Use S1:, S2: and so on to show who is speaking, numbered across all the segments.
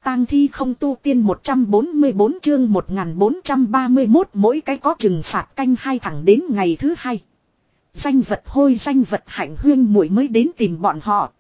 S1: tang thi không tu tiên 144 chương 1431 mỗi cái có trừng phạt canh hai thẳng đến ngày thứ hai. Danh vật hôi danh vật hạnh huyên muội mới đến tìm bọn họ.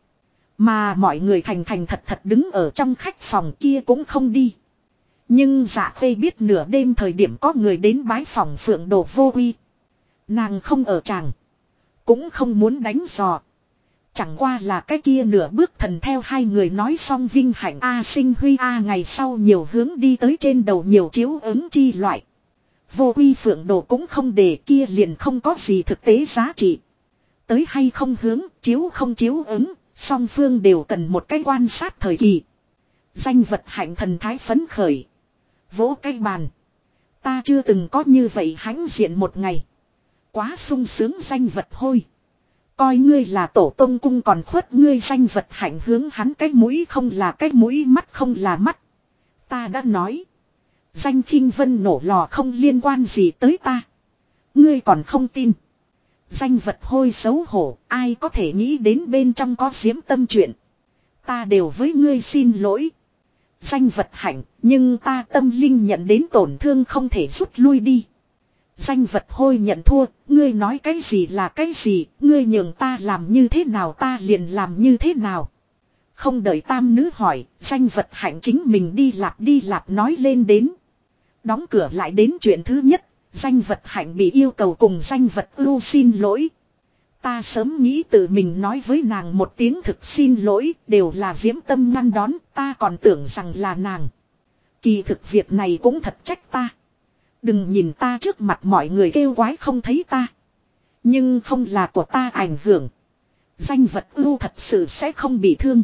S1: Mà mọi người thành thật thật đứng ở trong khách phòng kia cũng không đi. Nhưng Dạ Khê biết nửa đêm thời điểm có người đến bái phòng Phượng Đồ Vô Uy. Nàng không ở tràng. Cũng không muốn đánh dò. Chẳng qua là cái kia nửa bước thần theo hai người nói xong vinh hạnh A sinh huy A ngày sau nhiều hướng đi tới trên đầu nhiều chiếu ứng chi loại. Vô Uy Phượng Đồ cũng không để kia liền không có gì thực tế giá trị. Tới hay không hướng, chiếu không chiếu ứng, song phương đều cần một cái quan sát thời kỳ. Danh vật hạnh thần thái phấn khởi. Vỗ cái bàn. Ta chưa từng có như vậy hãnh diện một ngày. Quá sung sướng danh vật hôi. Coi ngươi là tổ tông cung còn khuất ngươi danh vật hạnh hướng hắn cái mũi không là cái mũi mắt không là mắt. Ta đã nói. Danh khinh vân nổ lò không liên quan gì tới ta. Ngươi còn không tin. Danh vật hôi xấu hổ ai có thể nghĩ đến bên trong có diễm tâm chuyện. Ta đều với ngươi xin lỗi. Danh vật hạnh nhưng ta tâm linh nhận đến tổn thương không thể rút lui đi. Danh vật hôi nhận thua, ngươi nói cái gì là cái gì, ngươi nhường ta làm như thế nào ta liền làm như thế nào. Không đợi tam nữ hỏi, danh vật hạnh chính mình đi lạp nói lên đến. Đóng cửa lại đến chuyện thứ nhất, danh vật hạnh bị yêu cầu cùng danh vật ưu xin lỗi. Ta sớm nghĩ tự mình nói với nàng một tiếng thực xin lỗi, đều là diễm tâm ngăn đón, ta còn tưởng rằng là nàng. Kỳ thực việc này cũng thật trách ta. Đừng nhìn ta trước mặt mọi người kêu quái không thấy ta. Nhưng không là của ta ảnh hưởng. Danh vật ưu thật sự sẽ không bị thương.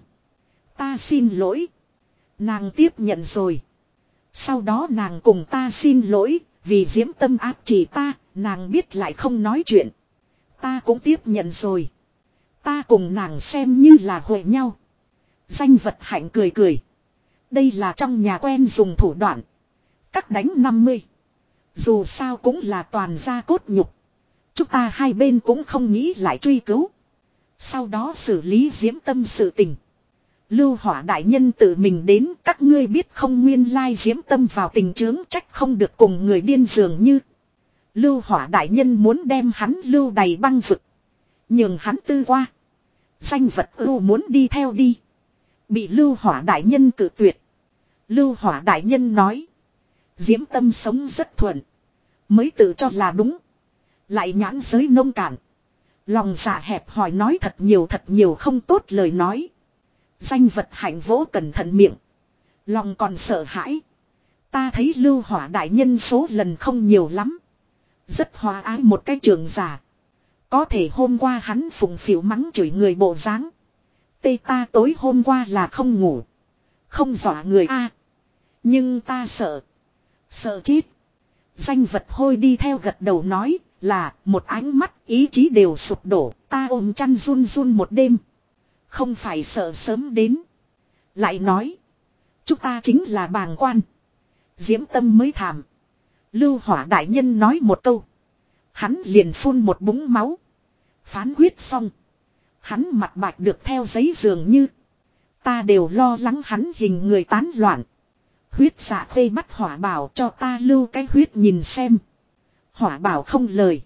S1: Ta xin lỗi. Nàng tiếp nhận rồi. Sau đó nàng cùng ta xin lỗi. Vì diễm tâm áp chỉ ta. Nàng biết lại không nói chuyện. Ta cũng tiếp nhận rồi. Ta cùng nàng xem như là hội nhau. Danh vật hạnh cười cười. Đây là trong nhà quen dùng thủ đoạn. Cắt đánh 50. Dù sao cũng là toàn gia cốt nhục. Chúng ta hai bên cũng không nghĩ lại truy cứu. Sau đó xử lý diễm tâm sự tình. Lưu Hỏa đại nhân tự mình đến, các ngươi biết không nguyên lai diễm tâm vào tình chướng trách không được cùng người điên dường như. Lưu Hỏa đại nhân muốn đem hắn lưu đầy băng vực. Nhưng hắn tư qua. Danh vật ưu muốn đi theo đi. Bị Lưu Hỏa đại nhân cự tuyệt. Lưu Hỏa đại nhân nói. Diễm tâm sống rất thuận. Mới tự cho là đúng. Lại nhãn giới nông cạn. Lòng dạ hẹp hỏi nói thật nhiều không tốt lời nói. Danh vật hạnh vỗ cẩn thận miệng. Lòng còn sợ hãi. Ta thấy Lưu Hỏa đại nhân số lần không nhiều lắm. Rất hòa ái một cái trường giả. Có thể hôm qua hắn phụng phịu mắng chửi người bộ dáng. Tê ta tối hôm qua là không ngủ. Không dọa người a. Nhưng ta sợ. Sợ chết. Danh vật hôi đi theo gật đầu nói là một ánh mắt ý chí đều sụp đổ. Ta ôm chăn run run một đêm. Không phải sợ sớm đến. Lại nói. Chúng ta chính là bàng quan. Diễm tâm mới thảm. Lưu Hỏa đại nhân nói một câu. Hắn liền phun một búng máu. Phán quyết xong. Hắn mặt bạch được theo giấy dường như. Ta đều lo lắng hắn hình người tán loạn. Huyết Dạ Khê bắt Hỏa Bảo cho ta lưu cái huyết nhìn xem. Hỏa Bảo không lời.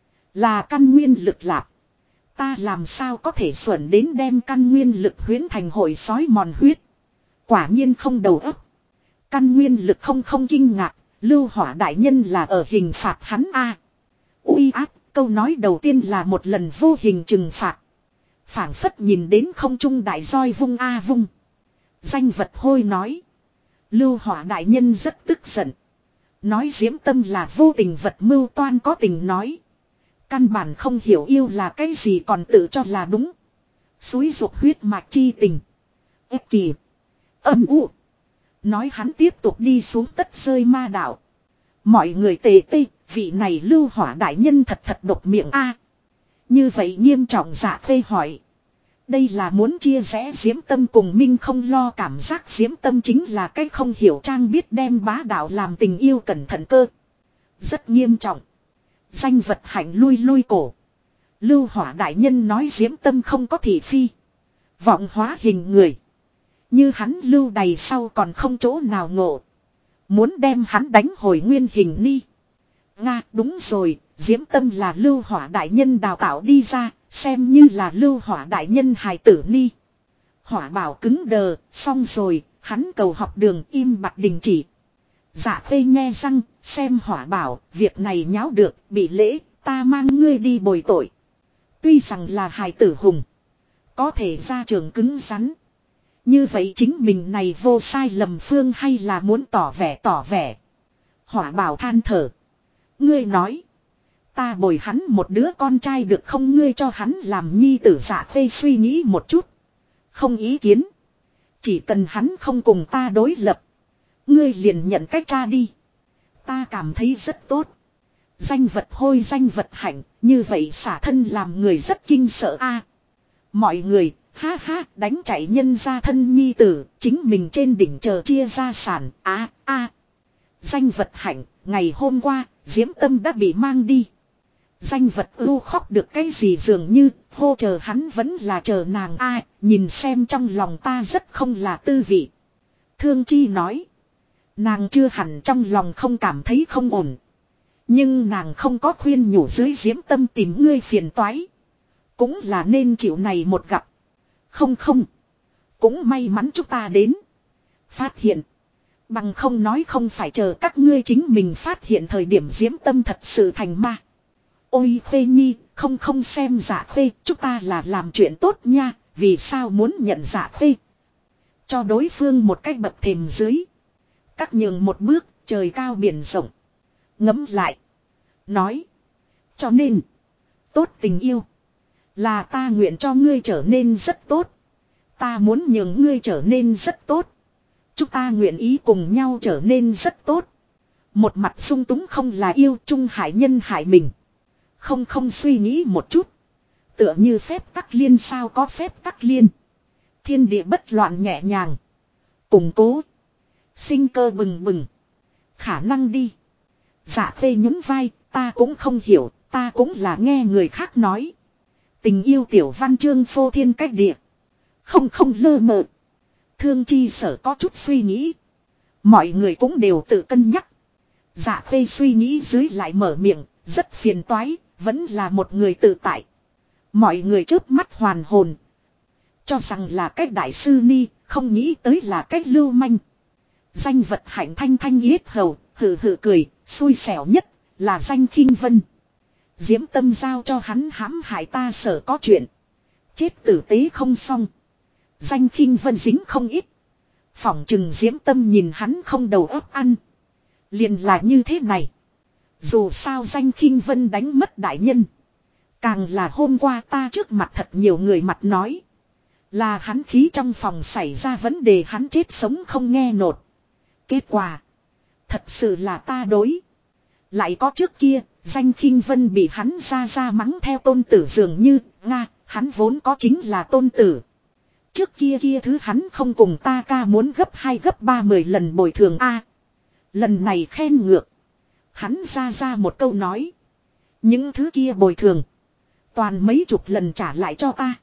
S1: Là căn nguyên lực lạp. Ta làm sao có thể xuẩn đến đem căn nguyên lực huyễn thành hội sói mòn huyết. Quả nhiên không đầu óc. Căn nguyên lực không kinh ngạc. Lưu Hỏa đại nhân là ở hình phạt hắn a. Uy áp, câu nói đầu tiên là một lần vô hình trừng phạt. Phảng phất nhìn đến không trung đại roi vung a vung. Danh vật hôi nói. Lưu Hỏa đại nhân rất tức giận. Nói diễm tâm là vô tình vật mưu toan có tình nói. Căn bản không hiểu yêu là cái gì còn tự cho là đúng. Xúi dục huyết mạch chi tình. Ép kỳ. Âm u. Nói hắn tiếp tục đi xuống tất rơi ma đạo. Mọi người tề tê, vị này Lưu Hỏa đại nhân thật độc miệng a. Như vậy nghiêm trọng Dạ Khê hỏi. Đây là muốn chia rẽ diễm tâm cùng minh không lo cảm giác diễm tâm chính là cái không hiểu trang biết đem bá đạo làm tình yêu cẩn thận cơ. Rất nghiêm trọng. Danh vật hạnh lui cổ. Lưu Hỏa đại nhân nói diễm tâm không có thị phi. Vọng hóa hình người. Như hắn lưu đày sau còn không chỗ nào ngộ. Muốn đem hắn đánh hồi nguyên hình ni. Nga đúng rồi, Diễm Tâm là Lưu Hỏa đại nhân đào tạo đi ra, xem như là Lưu Hỏa đại nhân hài tử ni. Hỏa Bảo cứng đờ, xong rồi, hắn cầu học đường im bặt đình chỉ. Dạ Khê nghe răng, xem Hỏa Bảo, việc này nháo được, bị lễ, ta mang ngươi đi bồi tội. Tuy rằng là hài tử hùng, có thể ra trường cứng rắn. Như vậy chính mình này vô sai lầm phương hay là muốn tỏ vẻ. Hỏa Bảo than thở. Ngươi nói. Ta bồi hắn một đứa con trai được không, ngươi cho hắn làm nhi tử. Dạ Khê suy nghĩ một chút. Không ý kiến. Chỉ cần hắn không cùng ta đối lập. Ngươi liền nhận cách cha đi. Ta cảm thấy rất tốt. Danh vật hôi danh vật hạnh. Như vậy xả thân làm người rất kinh sợ a. Mọi người. Ha ha, đánh chạy nhân gia thân nhi tử, chính mình trên đỉnh chờ chia gia sản, Danh vật hạnh, ngày hôm qua, Diễm Tâm đã bị mang đi. Danh vật ưu khóc được cái gì dường như, hô chờ hắn vẫn là chờ nàng nhìn xem trong lòng ta rất không là tư vị. Thương Chi nói, nàng chưa hẳn trong lòng không cảm thấy không ổn. Nhưng nàng không có khuyên nhủ dưới Diễm Tâm tìm ngươi phiền toái. Cũng là nên chịu này một gặp. Không. Cũng may mắn chúng ta đến. Phát hiện. Bằng không nói không phải chờ các ngươi chính mình phát hiện thời điểm Diễm Tâm thật sự thành ma. Ôi Khê Nhi, không xem Dạ Khê, chúng ta là làm chuyện tốt nha, vì sao muốn nhận Dạ Khê. Cho đối phương một cách bậc thềm dưới. Các nhường một bước, trời cao biển rộng. Ngẫm lại. Nói. Cho nên. Tốt tình yêu. Là ta nguyện cho ngươi trở nên rất tốt. Ta muốn nhường ngươi trở nên rất tốt. Chúng ta nguyện ý cùng nhau trở nên rất tốt. Một mặt sung túng không là yêu chung hại nhân hại mình. Không suy nghĩ một chút. Tựa như phép tắc liên sao có phép tắc liên. Thiên địa bất loạn nhẹ nhàng. Củng cố. Sinh cơ bừng bừng. Khả năng đi. Dạ Khê nhún vai, ta cũng không hiểu, ta cũng là nghe người khác nói. Tình yêu tiểu văn chương phô thiên cách địa. Không lơ mờ. Thương Chi Sở có chút suy nghĩ. Mọi người cũng đều tự cân nhắc. Dạ Khê suy nghĩ dưới lại mở miệng, rất phiền toái, vẫn là một người tự tại. Mọi người chớp mắt hoàn hồn. Cho rằng là cách đại sư ni, không nghĩ tới là cách lưu manh. Danh vật hạnh thanh yết hầu, hừ cười, xui xẻo nhất, là danh khinh vân. Diễm Tâm giao cho hắn hãm hại ta Sở có chuyện. Chết tử tế không xong. Danh khinh vân dính không ít. Phỏng chừng Diễm Tâm nhìn hắn không đầu óc ăn. Liền là như thế này. Dù sao danh khinh vân đánh mất đại nhân. Càng là hôm qua ta trước mặt thật nhiều người mặt nói. Là hắn khí trong phòng xảy ra vấn đề, hắn chết sống không nghe nột. Kết quả. Thật sự là ta đối. Lại có trước kia, danh khinh vân bị hắn ra mắng theo tôn tử dường như, Nga, hắn vốn có chính là tôn tử. Trước kia thứ hắn không cùng ta ca muốn gấp 2 gấp 3 10 lần bồi thường lần này khen ngược. Hắn ra một câu nói. Những thứ kia bồi thường. Toàn mấy chục lần trả lại cho ta.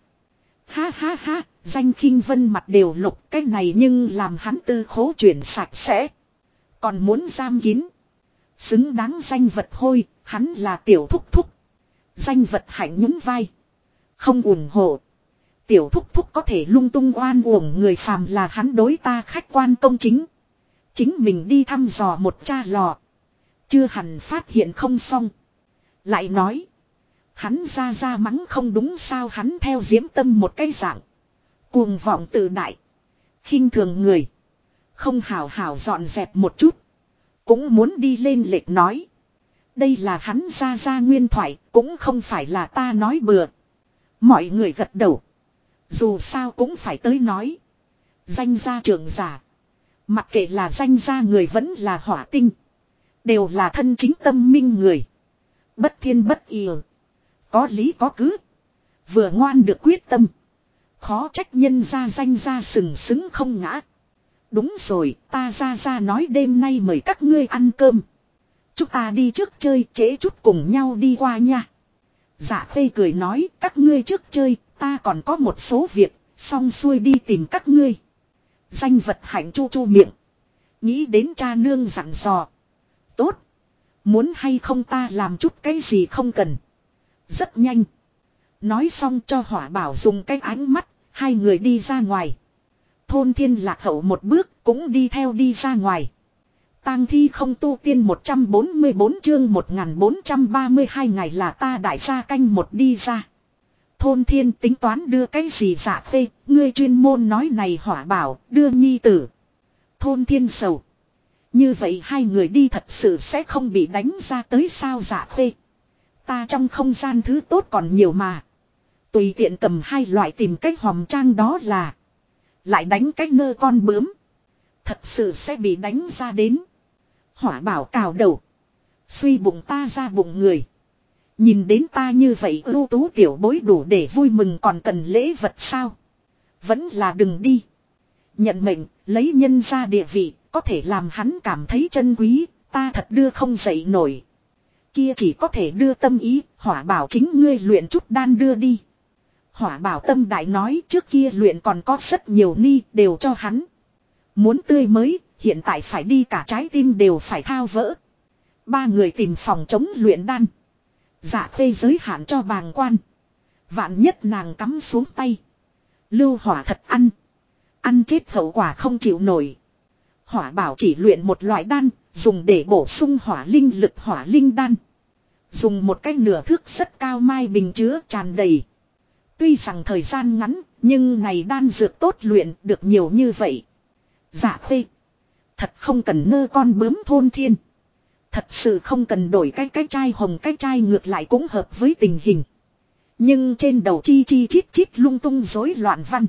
S1: Ha, danh khinh vân mặt đều lục cái này nhưng làm hắn tư khố chuyển sạch sẽ. Còn muốn giam kín. Xứng đáng danh vật hôi, hắn là tiểu thúc thúc. Danh vật hạnh nhún vai. Không ủng hộ. Tiểu thúc thúc có thể lung tung oan uổng người phàm là hắn đối ta khách quan công chính. Chính mình đi thăm dò một cha lò. Chưa hẳn phát hiện không xong. Lại nói. Hắn ra mắng không đúng sao, hắn theo Diễm Tâm một cái dạng. Cuồng vọng tự đại. Khinh thường người. Không hảo dọn dẹp một chút. Cũng muốn đi lên lệch nói. Đây là hắn ra nguyên thoại, cũng không phải là ta nói bừa. Mọi người gật đầu. Dù sao cũng phải tới nói. Danh gia trưởng giả. Mặc kệ là danh gia người vẫn là hỏa tinh. Đều là thân chính tâm minh người. Bất thiên bất ì. Có lý có cứ. Vừa ngoan được quyết tâm. Khó trách nhân gia danh gia sừng sững không ngã. Đúng rồi, ta ra nói đêm nay mời các ngươi ăn cơm. Chúng ta đi trước chơi, trễ chút cùng nhau đi qua nha. Dạ Khê cười nói, các ngươi trước chơi, ta còn có một số việc, xong xuôi đi tìm các ngươi. Danh vật hạnh chu chu miệng. Nghĩ đến cha nương dặn dò. Tốt. Muốn hay không ta làm chút cái gì không cần. Rất nhanh. Nói xong cho Hỏa Bảo dùng cái ánh mắt. Hai người đi ra ngoài. Thôn Thiên Lạc hậu một bước cũng đi theo đi ra ngoài. Tang thi không tu tiên 144 chương 1432 ngày là ta đại gia canh một đi ra. Thôn Thiên tính toán đưa cái gì Dạ Khê, ngươi chuyên môn nói này Hỏa Bảo, đưa nhi tử. Thôn Thiên sầu. Như vậy hai người đi thật sự sẽ không bị đánh ra tới sao Dạ Khê. Ta trong không gian thứ tốt còn nhiều mà. Tùy tiện cầm hai loại tìm cách hòm trang đó là. Lại đánh cách nơ con bướm. Thật sự sẽ bị đánh ra đến. Hỏa Bảo cào đầu. Suy bụng ta ra bụng người. Nhìn đến ta như vậy ưu tú tiểu bối đủ để vui mừng còn cần lễ vật sao. Vẫn là đừng đi. Nhận mệnh, lấy nhân ra địa vị, có thể làm hắn cảm thấy chân quý, ta thật đưa không dậy nổi. Kia chỉ có thể đưa tâm ý, Hỏa Bảo chính ngươi luyện chút đan đưa đi. Hỏa Bảo tâm đại nói trước kia luyện còn có rất nhiều ni đều cho hắn. Muốn tươi mới, hiện tại phải đi cả trái tim đều phải thao vỡ. Ba người tìm phòng chống luyện đan. Dạ Khê giới hạn cho bàng quan. Vạn nhất nàng cắm xuống tay. Lưu Hỏa thật ăn. Ăn chết hậu quả không chịu nổi. Hỏa Bảo chỉ luyện một loại đan, dùng để bổ sung hỏa linh lực hỏa linh đan. Dùng một cái nửa thước rất cao mai bình chứa tràn đầy. Tuy rằng thời gian ngắn, nhưng này đan dược tốt luyện được nhiều như vậy. Dạ Khê. Thật không cần nơ con bướm Thôn Thiên. Thật sự không cần đổi cái chai hồng cái chai ngược lại cũng hợp với tình hình. Nhưng trên đầu chi chi chít chít lung tung rối loạn văn.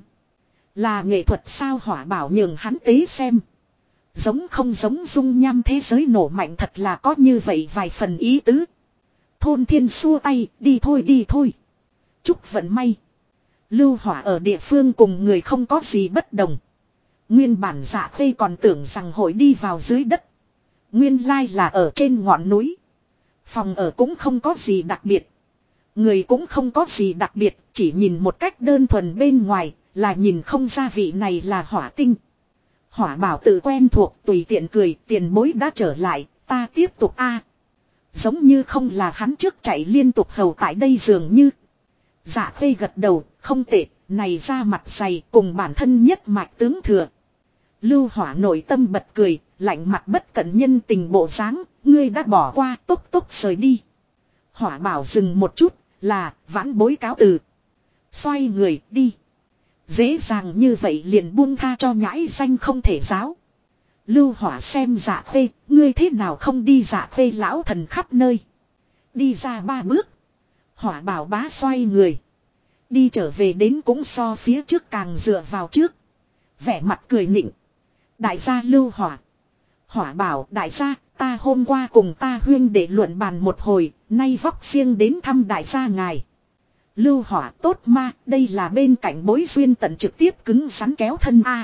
S1: Là nghệ thuật sao Hỏa Bảo nhường hắn tế xem. Giống không giống dung nham thế giới nổ mạnh thật là có như vậy vài phần ý tứ. Thôn Thiên xua tay, đi thôi đi thôi. Chúc vận may. Lưu Hỏa ở địa phương cùng người không có gì bất đồng. Nguyên bản Dạ Khê còn tưởng rằng hội đi vào dưới đất. Nguyên lai là ở trên ngọn núi. Phòng ở cũng không có gì đặc biệt. Người cũng không có gì đặc biệt, chỉ nhìn một cách đơn thuần bên ngoài, là nhìn không ra vị này là hỏa tinh. Hỏa Bảo tự quen thuộc, tùy tiện cười, tiền bối đã trở lại, ta tiếp tục a. Giống như không là hắn trước chạy liên tục hầu tại đây dường như. Dạ Khê gật đầu, không tệ, này ra mặt dày cùng bản thân nhất mạch tướng thừa. Lưu Hỏa nội tâm bật cười, lạnh mặt bất cẩn nhân tình bộ dáng, ngươi đã bỏ qua tốc tốc rời đi. Hỏa Bảo dừng một chút, là vãn bối cáo từ. Xoay người đi. Dễ dàng như vậy liền buông tha cho nhãi danh không thể giáo. Lưu Hỏa xem Dạ Khê, ngươi thế nào không đi Dạ Khê lão thần khắp nơi. Đi ra 3 bước. Hỏa Bảo bá xoay người. Đi trở về đến cũng so phía trước càng dựa vào trước. Vẻ mặt cười nịnh. Đại gia Lưu Hỏa. Hỏa Bảo đại gia, ta hôm qua cùng ta huyên để luận bàn một hồi, nay vóc riêng đến thăm đại gia ngài. Lưu Hỏa tốt ma, đây là bên cạnh bối duyên tận trực tiếp cứng rắn kéo thân a.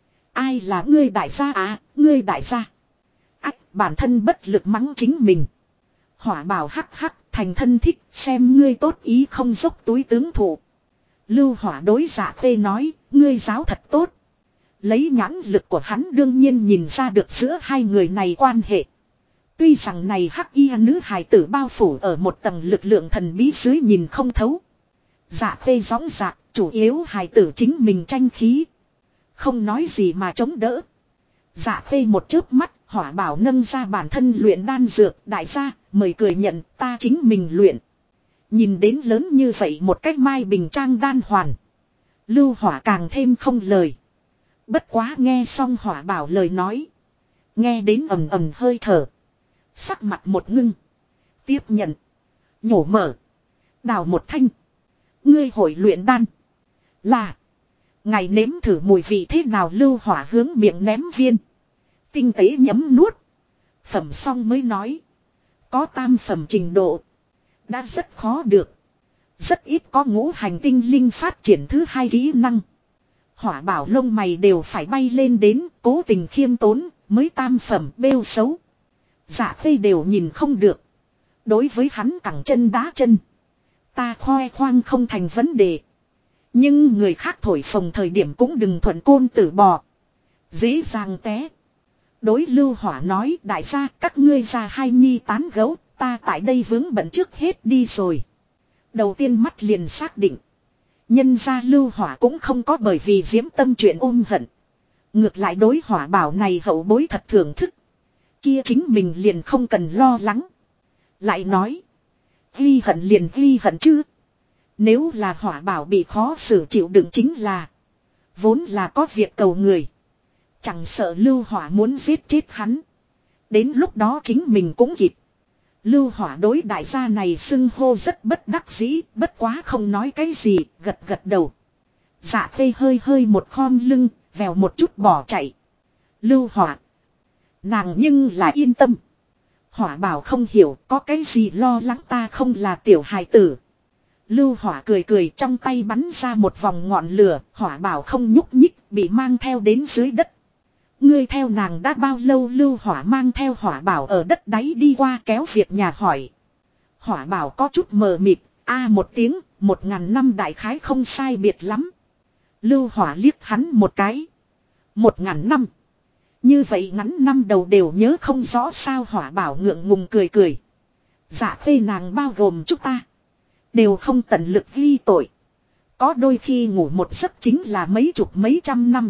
S1: Ai là ngươi đại gia à, ngươi đại gia. Ách, bản thân bất lực mắng chính mình. Hỏa Bảo hắc hắc, thành thân thích, xem ngươi tốt ý không dốc túi tướng thủ. Lưu Hỏa đối Dạ Khê nói, ngươi giáo thật tốt. Lấy nhãn lực của hắn đương nhiên nhìn ra được giữa hai người này quan hệ. Tuy rằng này hắc y nữ hài tử bao phủ ở một tầng lực lượng thần bí dưới nhìn không thấu. Dạ Khê gióng dạc, chủ yếu hài tử chính mình tranh khí. Không nói gì mà chống đỡ. Dạ Khê một chớp mắt, Hỏa Bảo nâng ra bản thân luyện đan dược, đại gia, mời cười nhận, ta chính mình luyện. Nhìn đến lớn như vậy một cách mai bình trang đan hoàn. Lưu Hỏa càng thêm không lời. Bất quá nghe xong Hỏa Bảo lời nói. Nghe đến ầm ầm hơi thở. Sắc mặt một ngưng. Tiếp nhận. Nhổ mở. Đào một thanh. Ngươi hội luyện đan. Là. Ngài nếm thử mùi vị thế nào Lưu Hỏa hướng miệng ném viên. Tinh tế nhấm nuốt. Phẩm xong mới nói. Có tam phẩm trình độ. Đã rất khó được. Rất ít có ngũ hành tinh linh phát triển thứ hai kỹ năng. Hỏa Bảo lông mày đều phải bay lên đến, cố tình khiêm tốn, mới tam phẩm bêu xấu. Dạ Khê đều nhìn không được. Đối với hắn cẳng chân đá chân. Ta khoe khoang không thành vấn đề. Nhưng người khác thổi phồng thời điểm cũng đừng thuận côn tử bò. Dễ dàng té. Đối Lưu Hỏa nói, đại gia các ngươi ra hai nhi tán gấu, ta tại đây vướng bận trước hết đi rồi. Đầu tiên mắt liền xác định. Nhân ra Lưu Hỏa cũng không có bởi vì Diễm Tâm chuyện ôm hận. Ngược lại đối Hỏa bảo này hậu bối thật thưởng thức. Kia chính mình liền không cần lo lắng. Lại nói. Ghi hận liền ghi hận chứ. Nếu là Hỏa bảo bị khó xử chịu đựng chính là. Vốn là có việc cầu người. Chẳng sợ Lưu Hỏa muốn giết chết hắn. Đến lúc đó chính mình cũng kịp. Lưu Hỏa đối đại gia này xưng hô rất bất đắc dĩ, bất quá không nói cái gì, gật gật đầu. Dạ Khê hơi hơi một khom lưng, vèo một chút bỏ chạy. Lưu Hỏa. Nàng nhưng là yên tâm. Hỏa bảo không hiểu có cái gì lo lắng, ta không là tiểu hài tử. Lưu Hỏa cười cười, trong tay bắn ra một vòng ngọn lửa, Hỏa bảo không nhúc nhích, bị mang theo đến dưới đất. Ngươi theo nàng đã bao lâu? Lưu Hỏa mang theo Hỏa bảo ở đất đáy đi qua kéo việc nhà hỏi. Hỏa bảo có chút mờ mịt, một tiếng, 1000 năm đại khái không sai biệt lắm. Lưu Hỏa liếc hắn một cái. 1000 năm. Như vậy ngắn năm đầu đều nhớ không rõ sao? Hỏa bảo ngượng ngùng cười cười. Dạ Khê nàng bao gồm chúng ta. Đều không tận lực ghi tội. Có đôi khi ngủ một giấc chính là mấy chục mấy trăm năm.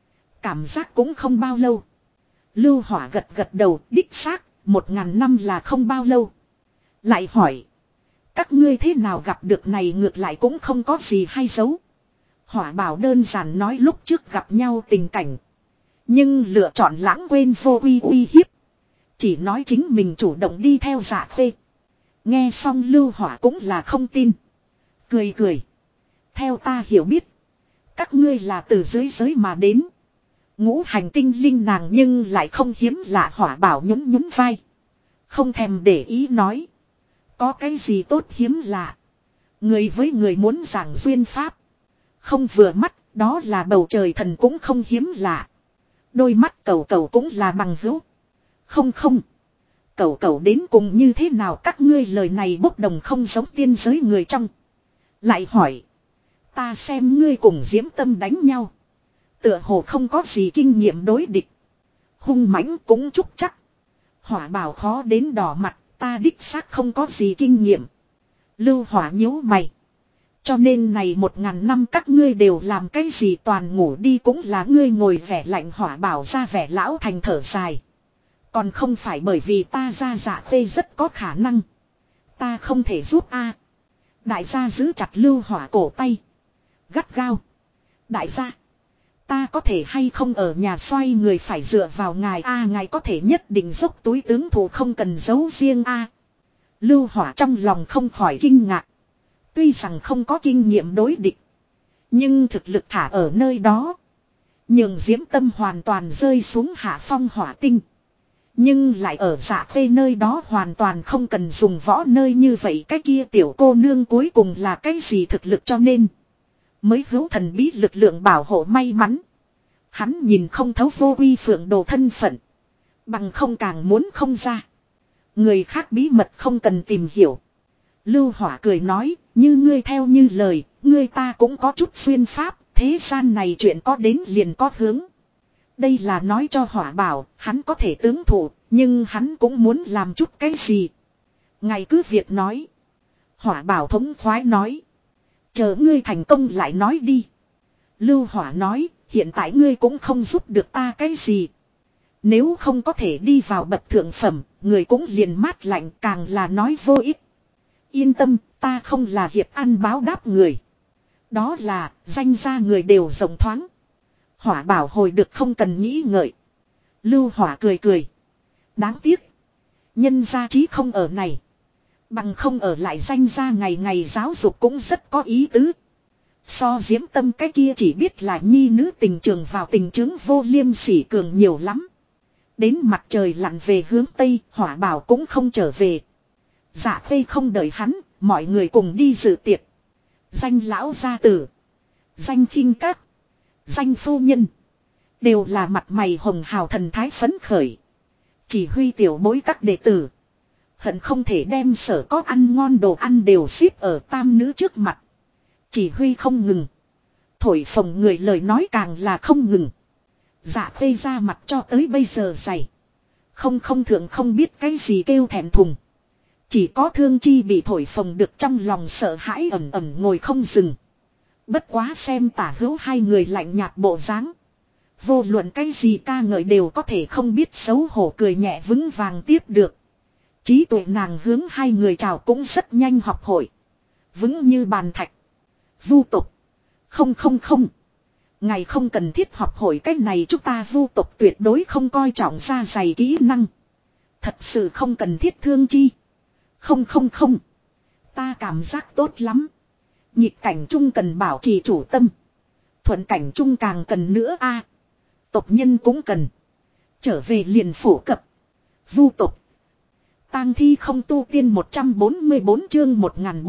S1: Cảm giác cũng không bao lâu. Lưu Hỏa gật gật đầu, đích xác, 1000 năm là không bao lâu. Lại hỏi. Các ngươi thế nào gặp được này? Ngược lại cũng không có gì hay giấu. Hỏa bảo đơn giản nói lúc trước gặp nhau tình cảnh. Nhưng lựa chọn lãng quên vô uy hiếp. Chỉ nói chính mình chủ động đi theo Dạ Khê. Nghe xong Lưu Hỏa cũng là không tin. Cười cười. Theo ta hiểu biết. Các ngươi là từ dưới giới mà đến. Ngũ hành tinh linh nàng nhưng lại không hiếm lạ. Hỏa bảo nhún nhún vai. Không thèm để ý nói. Có cái gì tốt hiếm lạ. Người với người muốn giảng duyên pháp. Không vừa mắt, đó là bầu trời thần cũng không hiếm lạ. Đôi mắt cầu cầu cũng là bằng hữu. Không không. Cầu cầu đến cùng như thế nào? Các ngươi lời này bốc đồng không giống tiên giới người trong. Lại hỏi. Ta xem ngươi cùng Diễm Tâm đánh nhau. Tựa hồ không có gì kinh nghiệm đối địch. Hung mãnh cũng chúc chắc. Hỏa bảo khó đến đỏ mặt. Ta đích xác không có gì kinh nghiệm. Lưu Hỏa nhíu mày. Cho nên này 1000 năm các ngươi đều làm cái gì? Toàn ngủ đi cũng là ngươi ngồi vẻ lạnh. Hỏa bảo ra vẻ lão thành thở dài. Còn không phải bởi vì ta ra Dạ Khê rất có khả năng. Ta không thể giúp a. Đại gia giữ chặt Lưu Hỏa cổ tay. Gắt gao. Đại gia. Ta có thể hay không ở nhà? Xoay người phải dựa vào ngài a. Ngài có thể nhất định dốc túi tướng thủ không cần giấu riêng a. Lưu Hỏa trong lòng không khỏi kinh ngạc. Tuy rằng không có kinh nghiệm đối địch. Nhưng thực lực thả ở nơi đó. Nhưng Diễm Tâm hoàn toàn rơi xuống hạ phong hỏa tinh. Nhưng lại ở Dạ Khê nơi đó hoàn toàn không cần dùng võ nơi như vậy. Cái kia tiểu cô nương cuối cùng là cái gì thực lực? Cho nên mới hữu thần bí lực lượng bảo hộ may mắn. Hắn nhìn không thấu vô uy phượng đồ thân phận. Bằng không càng muốn không ra. Người khác bí mật không cần tìm hiểu. Lưu Hỏa cười nói, như ngươi theo như lời, ngươi ta cũng có chút xuyên pháp. Thế gian này chuyện có đến liền có hướng. Đây là nói cho Hỏa bảo, hắn có thể tướng thủ, nhưng hắn cũng muốn làm chút cái gì. Ngài cứ việc nói. Hỏa bảo thống khoái nói. Chờ ngươi thành công lại nói đi. Lưu Hỏa nói, hiện tại ngươi cũng không giúp được ta cái gì. Nếu không có thể đi vào bậc thượng phẩm, người cũng liền mát lạnh, càng là nói vô ích. Yên tâm, ta không là hiệp ăn báo đáp người. Đó là, danh gia người đều rộng thoáng. Hỏa bảo hồi được không cần nghĩ ngợi. Lưu Hỏa cười cười. Đáng tiếc. Nhân gia trí không ở này. Bằng không ở lại danh gia ngày ngày giáo dục cũng rất có ý tứ. So Diễm Tâm cái kia chỉ biết là nhi nữ tình trường vào tình chứng vô liêm sỉ cường nhiều lắm. Đến mặt trời lặn về hướng Tây, Hỏa bảo cũng không trở về. Dạ Khê không đợi hắn, mọi người cùng đi dự tiệc. Danh lão gia tử, danh khinh các, danh phu nhân. Đều là mặt mày hồng hào thần thái phấn khởi. Chỉ huy tiểu bối các đệ tử. Hận không thể đem sở có ăn ngon đồ ăn đều xếp ở tam nữ trước mặt. Chỉ huy không ngừng. Thổi phồng người lời nói càng là không ngừng. Dạ Khê ra mặt cho tới bây giờ dày. Không thượng không biết cái gì kêu thẹn thùng. Chỉ có Thương Chi bị thổi phồng được trong lòng sợ hãi ẩm ẩm ngồi không dừng. Bất quá xem tả hữu hai người lạnh nhạt bộ dáng. Vô luận cái gì ca ngợi đều có thể không biết xấu hổ cười nhẹ vững vàng tiếp được. Trí tuệ nàng hướng hai người chào cũng rất nhanh học hội. Vững như bàn thạch. Vu tục. Không. Ngày không cần thiết học hội cách này chúng ta vu tục tuyệt đối không coi trọng ra dày kỹ năng. Thật sự không cần thiết Thương Chi. Không. Ta cảm giác tốt lắm. Nhịp cảnh chung cần bảo trì chủ tâm. Thuận cảnh chung càng cần nữa a. Tộc nhân cũng cần. Trở về liền phổ cập. Vu tục. Tang thi không tu tiên 144 chương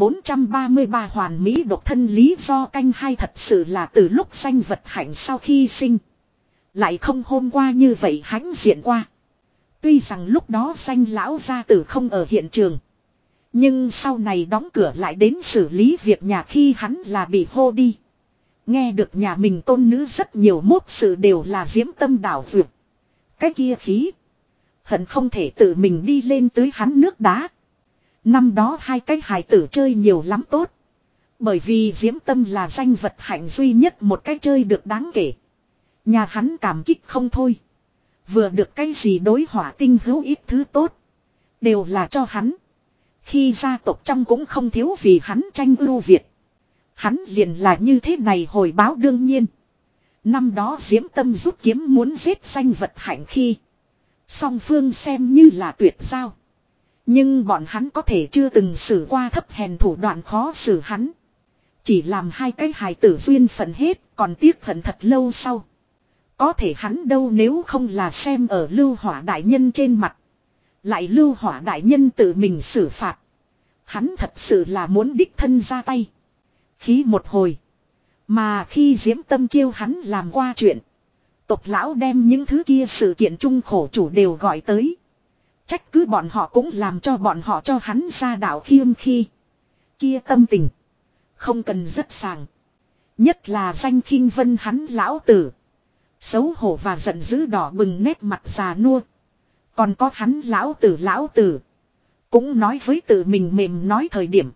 S1: 1433 hoàn mỹ độc thân lý do canh hai thật sự là từ lúc sanh vật hạnh sau khi sinh. Lại không hôm qua như vậy hãnh diện qua. Tuy rằng lúc đó sanh lão gia tử không ở hiện trường. Nhưng sau này đóng cửa lại đến xử lý việc nhà khi hắn là bị hô đi. Nghe được nhà mình tôn nữ rất nhiều mốt sự đều là diễm tâm đảo vượt. Cái kia khí. Hận không thể tự mình đi lên tới hắn nước đá. Năm đó hai cái hài tử chơi nhiều lắm tốt. Bởi vì diễm tâm là danh vật hạnh duy nhất một cái chơi được đáng kể. Nhà hắn cảm kích không thôi. Vừa được cái gì đối hỏa tinh hữu ít thứ tốt. Đều là cho hắn. Khi gia tộc trong cũng không thiếu vì hắn tranh ưu việt. Hắn liền là như thế này hồi báo đương nhiên. Năm đó diễm tâm rút kiếm muốn giết danh vật hạnh khi. Song phương xem như là tuyệt giao. Nhưng bọn hắn có thể chưa từng xử qua thấp hèn thủ đoạn khó xử hắn. Chỉ làm hai cái hài tử duyên phận hết còn tiếc hận thật lâu sau. Có thể hắn đâu nếu không là xem ở Lưu Hỏa đại nhân trên mặt. Lại Lưu Hỏa đại nhân tự mình xử phạt. Hắn thật sự là muốn đích thân ra tay. Khí một hồi. Mà khi diễm tâm chiêu hắn làm qua chuyện. Tộc lão đem những thứ kia sự kiện chung khổ chủ đều gọi tới. Trách cứ bọn họ cũng làm cho bọn họ cho hắn ra đạo khiêm khi. Kia tâm tình. Không cần rất sàng. Nhất là danh khinh vân hắn lão tử. Xấu hổ và giận dữ đỏ bừng nét mặt già nua. Còn có hắn lão tử. Cũng nói với tự mình mềm nói thời điểm.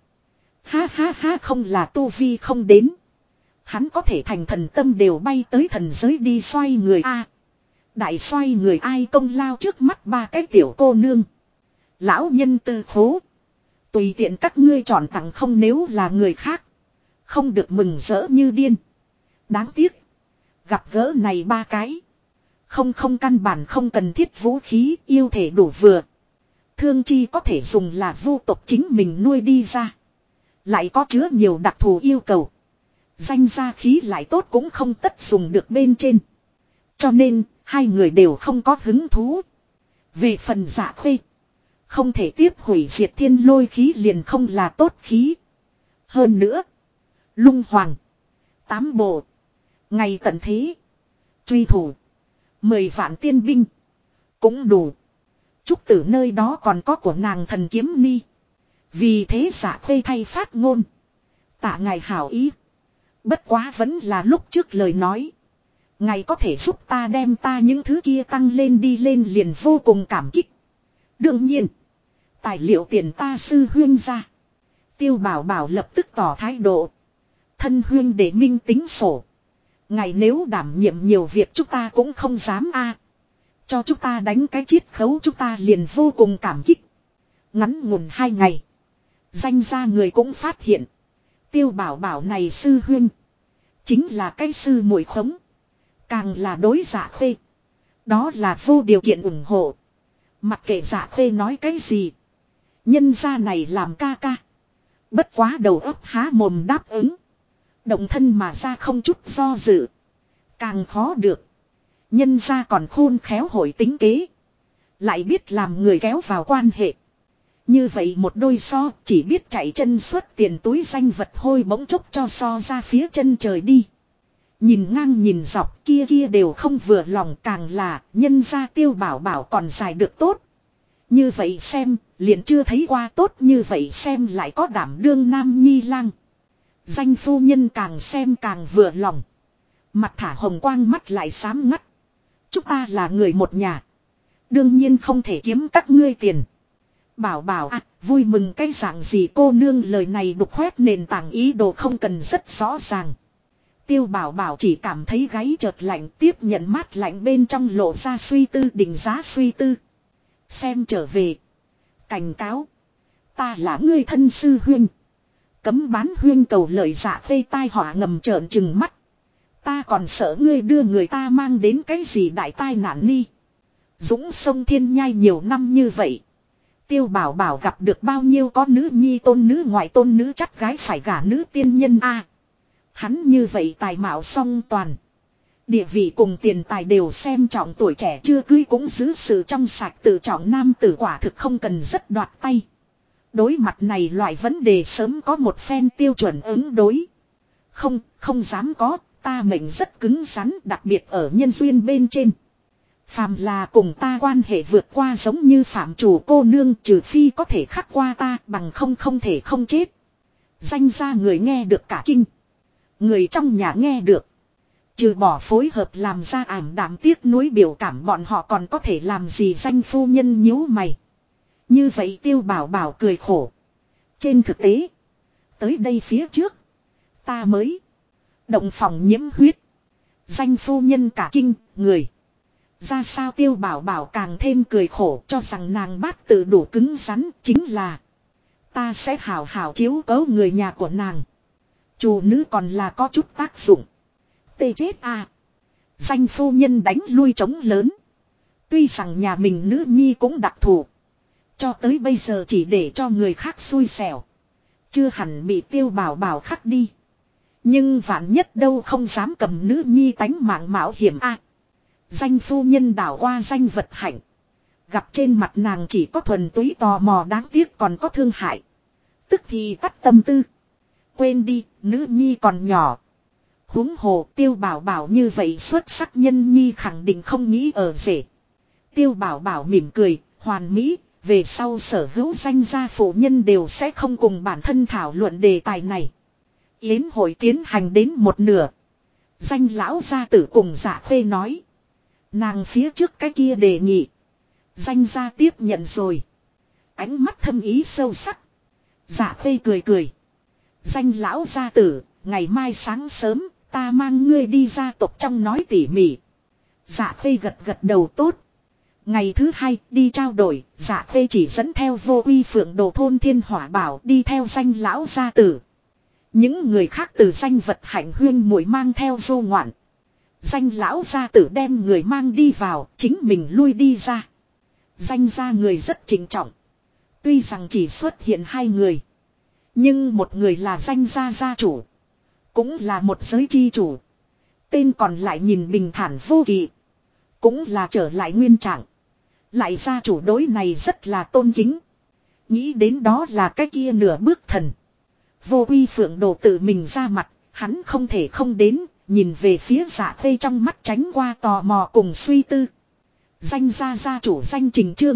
S1: Ha không là tu vi không đến. Hắn có thể thành thần tâm đều bay tới thần giới đi xoay người a. Đại xoay người ai công lao trước mắt ba cái tiểu cô nương. Lão nhân tư khố. Tùy tiện các ngươi chọn tặng không nếu là người khác. Không được mừng rỡ như điên. Đáng tiếc. Gặp gỡ này ba cái. Không căn bản không cần thiết vũ khí yêu thể đủ vừa. Thương Chi có thể dùng là vu tộc chính mình nuôi đi ra. Lại có chứa nhiều đặc thù yêu cầu. Danh gia khí lại tốt cũng không tất dùng được bên trên. Cho nên, hai người đều không có hứng thú. Về phần Dạ Khê. Không thể tiếp hủy diệt thiên lôi khí liền không là tốt khí. Hơn nữa. Lung hoàng. Tám bộ. Ngày tận thế. Truy thủ. 10 vạn tiên binh. Cũng đủ. Trúc tử nơi đó còn có của nàng thần kiếm ni. Vì thế Dạ Khê thay phát ngôn. Tạ ngài hảo ý. Bất quá vẫn là lúc trước lời nói. Ngài có thể giúp ta đem ta những thứ kia tăng lên đi lên liền vô cùng cảm kích. Đương nhiên. Tài liệu tiền ta sư huyên ra. Tiêu Bảo Bảo lập tức tỏ thái độ. Thân huyên để minh tính sổ. Ngài nếu đảm nhiệm nhiều việc chúng ta cũng không dám a. Cho chúng ta đánh cái chiết khấu chúng ta liền vô cùng cảm kích. Ngắn ngủn 2 ngày. Danh gia người cũng phát hiện. Tiêu Bảo Bảo này sư huyên. Chính là cái sư muội khống. Càng là đối Dạ Khê. Đó là vô điều kiện ủng hộ. Mặc kệ Dạ Khê nói cái gì. Nhân gia này làm ca ca. Bất quá đầu óc há mồm đáp ứng. Động thân mà ra không chút do dự. Càng khó được. Nhân gia còn khôn khéo hội tính kế. Lại biết làm người kéo vào quan hệ. Như vậy một đôi so chỉ biết chạy chân xuất tiền túi danh vật hôi bỗng chốc cho so ra phía chân trời đi. Nhìn ngang nhìn dọc kia đều không vừa lòng càng là nhân gia Tiêu Bảo Bảo còn dài được tốt. Như vậy xem liền chưa thấy qua tốt như vậy xem lại có đảm đương nam nhi lang. Danh phu nhân càng xem càng vừa lòng. Mặt thả hồng quang mắt lại xám ngắt. Chúng ta là người một nhà. Đương nhiên không thể kiếm các ngươi tiền. Bảo bảo à, vui mừng cái dạng gì cô nương, lời này đục khoét nền tảng ý đồ không cần rất rõ ràng. Tiêu bảo bảo chỉ cảm thấy gáy chợt lạnh, tiếp nhận mát lạnh bên trong lộ ra suy tư, định giá suy tư. Xem trở về. Cảnh cáo. Ta là ngươi thân sư huynh. Cấm bán huyên cầu lợi dạ phê tai họa ngầm trợn trừng mắt. Ta còn sợ ngươi đưa người ta mang đến cái gì đại tai nạn ni. Dũng sông Thiên Nhai nhiều năm như vậy. Tiêu bảo bảo gặp được bao nhiêu có nữ nhi tôn nữ ngoại tôn nữ chắc gái phải gả nữ tiên nhân a. Hắn như vậy tài mạo song toàn. Địa vị cùng tiền tài đều xem trọng, tuổi trẻ chưa cưới cũng giữ sự trong sạch tự trọng, nam tử quả thực không cần rất đoạt tay. Đối mặt này loại vấn đề sớm có một phen tiêu chuẩn ứng đối. Không dám có, ta mệnh rất cứng rắn, đặc biệt ở nhân duyên bên trên. Phàm là cùng ta quan hệ vượt qua giống như phạm chủ cô nương, trừ phi có thể khắc qua ta, bằng không thể không chết. Danh ra người nghe được cả kinh. Người trong nhà nghe được. Trừ bỏ phối hợp làm ra ảm đạm tiếc nuối biểu cảm, bọn họ còn có thể làm gì? Danh phu nhân nhíu mày. Như vậy Tiêu bảo bảo cười khổ. Trên thực tế, tới đây phía trước, ta mới động phòng nhiễm huyết. Danh phu nhân cả kinh, người ra sao? Tiêu bảo bảo càng thêm cười khổ, cho rằng nàng bát tự đủ cứng rắn, chính là ta sẽ hào hào chiếu cố người nhà của nàng. Chủ nữ còn là có chút tác dụng. Tê chết à. Danh phu nhân đánh lui trống lớn. Tuy rằng nhà mình nữ nhi cũng đặc thù, cho tới bây giờ chỉ để cho người khác xui xẻo, chưa hẳn bị Tiêu bảo bảo khắc đi. Nhưng vạn nhất đâu không dám cầm nữ nhi tánh mạng mạo hiểm a. Danh phu nhân đảo qua danh vật hạnh. Gặp trên mặt nàng chỉ có thuần túy tò mò, đáng tiếc còn có thương hại. Tức thì tắt tâm tư. Quên đi, nữ nhi còn nhỏ. Huống hồ Tiêu bảo bảo như vậy xuất sắc nhân nhi khẳng định không nghĩ ở rể. Tiêu bảo bảo mỉm cười, hoàn mỹ. Về sau sở hữu danh gia phụ nhân đều sẽ không cùng bản thân thảo luận đề tài này. Yến hội tiến hành đến một nửa. Danh lão gia tử cùng Dạ Khê nói. Nàng phía trước cái kia đề nghị. Danh gia tiếp nhận rồi. Ánh mắt thâm ý sâu sắc. Dạ Khê cười cười. Danh lão gia tử, ngày mai sáng sớm, ta mang ngươi đi gia tộc trong nói tỉ mỉ. Dạ Khê gật gật đầu tốt. Ngày thứ hai đi trao đổi, Dạ Khê chỉ dẫn theo Vô Uy Phượng Đồ thôn Thiên Hỏa Bảo đi theo danh lão gia tử. Những người khác từ danh vật hạnh huyên muội mang theo du ngoạn. Danh lão gia tử đem người mang đi vào, chính mình lui đi ra. Danh gia người rất trịnh trọng. Tuy rằng chỉ xuất hiện hai người, nhưng một người là danh gia gia chủ, cũng là một giới chi chủ. Tên còn lại nhìn bình thản vô kỵ, cũng là trở lại nguyên trạng. Lại gia chủ đối này rất là tôn kính. Nghĩ đến đó là cái kia nửa bước thần. Vô Uy Phượng Đồ tự mình ra mặt, hắn không thể không đến, nhìn về phía Dạ Khê trong mắt tránh qua tò mò cùng suy tư. Danh gia gia chủ danh Trình Trương,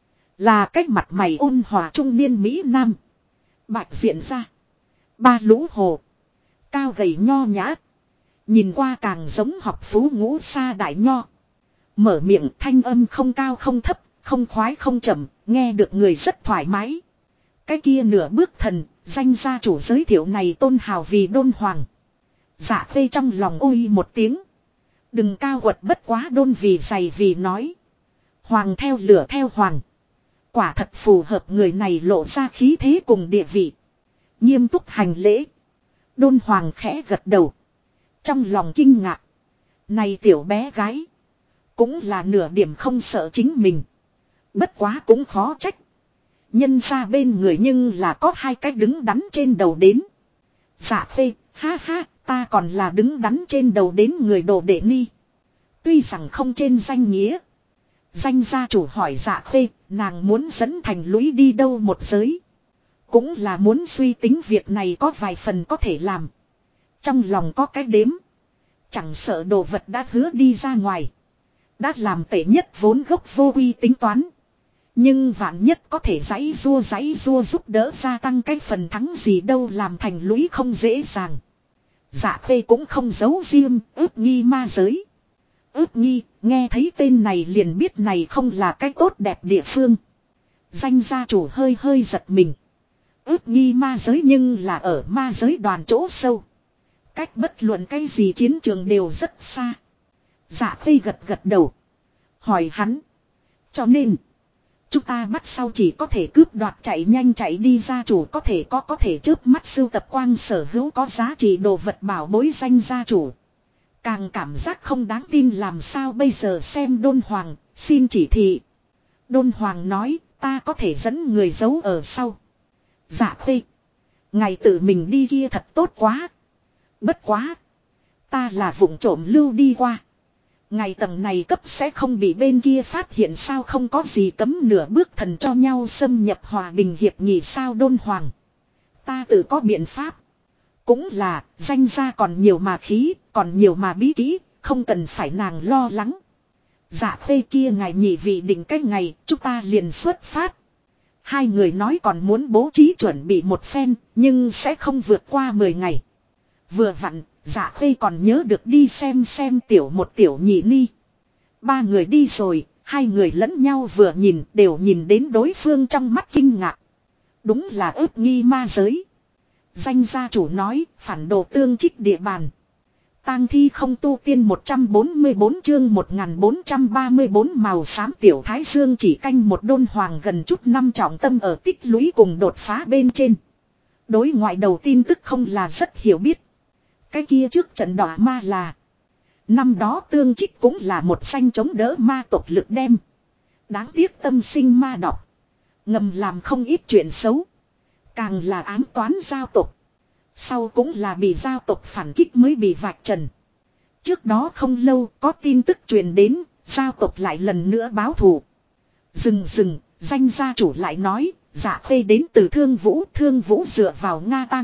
S1: là cách mặt mày ôn hòa trung niên Mỹ Nam. Bạch diện ra, ba lũ hồ, cao gầy nho nhã, nhìn qua càng giống học phú ngũ sa đại nho. Mở miệng thanh âm không cao không thấp, không khoái không chậm, nghe được người rất thoải mái. Cái kia nửa bước thần, danh gia chủ giới thiệu này tôn hào vì Đôn Hoàng. Dạ Khê trong lòng ôi một tiếng. Đừng cao quật bất quá đôn vì dày vì nói. Hoàng theo lửa theo hoàng. Quả thật phù hợp người này lộ ra khí thế cùng địa vị. Nghiêm túc hành lễ. Đôn Hoàng khẽ gật đầu. Trong lòng kinh ngạc. Này tiểu bé gái, cũng là nửa điểm không sợ chính mình. Bất quá cũng khó trách. Nhân ra bên người nhưng là có hai cái đứng đắn trên đầu đến. Dạ Khê, ha ha, ta còn là đứng đắn trên đầu đến người đồ đệ ni. Tuy rằng không trên danh nghĩa. Danh gia chủ hỏi Dạ Khê, nàng muốn dẫn Thành Lũy đi đâu một giới. Cũng là muốn suy tính việc này có vài phần có thể làm. Trong lòng có cái đếm. Chẳng sợ đồ vật đã hứa đi ra ngoài. Đã làm tệ nhất vốn gốc Vô Uy tính toán. Nhưng vạn nhất có thể giãy rua giúp đỡ gia tăng cái phần thắng gì đâu, làm Thành Lũy không dễ dàng. Dạ Khê cũng không giấu riêng, ước nghi ma giới. Ước nghi, nghe thấy tên này liền biết này không là cái tốt đẹp địa phương. Danh gia chủ hơi hơi giật mình. Ước nghi ma giới nhưng là ở ma giới đoàn chỗ sâu. Cách bất luận cái gì chiến trường đều rất xa. Dạ Khê gật gật đầu. Hỏi hắn. Cho nên. Chúng ta bắt sau chỉ có thể cướp đoạt chạy nhanh chạy đi, gia chủ có thể chớp mắt sưu tập quang sở hữu có giá trị đồ vật bảo bối danh gia chủ. Càng cảm giác không đáng tin, làm sao bây giờ xem Đôn Hoàng, xin chỉ thị. Đôn Hoàng nói, ta có thể dẫn người giấu ở sau. Dạ Khê. Ngày tự mình đi kia thật tốt quá. Bất quá. Ta là vụng trộm lưu đi qua. Ngày tầng này cấp sẽ không bị bên kia phát hiện sao, không có gì cấm nửa bước thần cho nhau xâm nhập hòa bình hiệp nghị sao. Đôn Hoàng. Ta tự có biện pháp. Cũng là, danh gia còn nhiều mà khí, còn nhiều mà bí kỹ, không cần phải nàng lo lắng. Dạ Khê kia ngài nhị vị định cái ngày, chúng ta liền xuất phát. Hai người nói còn muốn bố trí chuẩn bị một phen, nhưng sẽ không vượt qua 10 ngày. Vừa vặn, Dạ Khê còn nhớ được đi xem tiểu một tiểu nhị ni. Ba người đi rồi, hai người lẫn nhau vừa nhìn đều nhìn đến đối phương trong mắt kinh ngạc. Đúng là ước nghi ma giới. Danh gia chủ nói, phản đồ tương trích địa bàn. Tang thi không tu tiên 144 chương 1434 màu xám tiểu thái dương chỉ canh một. Đôn Hoàng gần chút năm trọng tâm ở tích lũy cùng đột phá bên trên. Đối ngoại đầu tin tức không là rất hiểu biết. Cái kia trước trận đỏ ma là. Năm đó tương trích cũng là một danh chống đỡ ma tộc lực đem. Đáng tiếc tâm sinh ma độc. Ngầm làm không ít chuyện xấu. Càng là ám toán giao tộc. Sau cũng là bị giao tộc phản kích mới bị vạch trần. Trước đó không lâu có tin tức truyền đến, giao tộc lại lần nữa báo thù. Dừng, danh gia chủ lại nói, Dạ Khê đến từ Thương Vũ dựa vào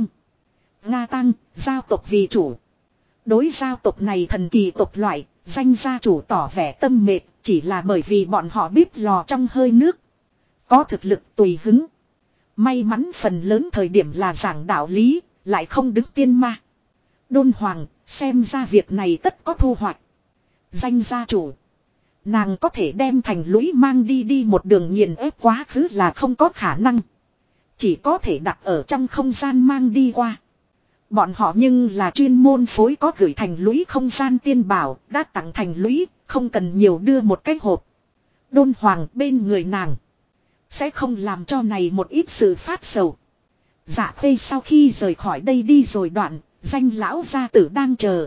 S1: Nga Tăng, giao tộc vì chủ. Đối giao tộc này thần kỳ tộc loại, danh gia chủ tỏ vẻ tâm mệt, chỉ là bởi vì bọn họ biết lò trong hơi nước. Có thực lực tùy hứng. May mắn phần lớn thời điểm là giảng đạo lý, lại không đứng tiên ma. Đôn Hoàng, xem ra việc này tất có thu hoạch. Danh gia chủ. Nàng có thể đem thành lũy mang đi một đường nghiền ép quá khứ là không có khả năng. Chỉ có thể đặt ở trong không gian mang đi qua. Bọn họ nhưng là chuyên môn phối có gửi thành lũy không gian tiên bảo, đã tặng thành lũy, không cần nhiều đưa một cái hộp. Đôn Hoàng bên người nàng. Sẽ không làm cho này một ít sự phát sầu. Dạ Khê sau khi rời khỏi đây đi rồi đoạn, danh lão gia tử đang chờ.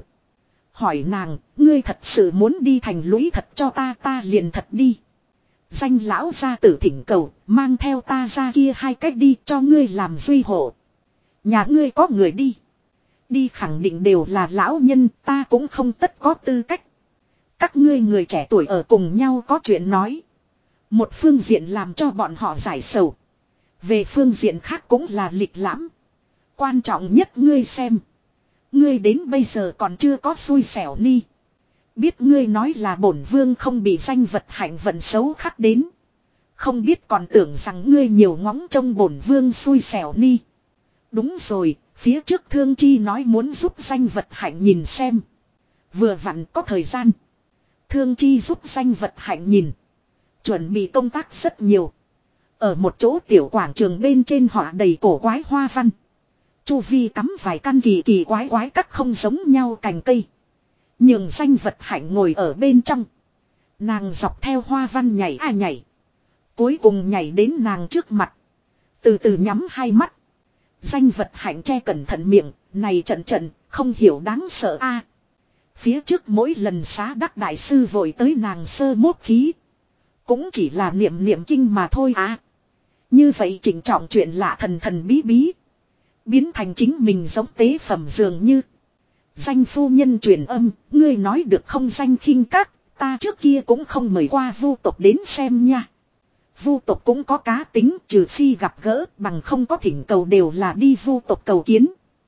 S1: Hỏi nàng, ngươi thật sự muốn đi thành lũy thật cho ta liền thật đi. Danh lão gia tử thỉnh cầu, mang theo ta ra kia hai cách đi cho ngươi làm duy hộ. Nhà ngươi có người đi. Đi khẳng định đều là lão nhân, ta cũng không tất có tư cách. Các ngươi người trẻ tuổi ở cùng nhau có chuyện nói. Một phương diện làm cho bọn họ giải sầu. Về phương diện khác cũng là lịch lãm. Quan trọng nhất ngươi xem. Ngươi đến bây giờ còn chưa có xui xẻo ni. Biết ngươi nói là bổn vương không bị danh vật hạnh vận xấu khắc đến. Không biết còn tưởng rằng ngươi nhiều ngóng trông bổn vương xui xẻo ni. Đúng rồi, phía trước Thương Chi nói muốn giúp danh vật hạnh nhìn xem. Vừa vặn có thời gian. Thương Chi giúp danh vật hạnh nhìn. Chuẩn bị công tác rất nhiều. Ở một chỗ tiểu quảng trường bên trên họa đầy cổ quái hoa văn. Chu vi cắm vài căn kỳ quái các không giống nhau cành cây. Nhường danh vật hạnh ngồi ở bên trong. Nàng dọc theo hoa văn nhảy nhảy. Cuối cùng nhảy đến nàng trước mặt. Từ từ nhắm hai mắt. Danh vật hạnh che cẩn thận miệng. Này trận không hiểu đáng sợ a. Phía trước mỗi lần xá đắc đại sư vội tới nàng sơ mốt khí. Cũng chỉ là niệm kinh mà thôi à. Như vậy chỉnh trọng chuyện lạ thần bí. Biến thành chính mình giống tế phẩm dường như. Danh phu nhân truyền âm, ngươi nói được không danh khinh các, ta trước kia cũng không mời qua vu tộc đến xem nha. Vu tộc cũng có cá tính, trừ phi gặp gỡ, bằng không có thỉnh cầu đều là đi vu tộc cầu kiến.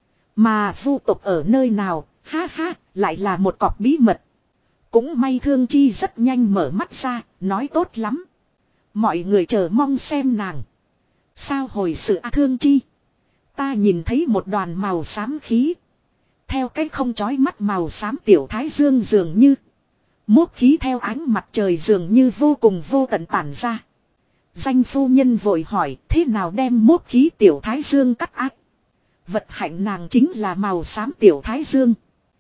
S1: Mà vu tộc ở nơi nào, ha ha, lại là một cọp bí mật. Cũng may Thương Chi rất nhanh mở mắt ra, nói tốt lắm. Mọi người chờ mong xem nàng. Sao hồi sự Thương Chi? Ta nhìn thấy một đoàn màu xám khí. Theo cách không chói mắt màu xám tiểu thái dương dường như. Mốt khí theo ánh mặt trời dường như vô cùng vô tận tản ra. Danh phu nhân vội hỏi thế nào đem mốt khí tiểu thái dương cắt ác. Vật hạnh nàng chính là màu xám tiểu thái dương.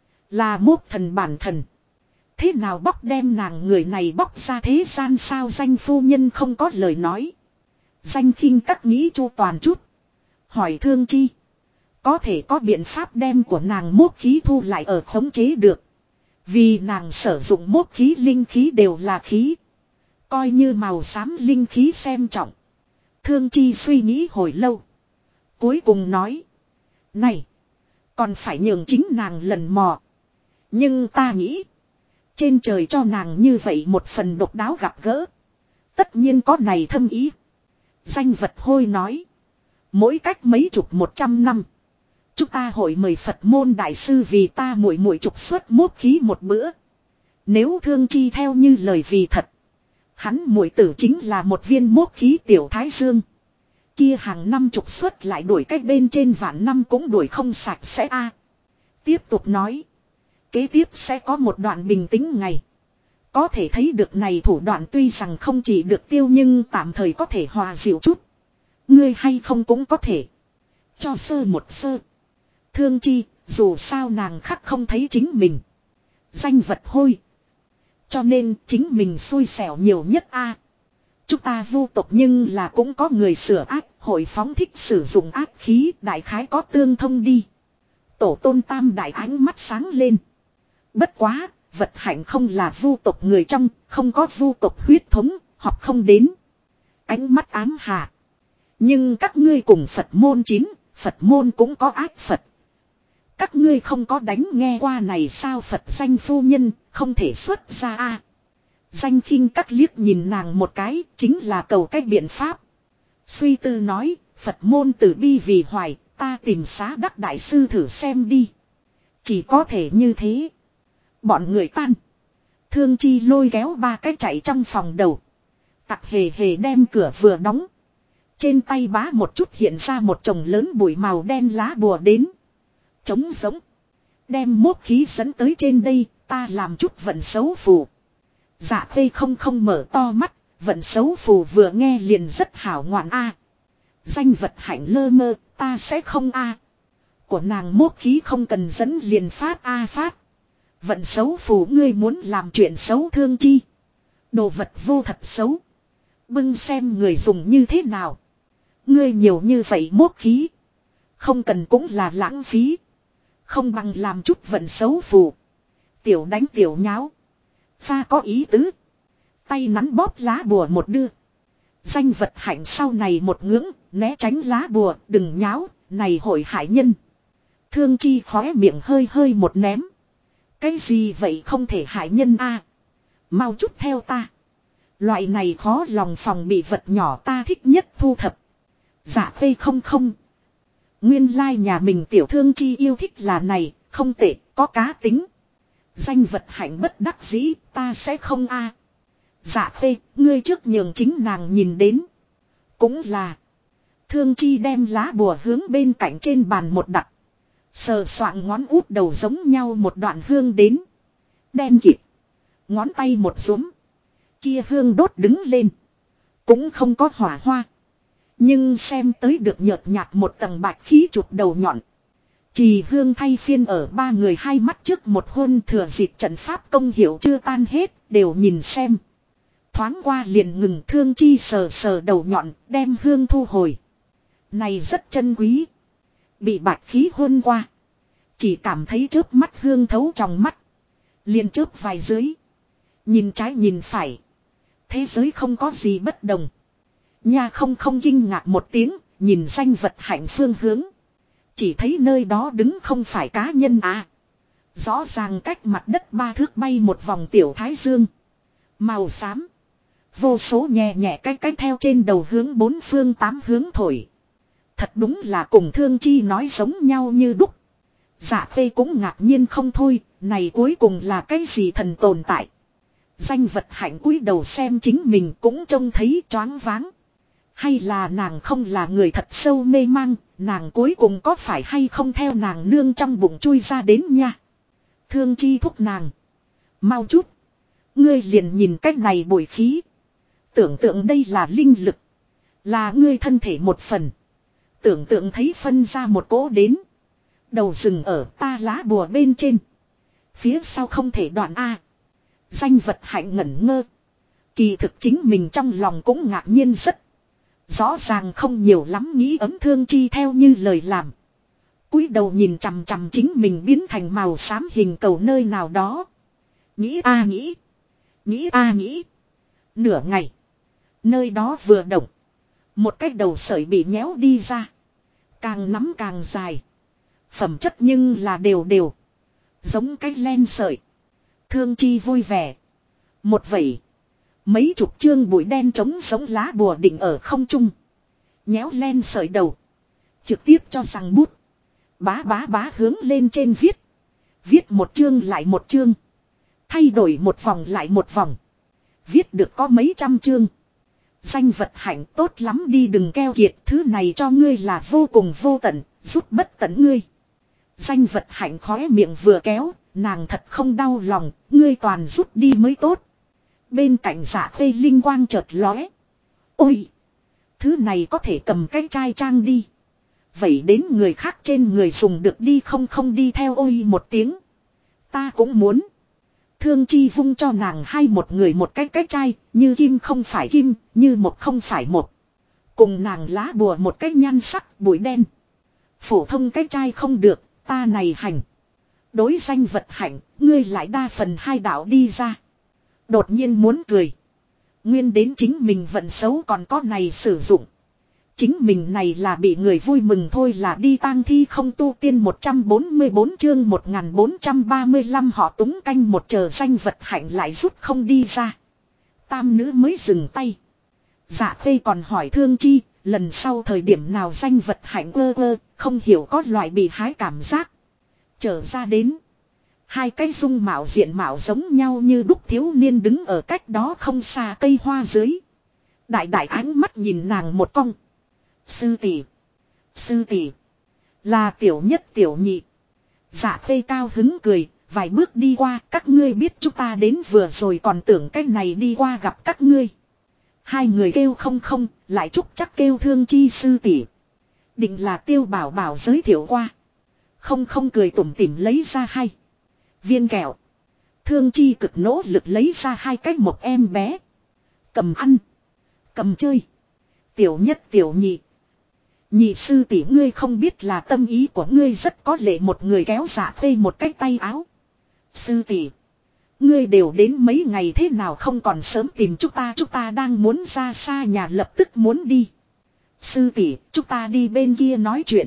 S1: Là mốt thần bản thần. Thế nào bóc đem nàng người này bóc ra thế gian sao danh phu nhân không có lời nói. Danh khinh các nghĩ chu toàn chút. Hỏi Thương Chi. Có thể có biện pháp đem của nàng mốt khí thu lại ở khống chế được. Vì nàng sử dụng mốt khí linh khí đều là khí. Coi như màu xám linh khí xem trọng. Thương Chi suy nghĩ hồi lâu. Cuối cùng nói. Này. Còn phải nhường chính nàng lần mò. Nhưng ta nghĩ. Trên trời cho nàng như vậy một phần độc đáo gặp gỡ. Tất nhiên có này thâm ý. Danh vật hôi nói. Mỗi cách mấy chục 100 năm. Chúng ta hội mời Phật môn đại sư vì ta muội muội trục xuất mốt khí một bữa. Nếu Thương Chi theo như lời vì thật. Hắn muội tử chính là một viên mốt khí tiểu thái dương. Kia hàng năm trục xuất lại đuổi cách bên trên vạn năm cũng đuổi không sạch sẽ a. Tiếp tục nói. Kế tiếp sẽ có một đoạn bình tĩnh ngày. Có thể thấy được này thủ đoạn tuy rằng không chỉ được tiêu nhưng tạm thời có thể hòa dịu chút. Ngươi hay không cũng có thể. Cho sơ một sơ. Thương Chi, dù sao nàng khắc không thấy chính mình. Danh vật hôi. Cho nên chính mình xui xẻo nhiều nhất a. Chúng ta vu tộc nhưng là cũng có người sửa ác, hội phóng thích sử dụng ác khí, đại khái có tương thông đi. Tổ tôn tam đại ánh mắt sáng lên. Bất quá, vật hạnh không là vu tộc người trong, không có vu tộc huyết thống, hoặc không đến. Ánh mắt ám hà. Nhưng các ngươi cùng Phật môn chín, Phật môn cũng có ác Phật. Các ngươi không có đánh nghe qua này sao Phật danh phu nhân, không thể xuất ra a. Danh khinh các liếc nhìn nàng một cái, chính là cầu cách biện pháp. Suy tư nói, Phật môn từ bi vì hoài, ta tìm xá đắc đại sư thử xem đi. Chỉ có thể như thế. Bọn người tan. Thương Chi lôi kéo ba cái chạy trong phòng đầu. Tặc hề hề đem cửa vừa đóng. Trên tay bá một chút hiện ra một chồng lớn bụi màu đen lá bùa đến. Trống giống. Đem mốt khí dẫn tới trên đây, ta làm chút vận xấu phù. Dạ Khê không mở to mắt, vận xấu phù vừa nghe liền rất hảo ngoạn a. Danh vật hạnh lơ mơ, ta sẽ không a. Của nàng mốt khí không cần dẫn liền phát a phát. Vận xấu phù ngươi muốn làm chuyện xấu Thương Chi. Đồ vật vô thật xấu. Bưng xem người dùng như thế nào. Ngươi nhiều như vậy mốt khí. Không cần cũng là lãng phí. Không bằng làm chút vận xấu phù. Tiểu đánh tiểu nháo. Pha có ý tứ. Tay nắn bóp lá bùa một đưa. Danh vật hạnh sau này một ngưỡng, né tránh lá bùa, đừng nháo, này hội hại nhân. Thương Chi khóe miệng hơi hơi một ném. Cái gì vậy không thể hại nhân a? Mau chút theo ta. Loại này khó lòng phòng bị vật nhỏ ta thích nhất thu thập. Dạ Khê không. Nguyên lai nhà mình tiểu Thương Chi yêu thích là này, không tệ, có cá tính. Danh vật hạnh bất đắc dĩ, ta sẽ không a. Dạ Khê, ngươi trước nhường chính nàng nhìn đến. Cũng là. Thương Chi đem lá bùa hướng bên cạnh trên bàn một đặt. Sờ soạng ngón út đầu giống nhau một đoạn hương đến. Đen kịt. Ngón tay một rúm. Kia hương đốt đứng lên. Cũng không có hỏa hoa. Nhưng xem tới được nhợt nhạt một tầng bạch khí chụp đầu nhọn. Trì hương thay phiên ở ba người hai mắt trước một hôn thừa dịp trận pháp công hiệu chưa tan hết, đều nhìn xem. Thoáng qua liền ngừng Thương Chi sờ đầu nhọn, đem hương thu hồi. Này rất chân quý. Bị bạch khí hôn qua. Chỉ cảm thấy chớp mắt hương thấu trong mắt. Liền chớp vài dưới. Nhìn trái nhìn phải. Thế giới không có gì bất đồng. Nha không kinh ngạc một tiếng, nhìn danh vật hạnh phương hướng. Chỉ thấy nơi đó đứng không phải cá nhân à. Rõ ràng cách mặt đất 3 thước bay một vòng tiểu thái dương. Màu xám. Vô số nhẹ nhẹ cách theo trên đầu hướng 4 phương 8 hướng thổi. Thật đúng là cùng Thương Chi nói giống nhau như đúc. Dạ Khê cũng ngạc nhiên không thôi, này cuối cùng là cái gì thần tồn tại. Danh vật hạnh cúi đầu xem chính mình cũng trông thấy choáng váng. Hay là nàng không là người thật sâu mê mang, nàng cuối cùng có phải hay không theo nàng nương trong bụng chui ra đến nha. Thương Chi thúc nàng. Mau chút. Ngươi liền nhìn cách này bội khí. Tưởng tượng đây là linh lực. Là ngươi thân thể một phần. Tưởng tượng thấy phân ra một cỗ đến. Đầu rừng ở ta lá bùa bên trên. Phía sau không thể đoạn A. Danh vật hạnh ngẩn ngơ. Kỳ thực chính mình trong lòng cũng ngạc nhiên rất. Rõ ràng không nhiều lắm nghĩ ấm thương chi theo như lời làm. Cúi đầu nhìn chằm chằm chính mình biến thành màu xám hình cầu nơi nào đó. Nghĩ a nghĩ. Nghĩ a nghĩ. Nửa ngày. Nơi đó vừa động. Một cái đầu sợi bị nhéo đi ra. Càng nắm càng dài. Phẩm chất nhưng là đều đều. Giống cái len sợi. Thương chi vui vẻ. Một vẩy. Mấy chục chương bụi đen trống giống lá bùa định ở không trung. Nhéo len sợi đầu. Trực tiếp cho rằng bút. Bá bá bá hướng lên trên viết. Viết một chương lại một chương. Thay đổi một vòng lại một vòng. Viết được có mấy trăm chương. Danh vật hạnh tốt lắm đi đừng keo kiệt. Thứ này cho ngươi là vô cùng vô tận. Giúp bất tận ngươi. Danh vật hạnh khóe miệng vừa kéo. Nàng thật không đau lòng. Ngươi toàn rút đi mới tốt. Bên cạnh giả phê linh quang chợt lóe. Ôi! Thứ này có thể cầm cái chai trang đi. Vậy đến người khác trên người dùng được đi không đi theo ôi một tiếng. Ta cũng muốn. Thương chi vung cho nàng hai một người một cái chai. Như kim không phải kim, như một không phải một. Cùng nàng lá bùa một cái nhan sắc bụi đen. Phổ thông cái chai không được, ta này hành. Đối danh vật hạnh, ngươi lại đa phần hai đạo đi ra. Đột nhiên muốn cười. Nguyên đến chính mình vận xấu còn có này sử dụng. Chính mình này là bị người vui mừng thôi là đi tang thi không tu tiên 144 chương 1435 họ túng canh một chờ danh vật hạnh lại rút không đi ra. Tam nữ mới dừng tay. Dạ khê còn hỏi thương chi, lần sau thời điểm nào danh vật hạnh không hiểu có loại bị hái cảm giác. Trở ra đến. Hai cái dung mạo diện mạo giống nhau như đúc thiếu niên đứng ở cách đó không xa cây hoa dưới. Đại đại ánh mắt nhìn nàng một cong. Sư tỷ, sư tỷ, là tiểu nhất tiểu nhị. Dạ khê cao hứng cười, vài bước đi qua, các ngươi biết chúng ta đến vừa rồi còn tưởng cách này đi qua gặp các ngươi. Hai người kêu không, lại chúc chắc kêu thương chi sư tỷ. Định là Tiêu Bảo Bảo giới thiệu qua. Không cười tủm tỉm lấy ra hai viên kẹo. Thương chi cực nỗ lực lấy ra hai cái một em bé. Cầm ăn, cầm chơi. Tiểu nhất tiểu nhị. Nhị sư tỷ ngươi không biết là tâm ý của ngươi rất có lệ một người kéo Dạ khê một cái tay áo. Sư tỷ, ngươi đều đến mấy ngày thế nào không còn sớm tìm chúng ta đang muốn ra xa nhà lập tức muốn đi. Sư tỷ, chúng ta đi bên kia nói chuyện.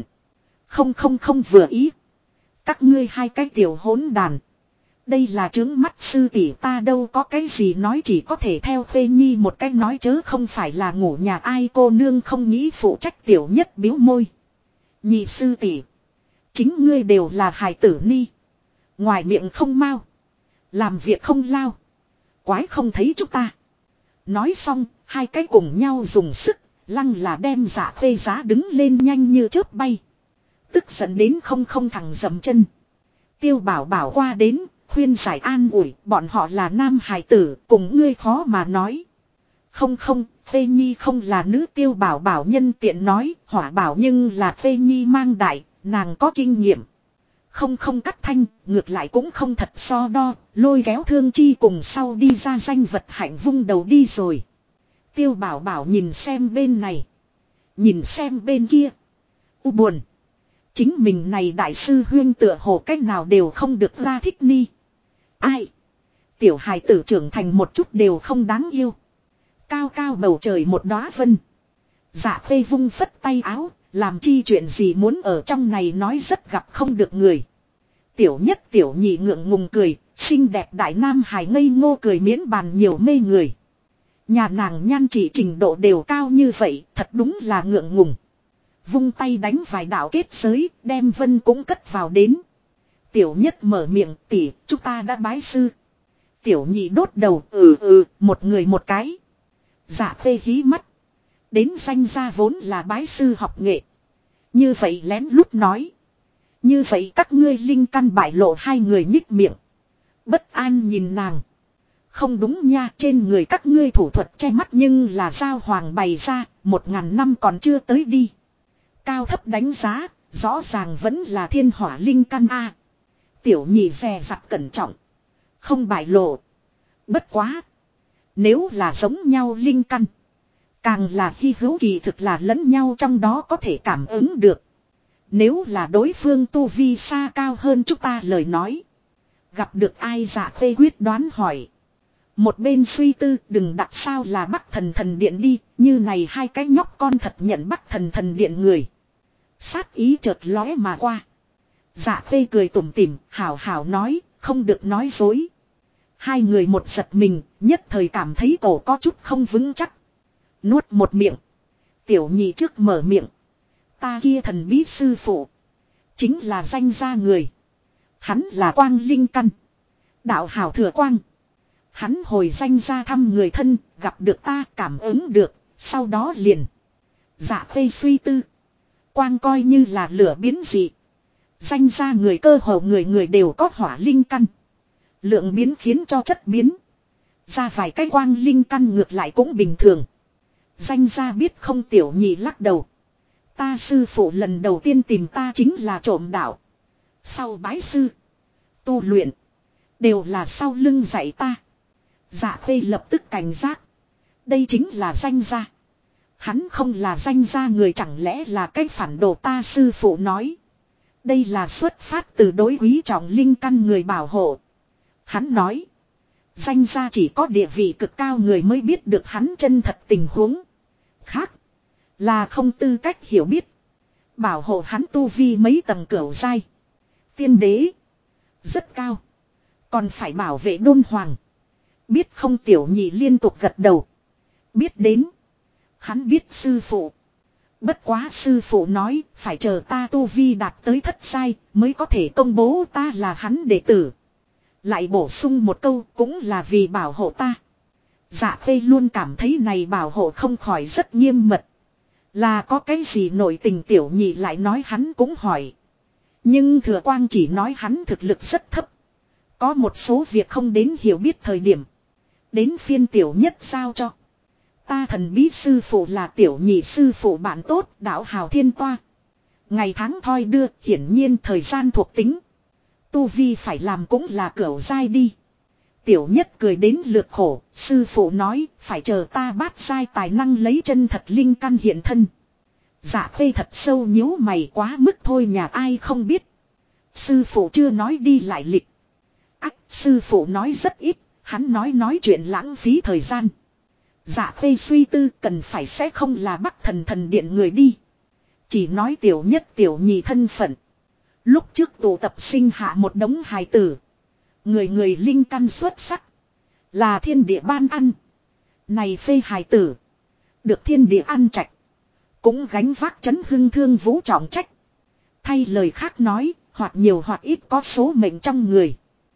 S1: Không vừa ý. Các ngươi hai cái tiểu hỗn đàn. Đây là trướng mắt sư tỷ ta đâu có cái gì nói chỉ có thể theo Khê Nhi một cách nói chớ không phải là ngủ nhà ai cô nương không nghĩ phụ trách tiểu nhất biếu môi. Nhị sư tỷ, chính ngươi đều là hài tử ni. Ngoài miệng không mau. Làm việc không lao. Quái không thấy chúng ta. Nói xong, hai cái cùng nhau dùng sức, lăng là đem Dạ khê giá đứng lên nhanh như chớp bay. Tức giận đến không thẳng dầm chân. Tiêu Bảo Bảo qua đến, khuyên giải an ủi, bọn họ là nam hài tử, cùng ngươi khó mà nói. Không, Phê Nhi không là nữ. Tiêu Bảo Bảo nhân tiện nói, Hỏa Bảo nhưng là Phê Nhi mang đại, nàng có kinh nghiệm. Không cắt thanh, ngược lại cũng không thật so đo, lôi kéo thương chi cùng sau đi ra danh vật hạnh vung đầu đi rồi. Tiêu Bảo Bảo nhìn xem bên này, nhìn xem bên kia. U buồn. Chính mình này đại sư huyên tựa hồ cách nào đều không được ra thích ni. Ai? Tiểu hài tử trưởng thành một chút đều không đáng yêu. Cao cao bầu trời một đóa vân. Dạ khê vung phất tay áo, làm chi chuyện gì muốn ở trong này nói rất gặp không được người. Tiểu nhất tiểu nhị ngượng ngùng cười, xinh đẹp đại nam hài ngây ngô cười miễn bàn nhiều mê người. Nhà nàng nhan chỉ trình độ đều cao như vậy, thật đúng là ngượng ngùng. Vung tay đánh vài đạo kết giới, đem vân cũng cất vào đến. Tiểu nhất mở miệng tỉ, chúng ta đã bái sư. Tiểu nhị đốt đầu, một người một cái. Dạ khê hí mắt. Đến danh gia vốn là bái sư học nghệ. Như vậy lén lút nói. Như vậy các ngươi linh căn bại lộ hai người nhích miệng. Bất an nhìn nàng. Không đúng nha, trên người các ngươi thủ thuật che mắt nhưng là Giao Hoàng bày ra, 1000 năm còn chưa tới đi. Cao thấp đánh giá, rõ ràng vẫn là thiên hỏa linh căn A. Tiểu nhị dè dặt cẩn trọng. Không bại lộ. Bất quá. Nếu là giống nhau linh căn. Càng là hy hữu, kỳ thực là lẫn nhau trong đó có thể cảm ứng được. Nếu là đối phương tu vi xa cao hơn chúng ta lời nói. Gặp được ai Dạ Khê quyết đoán hỏi. Một bên suy tư, đừng đặt sao là Bắc Thần Thần Điện đi, như này hai cái nhóc con thật nhận Bắc Thần Thần Điện người. Sát ý chợt lóe mà qua. Dạ Khê cười tủm tỉm, hảo hảo nói, không được nói dối. Hai người một giật mình, nhất thời cảm thấy cổ có chút không vững chắc. Nuốt một miệng. Tiểu nhị trước mở miệng. Ta kia thần bí sư phụ. Chính là danh gia người. Hắn là quang linh căn. Đạo hảo thừa quang. Hắn hồi danh gia thăm người thân, gặp được ta cảm ứng được, sau đó liền. Dạ Khê suy tư. Quang coi như là lửa biến dị. Danh gia người cơ hồ người người đều có hỏa linh căn. Lượng biến khiến cho chất biến. Ra vài cái quang linh căn ngược lại cũng bình thường. Danh gia biết không, tiểu nhị lắc đầu. Ta sư phụ lần đầu tiên tìm ta chính là trộm đạo. Sau bái sư. Tu luyện. Đều là sau lưng dạy ta. Dạ Khê lập tức cảnh giác. Đây chính là danh gia. Hắn không là danh gia người, chẳng lẽ là cái phản đồ? Ta sư phụ nói. Đây là xuất phát từ đối quý trọng linh căn người bảo hộ. Hắn nói. Danh gia chỉ có địa vị cực cao người mới biết được hắn chân thật tình huống. Khác. Là không tư cách hiểu biết. Bảo hộ hắn tu vi mấy tầng cửu giai. Tiên đế. Rất cao. Còn phải bảo vệ đôn hoàng. Biết không? Tiểu nhị liên tục gật đầu. Biết đến. Hắn biết sư phụ. Bất quá sư phụ nói phải chờ ta tu vi đạt tới thất giai mới có thể công bố ta là hắn đệ tử. Lại bổ sung một câu cũng là vì bảo hộ ta. Dạ Khê luôn cảm thấy này bảo hộ không khỏi rất nghiêm mật. Là có cái gì nội tình? Tiểu nhị lại nói hắn cũng hỏi. Nhưng Thừa Quang chỉ nói hắn thực lực rất thấp. Có một số việc không đến hiểu biết thời điểm. Đến phiên tiểu nhất giao cho. Ta thần bí sư phụ là tiểu nhị sư phụ bạn tốt đạo hào thiên toa. Ngày tháng thoi đưa, hiển nhiên thời gian thuộc tính. Tu vi phải làm cũng là cửu giai đi. Tiểu nhất cười đến lượt khổ, sư phụ nói phải chờ ta bát giai tài năng lấy chân thật linh căn hiện thân. Dạ Khê thật sâu nhíu mày, quá mức thôi, nhà ai không biết. Sư phụ chưa nói đi lại lịch. Ách, sư phụ nói rất ít, hắn nói chuyện lãng phí thời gian. Dạ Khê suy tư, cần phải sẽ không là Bắc Thần Thần Điện người đi. Chỉ nói tiểu nhất tiểu nhị thân phận. Lúc trước tụ tập sinh hạ một đống hài tử. Người người linh căn xuất sắc. Là thiên địa ban ăn. Này phê hài tử. Được thiên địa ăn trạch. Cũng gánh vác chấn hưng thương vũ trọng trách. Thay lời khác nói, hoặc nhiều hoặc ít có số mệnh trong người.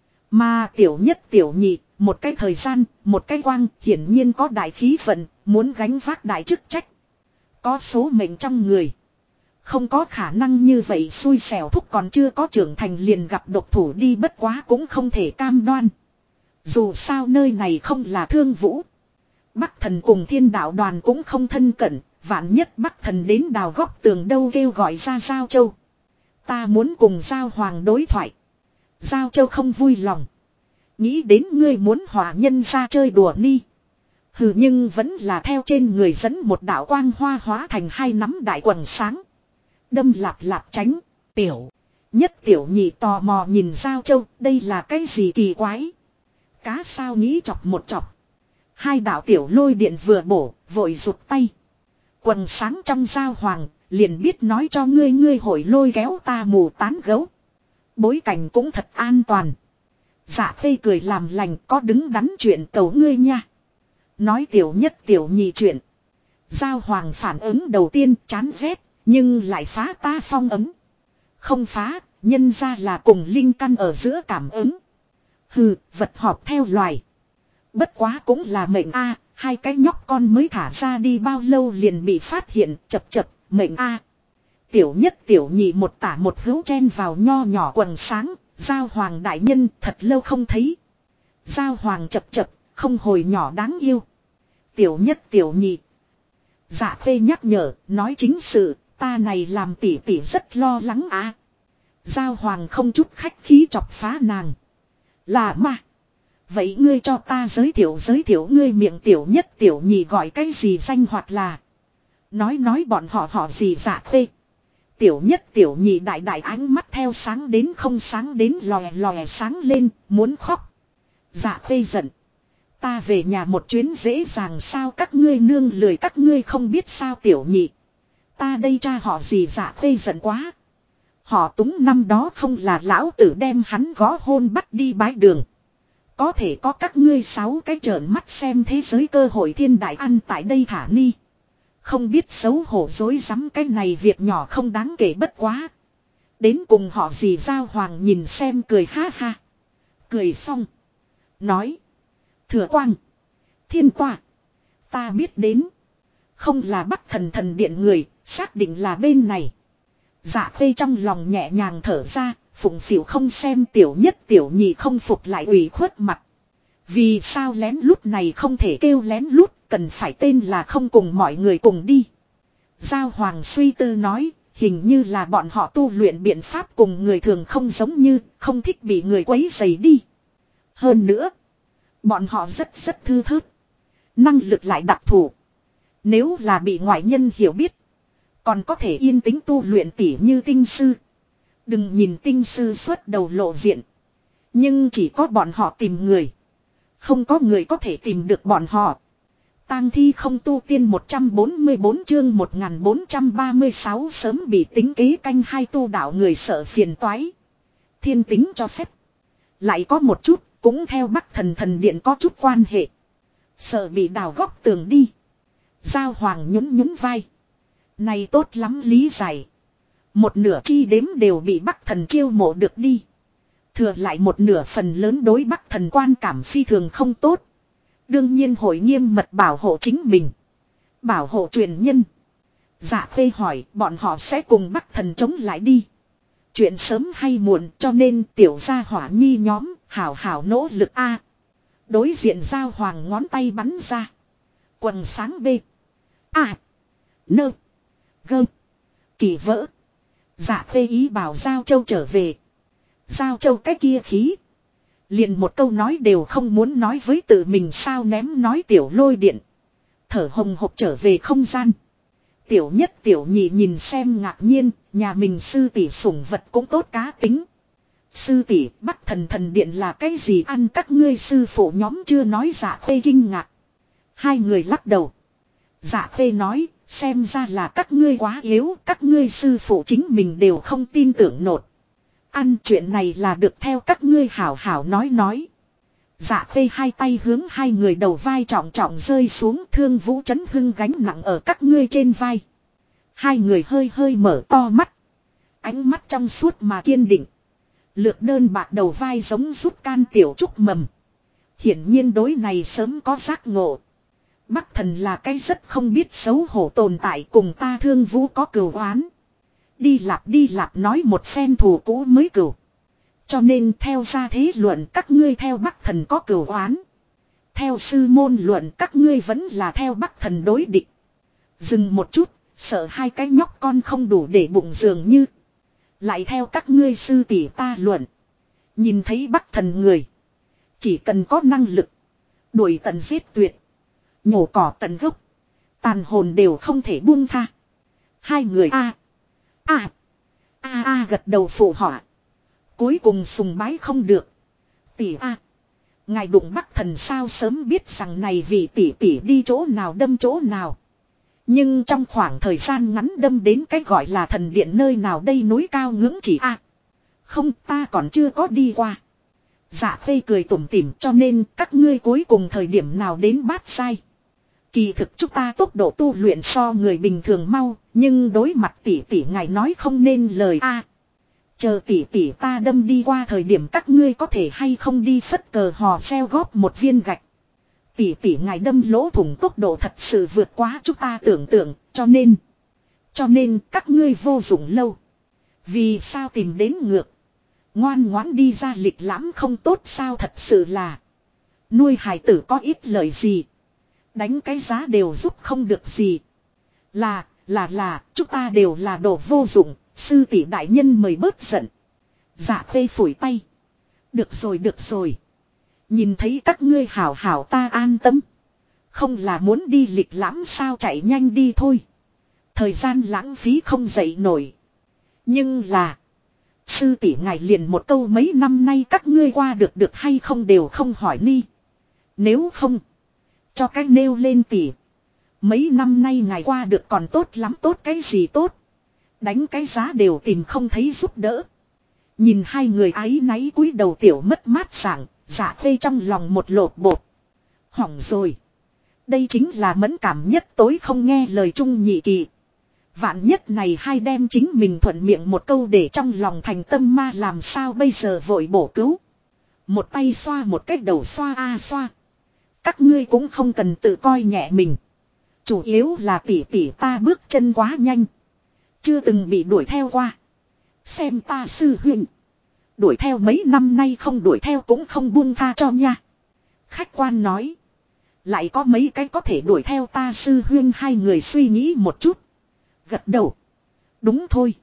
S1: Mà tiểu nhất tiểu nhị, một cái thời gian, một cái quang, hiển nhiên có đại khí vận, muốn gánh vác đại chức trách. Có số mệnh trong người. Không có khả năng như vậy xui xẻo thúc còn chưa có trưởng thành liền gặp độc thủ đi, bất quá cũng không thể cam đoan. Dù sao nơi này không là Thương Vũ. Bắc Thần cùng Thiên Đạo Đoàn cũng không thân cận, vạn nhất Bắc Thần đến đào góc tường đâu kêu gọi ra Giao Châu. Ta muốn cùng Giao Hoàng đối thoại. Giao Châu không vui lòng. Nghĩ đến ngươi muốn hòa nhân ra chơi đùa ni. Hừ, nhưng vẫn là theo trên người dẫn một đạo quang hoa hóa thành hai nắm đại quần sáng. Đâm lạp lạp tránh. Tiểu nhất tiểu nhị tò mò nhìn Giao Châu, đây là cái gì kỳ quái. Cá sao nghĩ chọc một chọc. Hai đạo tiểu lôi điện vừa bổ, vội rụt tay. Quần sáng trong Giao Hoàng, liền biết nói cho ngươi hội lôi kéo ta mù tán gấu. Bối cảnh cũng thật an toàn. Dạ Khê cười làm lành, có đứng đắn chuyện cầu ngươi nha. Nói tiểu nhất tiểu nhị chuyện. Giao Hoàng phản ứng đầu tiên chán ghét, nhưng lại phá ta phong ấm. Không phá, nhân ra là cùng linh căn ở giữa cảm ứng. Hừ, vật họp theo loài. Bất quá cũng là mệnh A, hai cái nhóc con mới thả ra đi bao lâu liền bị phát hiện, chập, mệnh A. Tiểu nhất tiểu nhị một tả một hữu chen vào nho nhỏ quần sáng, Giao Hoàng đại nhân thật lâu không thấy. Giao Hoàng chập, không hồi nhỏ đáng yêu. Tiểu nhất tiểu nhị. Dạ Khê nhắc nhở, nói chính sự, ta này làm tỷ tỷ rất lo lắng à. Giao Hoàng không chút khách khí chọc phá nàng. Là mà. Vậy ngươi cho ta giới thiệu ngươi miệng tiểu nhất tiểu nhị gọi cái gì danh hoặc là. Nói bọn họ gì Dạ Khê. Tiểu nhất tiểu nhị đại đại ánh mắt theo sáng đến không sáng đến lòe lòe sáng lên, muốn khóc. Dạ Khê giận. Ta về nhà một chuyến dễ dàng sao các ngươi nương lười các ngươi không biết sao tiểu nhị. Ta đây cha họ gì Dạ Khê giận quá. Họ Túng năm đó không là lão tử đem hắn gõ hôn bắt đi bái đường. Có thể có các ngươi 6 cái trợn mắt xem thế giới cơ hội thiên đại ăn tại đây thả ni. Không biết xấu hổ dối rắm cái này việc nhỏ không đáng kể bất quá. Đến cùng họ gì Giao Hoàng nhìn xem cười ha ha. Cười xong. Nói. Thừa Quang. Thiên Tọa. Ta biết đến. Không là Bắc Thần thần điện người. Xác định là bên này. Dạ Khê trong lòng nhẹ nhàng thở ra. Phụng phịu không xem tiểu nhất tiểu nhị không phục lại ủy khuất mặt. Vì sao lén lút này không thể kêu lén lút. Cần phải tên là không cùng mọi người cùng đi. Giao Hoàng suy tư nói. Hình như là bọn họ tu luyện biện pháp cùng người thường không giống như. Không thích bị người quấy rầy đi. Hơn nữa. Bọn họ rất thư thớt. Năng lực lại đặc thù. Nếu là bị ngoại nhân hiểu biết. Còn có thể yên tĩnh tu luyện tỉ như tinh sư. Đừng nhìn tinh sư xuất đầu lộ diện. Nhưng chỉ có bọn họ tìm người. Không có người có thể tìm được bọn họ. Tang thi không tu tiên 144 chương 1436 sớm bị tính kế canh hai tu đạo người sợ phiền toái. Thiên tính cho phép. Lại có một chút, cũng theo Bắc Thần thần điện có chút quan hệ. Sợ bị đào góc tường đi. Giao Hoàng nhún vai. Này tốt lắm lý giải. Một nửa chi đếm đều bị Bắc Thần chiêu mộ được đi. Thừa lại một nửa phần lớn đối Bắc Thần quan cảm phi thường không tốt. Đương nhiên hội nghiêm mật bảo hộ chính mình. Bảo hộ truyền nhân. Dạ Khê hỏi bọn họ sẽ cùng Bắc Thần chống lại đi. Chuyện sớm hay muộn cho nên tiểu gia hỏa nhi nhóm hảo hảo nỗ lực a. Đối diện Giao Hoàng ngón tay bắn ra. Quần sáng B. A. Nơ. Gơ. Kỳ vỡ. Dạ Khê ý bảo Giao Châu trở về. Giao Châu cái kia khí. Liền một câu nói đều không muốn nói với tự mình sao ném nói tiểu lôi điện. Thở hồng hộc trở về không gian. Tiểu nhất tiểu nhị nhìn xem ngạc nhiên, nhà mình sư tỷ sủng vật cũng tốt cá tính. Sư tỷ Bắc Thần thần điện là cái gì ăn các ngươi sư phụ nhóm chưa nói Dạ Khê kinh ngạc. Hai người lắc đầu. Dạ Khê nói, xem ra là các ngươi quá yếu, các ngươi sư phụ chính mình đều không tin tưởng nột. Ăn chuyện này là được theo các ngươi hảo hảo nói. Dạ Khê hai tay hướng hai người đầu vai trọng trọng rơi xuống Thương Vũ Chấn Hưng gánh nặng ở các ngươi trên vai. Hai người hơi mở to mắt. Ánh mắt trong suốt mà kiên định. Lược đơn bạc đầu vai giống rút can tiểu trúc mầm. Hiển nhiên đối này sớm có giác ngộ. Bắc Thần là cái rất không biết xấu hổ tồn tại cùng ta Thương Vũ có cừu oán. Đi lạp nói một phen thù cũ mới cừu. Cho nên theo ra thế luận các ngươi theo Bắc Thần có cừu oán. Theo sư môn luận các ngươi vẫn là theo Bắc Thần đối địch. Dừng một chút, sợ hai cái nhóc con không đủ để bụng dường như. Lại theo các ngươi sư tỷ ta luận. Nhìn thấy Bắc Thần người. Chỉ cần có năng lực. Đuổi tận giết tuyệt. Nhổ cỏ tận gốc. Tàn hồn đều không thể buông tha. Hai người gật đầu phụ họa. Cuối cùng sùng bái không được. Tỷ ngài đụng Bắc Thần sao sớm biết rằng này vì tỷ đi chỗ nào đâm chỗ nào. Nhưng trong khoảng thời gian ngắn đâm đến cái gọi là thần điện nơi nào đây núi cao ngưỡng chỉ không ta còn chưa có đi qua. Dạ Khê cười tủm tỉm cho nên các ngươi cuối cùng thời điểm nào đến bát sai. Kỳ thực chúng ta tốc độ tu luyện so người bình thường mau, nhưng đối mặt tỷ ngài nói không nên lời chờ tỷ ta đâm đi qua thời điểm các ngươi có thể hay không đi phất cờ hò xeo góp một viên gạch. Tỷ ngài đâm lỗ thủng tốc độ thật sự vượt quá chúng ta tưởng tượng, cho nên các ngươi vô dụng lâu. Vì sao tìm đến ngược? Ngoan ngoãn đi ra lịch lãm không tốt sao thật sự là. Nuôi hài tử có ít lợi gì. Đánh cái giá đều giúp không được gì. Là, chúng ta đều là đồ vô dụng, sư tỷ đại nhân mời bớt giận. Dạ Khê phủi tay. Được rồi. Nhìn thấy các ngươi hảo hảo ta an tâm. Không là muốn đi lịch lãm sao, chạy nhanh đi thôi. Thời gian lãng phí không dậy nổi. Nhưng là. Sư tỷ ngài liền một câu mấy năm nay các ngươi qua được hay không đều không hỏi ni. Nếu không. Cho cách nêu lên tỷ. Mấy năm nay ngài qua được còn tốt lắm, tốt cái gì tốt. Đánh cái giá đều tìm không thấy giúp đỡ. Nhìn hai người áy náy cúi đầu tiểu mất mát sảng. Dạ Khê trong lòng một lột bột. Hỏng rồi. Đây chính là mẫn cảm nhất tối không nghe lời Trung Nhị Kỳ. Vạn nhất này hai đem chính mình thuận miệng một câu để trong lòng thành tâm ma, làm sao bây giờ, vội bổ cứu. Một tay xoa một cái đầu xoa xoa. Các ngươi cũng không cần tự coi nhẹ mình. Chủ yếu là tỷ tỷ ta bước chân quá nhanh. Chưa từng bị đuổi theo qua. Xem ta sư huynh. Đuổi theo mấy năm nay không đuổi theo cũng không buông tha cho nha. Khách quan nói. Lại có mấy cái có thể đuổi theo ta sư huynh, hai người suy nghĩ một chút. Gật đầu. Đúng thôi.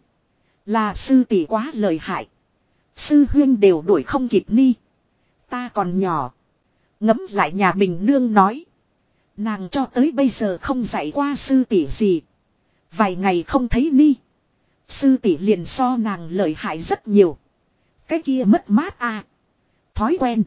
S1: Là sư tỷ quá lợi hại. Sư huynh đều đuổi không kịp ni. Ta còn nhỏ. Ngẫm lại nhà mình nương nói. Nàng cho tới bây giờ không dạy qua sư tỷ gì. Vài ngày không thấy ni. Sư tỷ liền so nàng lợi hại rất nhiều. Cái kia mất mát à. Thói quen.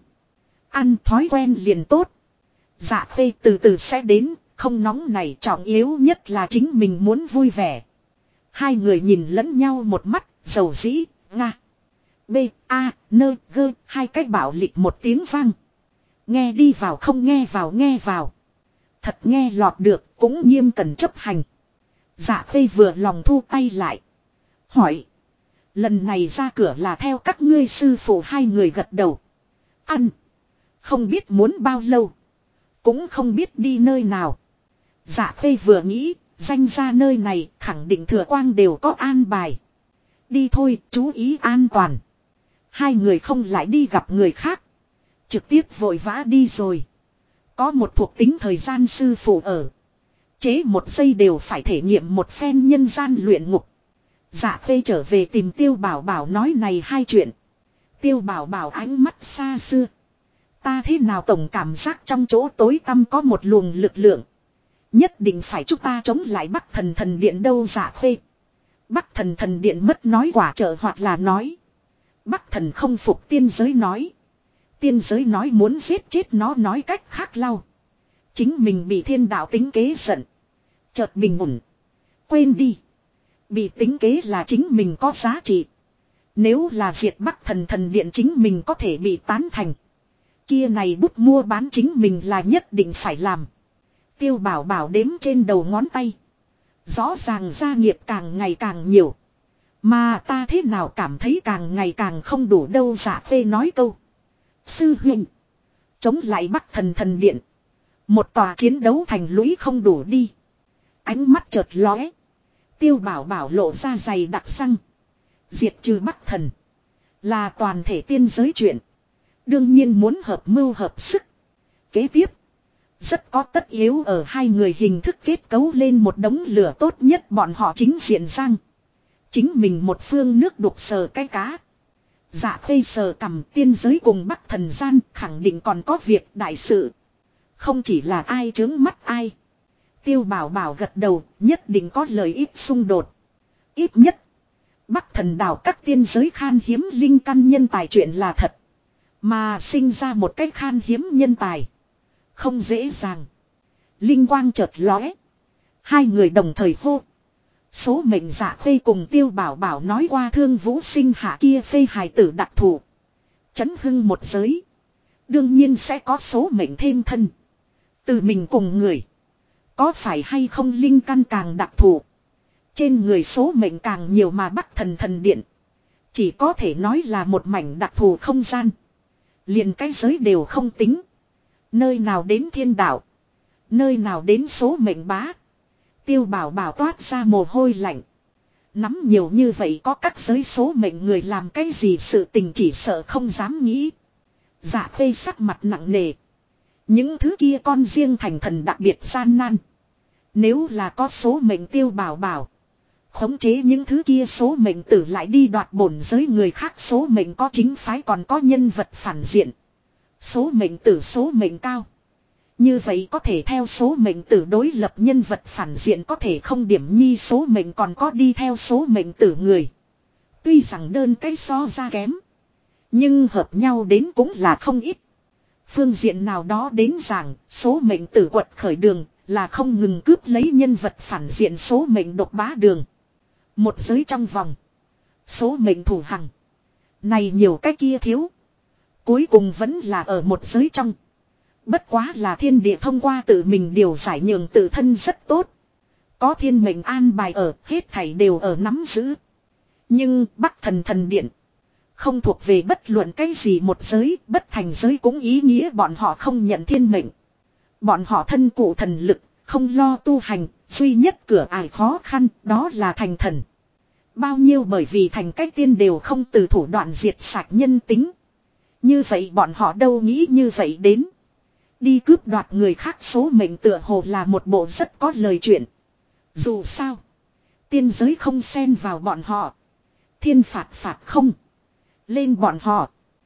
S1: Ăn thói quen liền tốt. Dạ Khê từ từ sẽ đến. Không nóng này, trọng yếu nhất là chính mình muốn vui vẻ. Hai người nhìn lẫn nhau một mắt, dầu dĩ, nga. B, A, nơ, gơ, hai cái bảo lịch một tiếng vang. Nghe đi vào không nghe vào. Thật nghe lọt được, cũng nghiêm cần chấp hành. Dạ Khê vừa lòng thu tay lại. Hỏi. Lần này ra cửa là theo các ngươi sư phụ, hai người gật đầu. Ăn. Không biết muốn bao lâu. Cũng không biết đi nơi nào. Dạ Khê vừa nghĩ, danh ra nơi này khẳng định Thừa Quang đều có an bài. Đi thôi, chú ý an toàn. Hai người không lại đi gặp người khác. Trực tiếp vội vã đi rồi. Có một thuộc tính thời gian sư phụ ở. Chế một giây đều phải thể nghiệm một phen nhân gian luyện ngục. Dạ Khê trở về tìm Tiêu Bảo Bảo nói này hai chuyện. Tiêu Bảo Bảo ánh mắt xa xưa. Ta thế nào tổng cảm giác trong chỗ tối tăm có một luồng lực lượng. Nhất định phải chúng ta chống lại Bắc Thần Thần Điện đâu. Dạ Khê. Bắc Thần Thần Điện mất nói quả trợ, hoặc là nói. Bắc Thần không phục tiên giới nói. Tiên giới nói muốn giết chết nó, nói cách khác lau. Chính mình bị thiên đạo tính kế giận. Chợt bình ổn. Quên đi. Bị tính kế là chính mình có giá trị. Nếu là diệt Bắc Thần Thần Điện chính mình có thể bị tán thành. Kia này bút mua bán chính mình là nhất định phải làm. Tiêu Bảo Bảo đếm trên đầu ngón tay. Rõ ràng gia nghiệp càng ngày càng nhiều. Mà ta thế nào cảm thấy càng ngày càng không đủ đâu. Dạ Khê nói câu. Sư huynh. Chống lại Bắc Thần Thần Điện. Một tòa chiến đấu thành lũy không đủ đi. Ánh mắt chợt lóe. Tiêu Bảo Bảo lộ ra dày đặc răng. Diệt trừ Bắc Thần. Là toàn thể tiên giới chuyện. Đương nhiên muốn hợp mưu hợp sức. Kế tiếp. Rất có tất yếu ở hai người hình thức kết cấu lên một đống lửa, tốt nhất bọn họ chính diện sang. Chính mình một phương nước đục sờ cái cá. Dạ Khê sờ cầm, tiên giới cùng Bắc Thần gian khẳng định còn có việc đại sự. Không chỉ là ai trướng mắt ai. Tiêu Bảo Bảo gật đầu, nhất định có lợi ích xung đột. Ít nhất. Bắc Thần đảo các tiên giới khan hiếm linh căn nhân tài chuyện là thật. Mà sinh ra một cách khan hiếm nhân tài. Không dễ dàng. Linh quang chợt lóe. Hai người đồng thời hô. Số mệnh. Dạ Khê cùng Tiêu Bảo Bảo nói qua Thương Vũ sinh hạ kia phê hài tử đặc thù. Chấn hưng một giới. Đương nhiên sẽ có số mệnh thêm thân. Từ mình cùng người. Có phải hay không linh căn càng đặc thù. Trên người số mệnh càng nhiều mà Bắc Thần Thần Điện. Chỉ có thể nói là một mảnh đặc thù không gian. Liền cái giới đều không tính. Nơi nào đến thiên đạo. Nơi nào đến số mệnh bá. Tiêu Bảo Bảo toát ra mồ hôi lạnh. Nắm nhiều như vậy có các giới số mệnh người làm cái gì sự tình chỉ sợ không dám nghĩ. Dạ Khê sắc mặt nặng nề. Những thứ kia con riêng thành thần đặc biệt gian nan. Nếu là có số mệnh Tiêu Bảo Bảo khống chế những thứ kia số mệnh tử lại đi đoạt bổn giới người khác số mệnh có chính phái còn có nhân vật phản diện. Số mệnh tử số mệnh cao. Như vậy có thể theo số mệnh tử đối lập nhân vật phản diện có thể không điểm nhi số mệnh còn có đi theo số mệnh tử người. Tuy rằng đơn cái so ra kém. Nhưng hợp nhau đến cũng là không ít. Phương diện nào đó đến rằng số mệnh tử quật khởi đường là không ngừng cướp lấy nhân vật phản diện số mệnh độc bá đường. Một giới trong vòng. Số mệnh thủ hằng. Này nhiều cái kia thiếu. Cuối cùng vẫn là ở một giới trong. Bất quá là thiên địa thông qua tự mình điều giải nhường tự thân rất tốt. Có thiên mệnh an bài ở hết thảy đều ở nắm giữ. Nhưng Bắc Thần Thần Điện. Không thuộc về bất luận cái gì một giới, bất thành giới cũng ý nghĩa bọn họ không nhận thiên mệnh. Bọn họ thân cụ thần lực, không lo tu hành, duy nhất cửa ải khó khăn, đó là thành thần. Bao nhiêu bởi vì thành cách tiên đều không từ thủ đoạn diệt sạch nhân tính. Như vậy bọn họ đâu nghĩ như vậy đến. Đi cướp đoạt người khác số mệnh tựa hồ là một bộ rất có lời chuyện. Dù sao, tiên giới không xen vào bọn họ. Thiên phạt không. Lên bọn họ.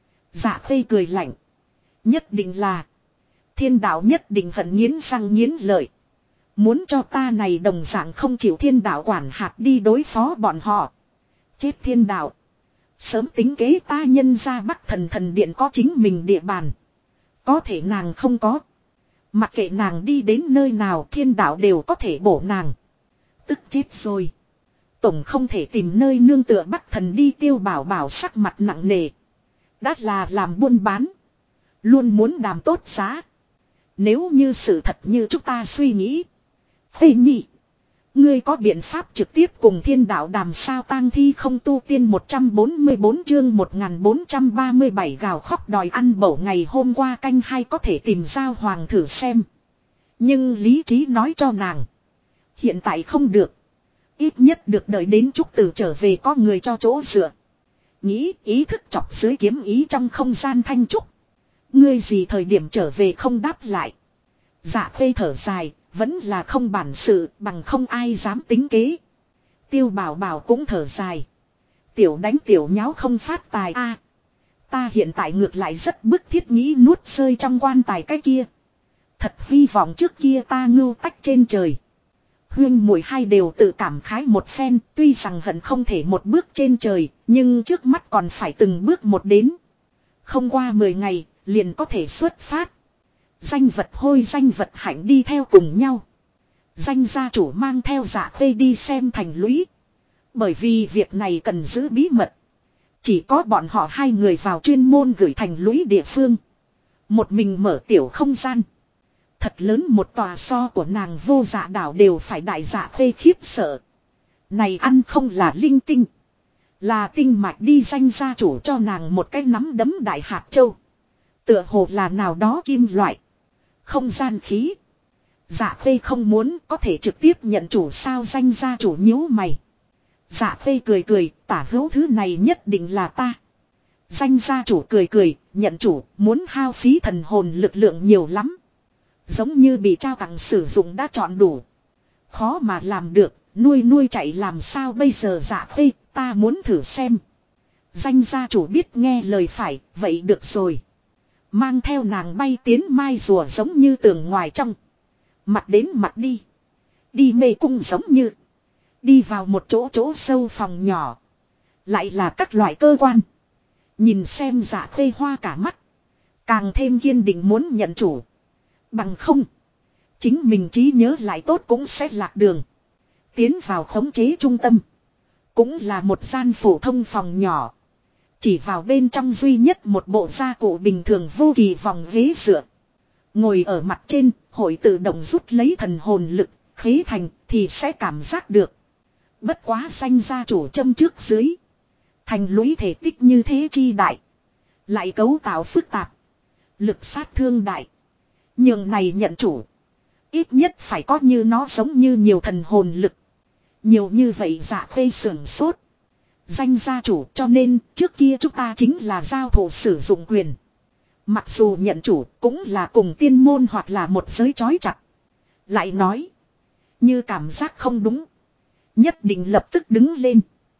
S1: Dạ Khê cười lạnh. Nhất định là. Thiên đạo nhất định hận nghiến răng nghiến lợi. Muốn cho ta này đồng dạng không chịu thiên đạo quản hạt đi đối phó bọn họ. Chết thiên đạo. Sớm tính kế ta nhân ra Bắc Thần Thần Điện có chính mình địa bàn. Có thể nàng không có. Mặc kệ nàng đi đến nơi nào thiên đạo đều có thể bổ nàng. Tức chết rồi. Tổng không thể tìm nơi nương tựa Bắc Thần đi Tiêu Bảo Bảo sắc mặt nặng nề. Đã là làm buôn bán. Luôn muốn đàm tốt giá. Nếu như sự thật như chúng ta suy nghĩ. Phê nhị. Ngươi có biện pháp trực tiếp cùng thiên đạo đàm sao tang thi không tu tiên 144 chương 1437 gào khóc đòi ăn bẩu ngày hôm qua canh hay có thể tìm giao hoàng thử xem. Nhưng lý trí nói cho nàng. Hiện tại không được. Ít nhất được đợi đến Trúc Tử trở về có người cho chỗ dựa. Nghĩ ý thức chọc dưới kiếm ý trong không gian thanh trúc. Ngươi gì thời điểm trở về không đáp lại. Dạ Khê thở dài. Vẫn là không bản sự bằng không ai dám tính kế. Tiêu Bảo Bảo cũng thở dài. Tiểu đánh tiểu nháo không phát tài a. Ta hiện tại ngược lại rất bức thiết nghĩ nuốt rơi trong quan tài cái kia. Thật hy vọng trước kia ta ngưu tách trên trời. Huyên muội hai đều tự cảm khái một phen. Tuy rằng hận không thể một bước trên trời. Nhưng trước mắt còn phải từng bước một đến. Không qua 10 ngày liền có thể xuất phát. Danh vật hôi danh vật hạnh đi theo cùng nhau. Danh gia chủ mang theo Dạ Khê đi xem thành lũy. Bởi vì việc này cần giữ bí mật. Chỉ có bọn họ hai người vào chuyên môn gửi thành lũy địa phương. Một mình mở tiểu không gian. Thật lớn một tòa so của nàng Vô Dạ đảo đều phải đại Dạ Khê khiếp sợ. Này ăn không là linh tinh. Là tinh mạch đi danh gia chủ cho nàng một cái nắm đấm đại hạt châu. Tựa hồ là nào đó kim loại. Không gian khí. Dạ Khê không muốn có thể trực tiếp nhận chủ sao danh gia chủ nhíu mày. Dạ Khê cười cười, tả hữu thứ này nhất định là ta. Danh gia chủ cười cười, nhận chủ, muốn hao phí thần hồn lực lượng nhiều lắm. Giống như bị trao tặng sử dụng đã chọn đủ. Khó mà làm được, nuôi chạy làm sao bây giờ Dạ Khê, ta muốn thử xem. Danh gia chủ biết nghe lời phải, vậy được rồi. Mang theo nàng bay tiến mai rùa giống như tường ngoài trong. Mặt đến mặt đi. Đi mê cung giống như. Đi vào một chỗ sâu phòng nhỏ. Lại là các loại cơ quan. Nhìn xem Dạ Khê hoa cả mắt. Càng thêm kiên định muốn nhận chủ. Bằng không. Chính mình trí nhớ lại tốt cũng sẽ lạc đường. Tiến vào khống chế trung tâm. Cũng là một gian phổ thông phòng nhỏ. Chỉ vào bên trong duy nhất một bộ gia cụ bình thường vô kỳ vòng ghế dựa. Ngồi ở mặt trên, hội tự động rút lấy thần hồn lực, khế thành thì sẽ cảm giác được. Bất quá danh gia chủ châm trước dưới. Thành lũy thể tích như thế chi đại. Lại cấu tạo phức tạp. Lực sát thương đại. Nhường này nhận chủ. Ít nhất phải có như nó giống như nhiều thần hồn lực. Nhiều như vậy Dạ Khê sưởng sốt. Danh gia chủ cho nên trước kia chúng ta chính là giao thủ sử dụng quyền. Mặc dù nhận chủ cũng là cùng tiên môn hoặc là một giới trói chặt. Lại nói. Như cảm giác không đúng. Nhất định lập tức đứng lên.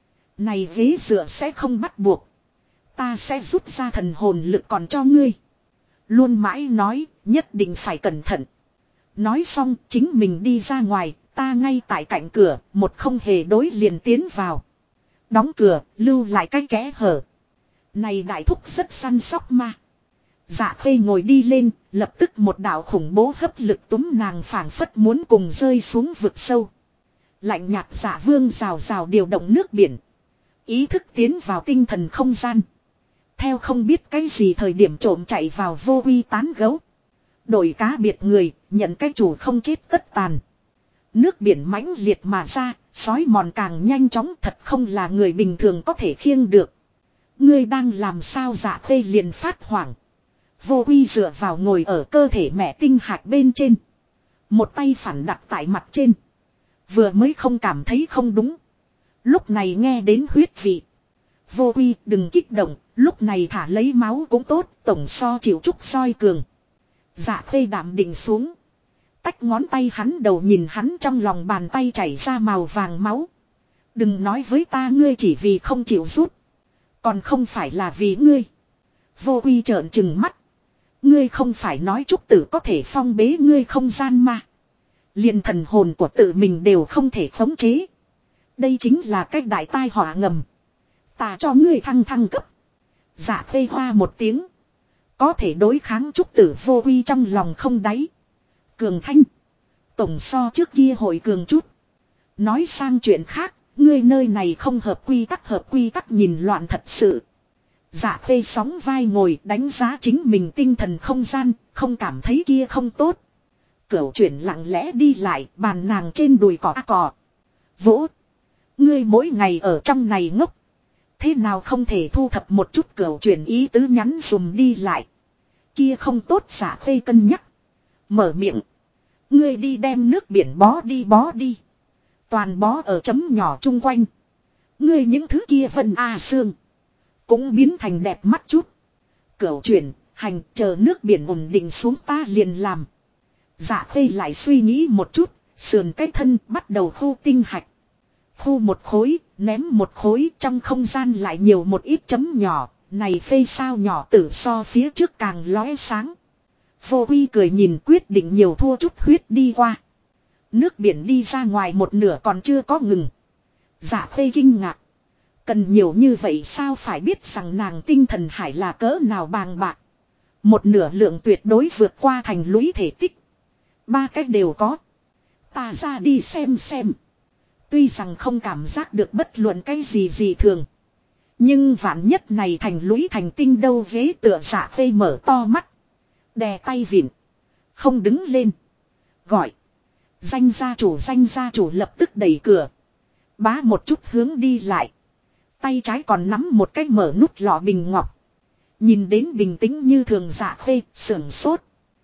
S1: Này ghế dựa sẽ không bắt buộc. Ta sẽ rút ra thần hồn lực còn cho ngươi. Luôn mãi nói nhất định phải cẩn thận. Nói xong chính mình đi ra ngoài. Ta ngay tại cạnh cửa. Một không hề đối liền tiến vào. Đóng cửa lưu lại cái kẽ hở. Này đại thúc rất săn sóc mà. Dạ Khê ngồi đi lên, lập tức một đạo khủng bố hấp lực túm nàng phảng phất muốn cùng rơi xuống vực sâu. Lạnh nhạt Dạ Vương rào rào điều động nước biển. Ý thức tiến vào tinh thần không gian. Theo không biết cái gì thời điểm trộm chạy vào vô uy tán gấu. Đổi cá biệt người, nhận cái chủ không chết tất tàn. Nước biển mãnh liệt mà ra, sói mòn càng nhanh chóng thật không là người bình thường có thể khiêng được. Ngươi đang làm sao Dạ Khê liền phát hoảng. Vô uy dựa vào ngồi ở cơ thể mẹ tinh hạch bên trên. Một tay phản đặt tại mặt trên. Vừa mới không cảm thấy không đúng. Lúc này nghe đến huyết vị. Vô uy đừng kích động. Lúc này thả lấy máu cũng tốt. Tổng so chịu trúc soi cường. Dạ Khê đạm định xuống. Tách ngón tay hắn đầu nhìn hắn trong lòng bàn tay chảy ra màu vàng máu. Đừng nói với ta ngươi chỉ vì không chịu rút. Còn không phải là vì ngươi. Vô uy trợn trừng mắt. Ngươi không phải nói trúc tử có thể phong bế ngươi không gian mà. Liền thần hồn của tự mình đều không thể khống chế. Đây chính là cách đại tai họa ngầm. Ta cho ngươi thăng cấp. Dạ Khê hoa một tiếng. Có thể đối kháng trúc tử vô uy trong lòng không đáy. Cường thanh. Tổng so trước kia hội cường chút. Nói sang chuyện khác. Ngươi nơi này không hợp quy tắc nhìn loạn thật sự. Dạ Khê sóng vai ngồi đánh giá chính mình tinh thần không gian, không cảm thấy kia không tốt. Cửu chuyển lặng lẽ đi lại, bàn nàng trên đùi cỏ. Vỗ. Ngươi mỗi ngày ở trong này ngốc. Thế nào không thể thu thập một chút cửu chuyển ý tứ nhắn dùm đi lại. Kia không tốt Dạ Khê cân nhắc. Mở miệng. Ngươi đi đem nước biển bó đi. Toàn bó ở chấm nhỏ chung quanh. Ngươi những thứ kia vân xương. Cũng biến thành đẹp mắt chút. Cửu chuyển, hành chờ nước biển ổn định xuống ta liền làm. Dạ Khê lại suy nghĩ một chút, sườn cái thân bắt đầu khu tinh hạch. Khu một khối, ném một khối trong không gian lại nhiều một ít chấm nhỏ, này phê sao nhỏ tử so phía trước càng lóe sáng. Vô uy cười nhìn quyết định nhiều thua chút huyết đi qua. Nước biển đi ra ngoài một nửa còn chưa có ngừng. Dạ Khê kinh ngạc. Cần nhiều như vậy sao phải biết rằng nàng tinh thần hải là cỡ nào bàng bạc. Một nửa lượng tuyệt đối vượt qua thành lũy thể tích. 3 cách đều có. Ta ra đi xem. Tuy rằng không cảm giác được bất luận cái gì thường. Nhưng vạn nhất này thành lũy thành tinh đâu ghế tựa Dạ Khê mở to mắt. Đè tay vịn. Không đứng lên. Gọi. Danh gia chủ lập tức đẩy cửa. Bá một chút hướng đi lại. Tay trái còn nắm một cái mở nút lọ bình ngọc. Nhìn đến bình tĩnh như thường Dạ Khê sưởng sốt.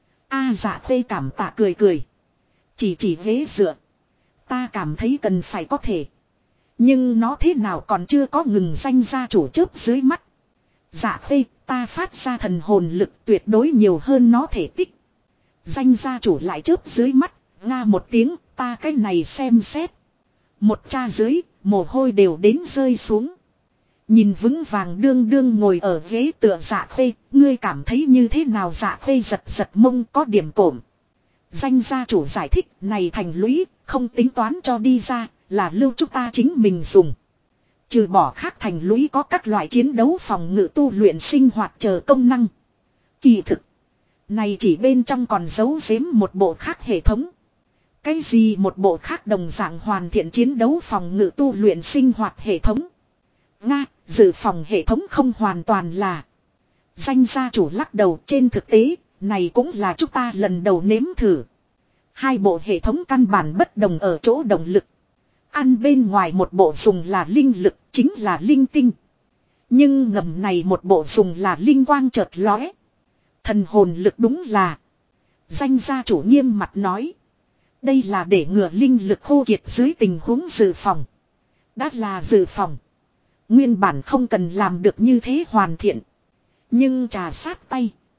S1: Dạ Khê cảm tạ cười. Chỉ ghế dựa. Ta cảm thấy cần phải có thể. Nhưng nó thế nào còn chưa có ngừng danh gia chủ chớp dưới mắt. Dạ Khê ta phát ra thần hồn lực tuyệt đối nhiều hơn nó thể tích. Danh gia chủ lại chớp dưới mắt. Nga một tiếng ta cái này xem xét. Một tra dưới mồ hôi đều đến rơi xuống. Nhìn vững vàng đương ngồi ở ghế tựa Dạ Khê, ngươi cảm thấy như thế nào Dạ Khê giật mông có điểm cổm. Danh gia chủ giải thích này thành lũy, không tính toán cho đi ra, là lưu chúng ta chính mình dùng. Trừ bỏ khác thành lũy có các loại chiến đấu phòng ngự tu luyện sinh hoạt chờ công năng. Kỳ thực, này chỉ bên trong còn giấu giếm một bộ khác hệ thống. Cái gì một bộ khác đồng dạng hoàn thiện chiến đấu phòng ngự tu luyện sinh hoạt hệ thống. Nga, dự phòng hệ thống không hoàn toàn là. Danh gia chủ lắc đầu trên thực tế, này cũng là chúng ta lần đầu nếm thử. Hai bộ hệ thống căn bản bất đồng ở chỗ động lực. Ăn bên ngoài một bộ dùng là linh lực, chính là linh tinh. Nhưng ngầm này một bộ dùng là linh quang chợt lóe. Thần hồn lực đúng là. Danh gia chủ nghiêm mặt nói. Đây là để ngừa linh lực khô kiệt dưới tình huống dự phòng. Đã là dự phòng. Nguyên bản không cần làm được như thế hoàn thiện. Nhưng trà sát tay.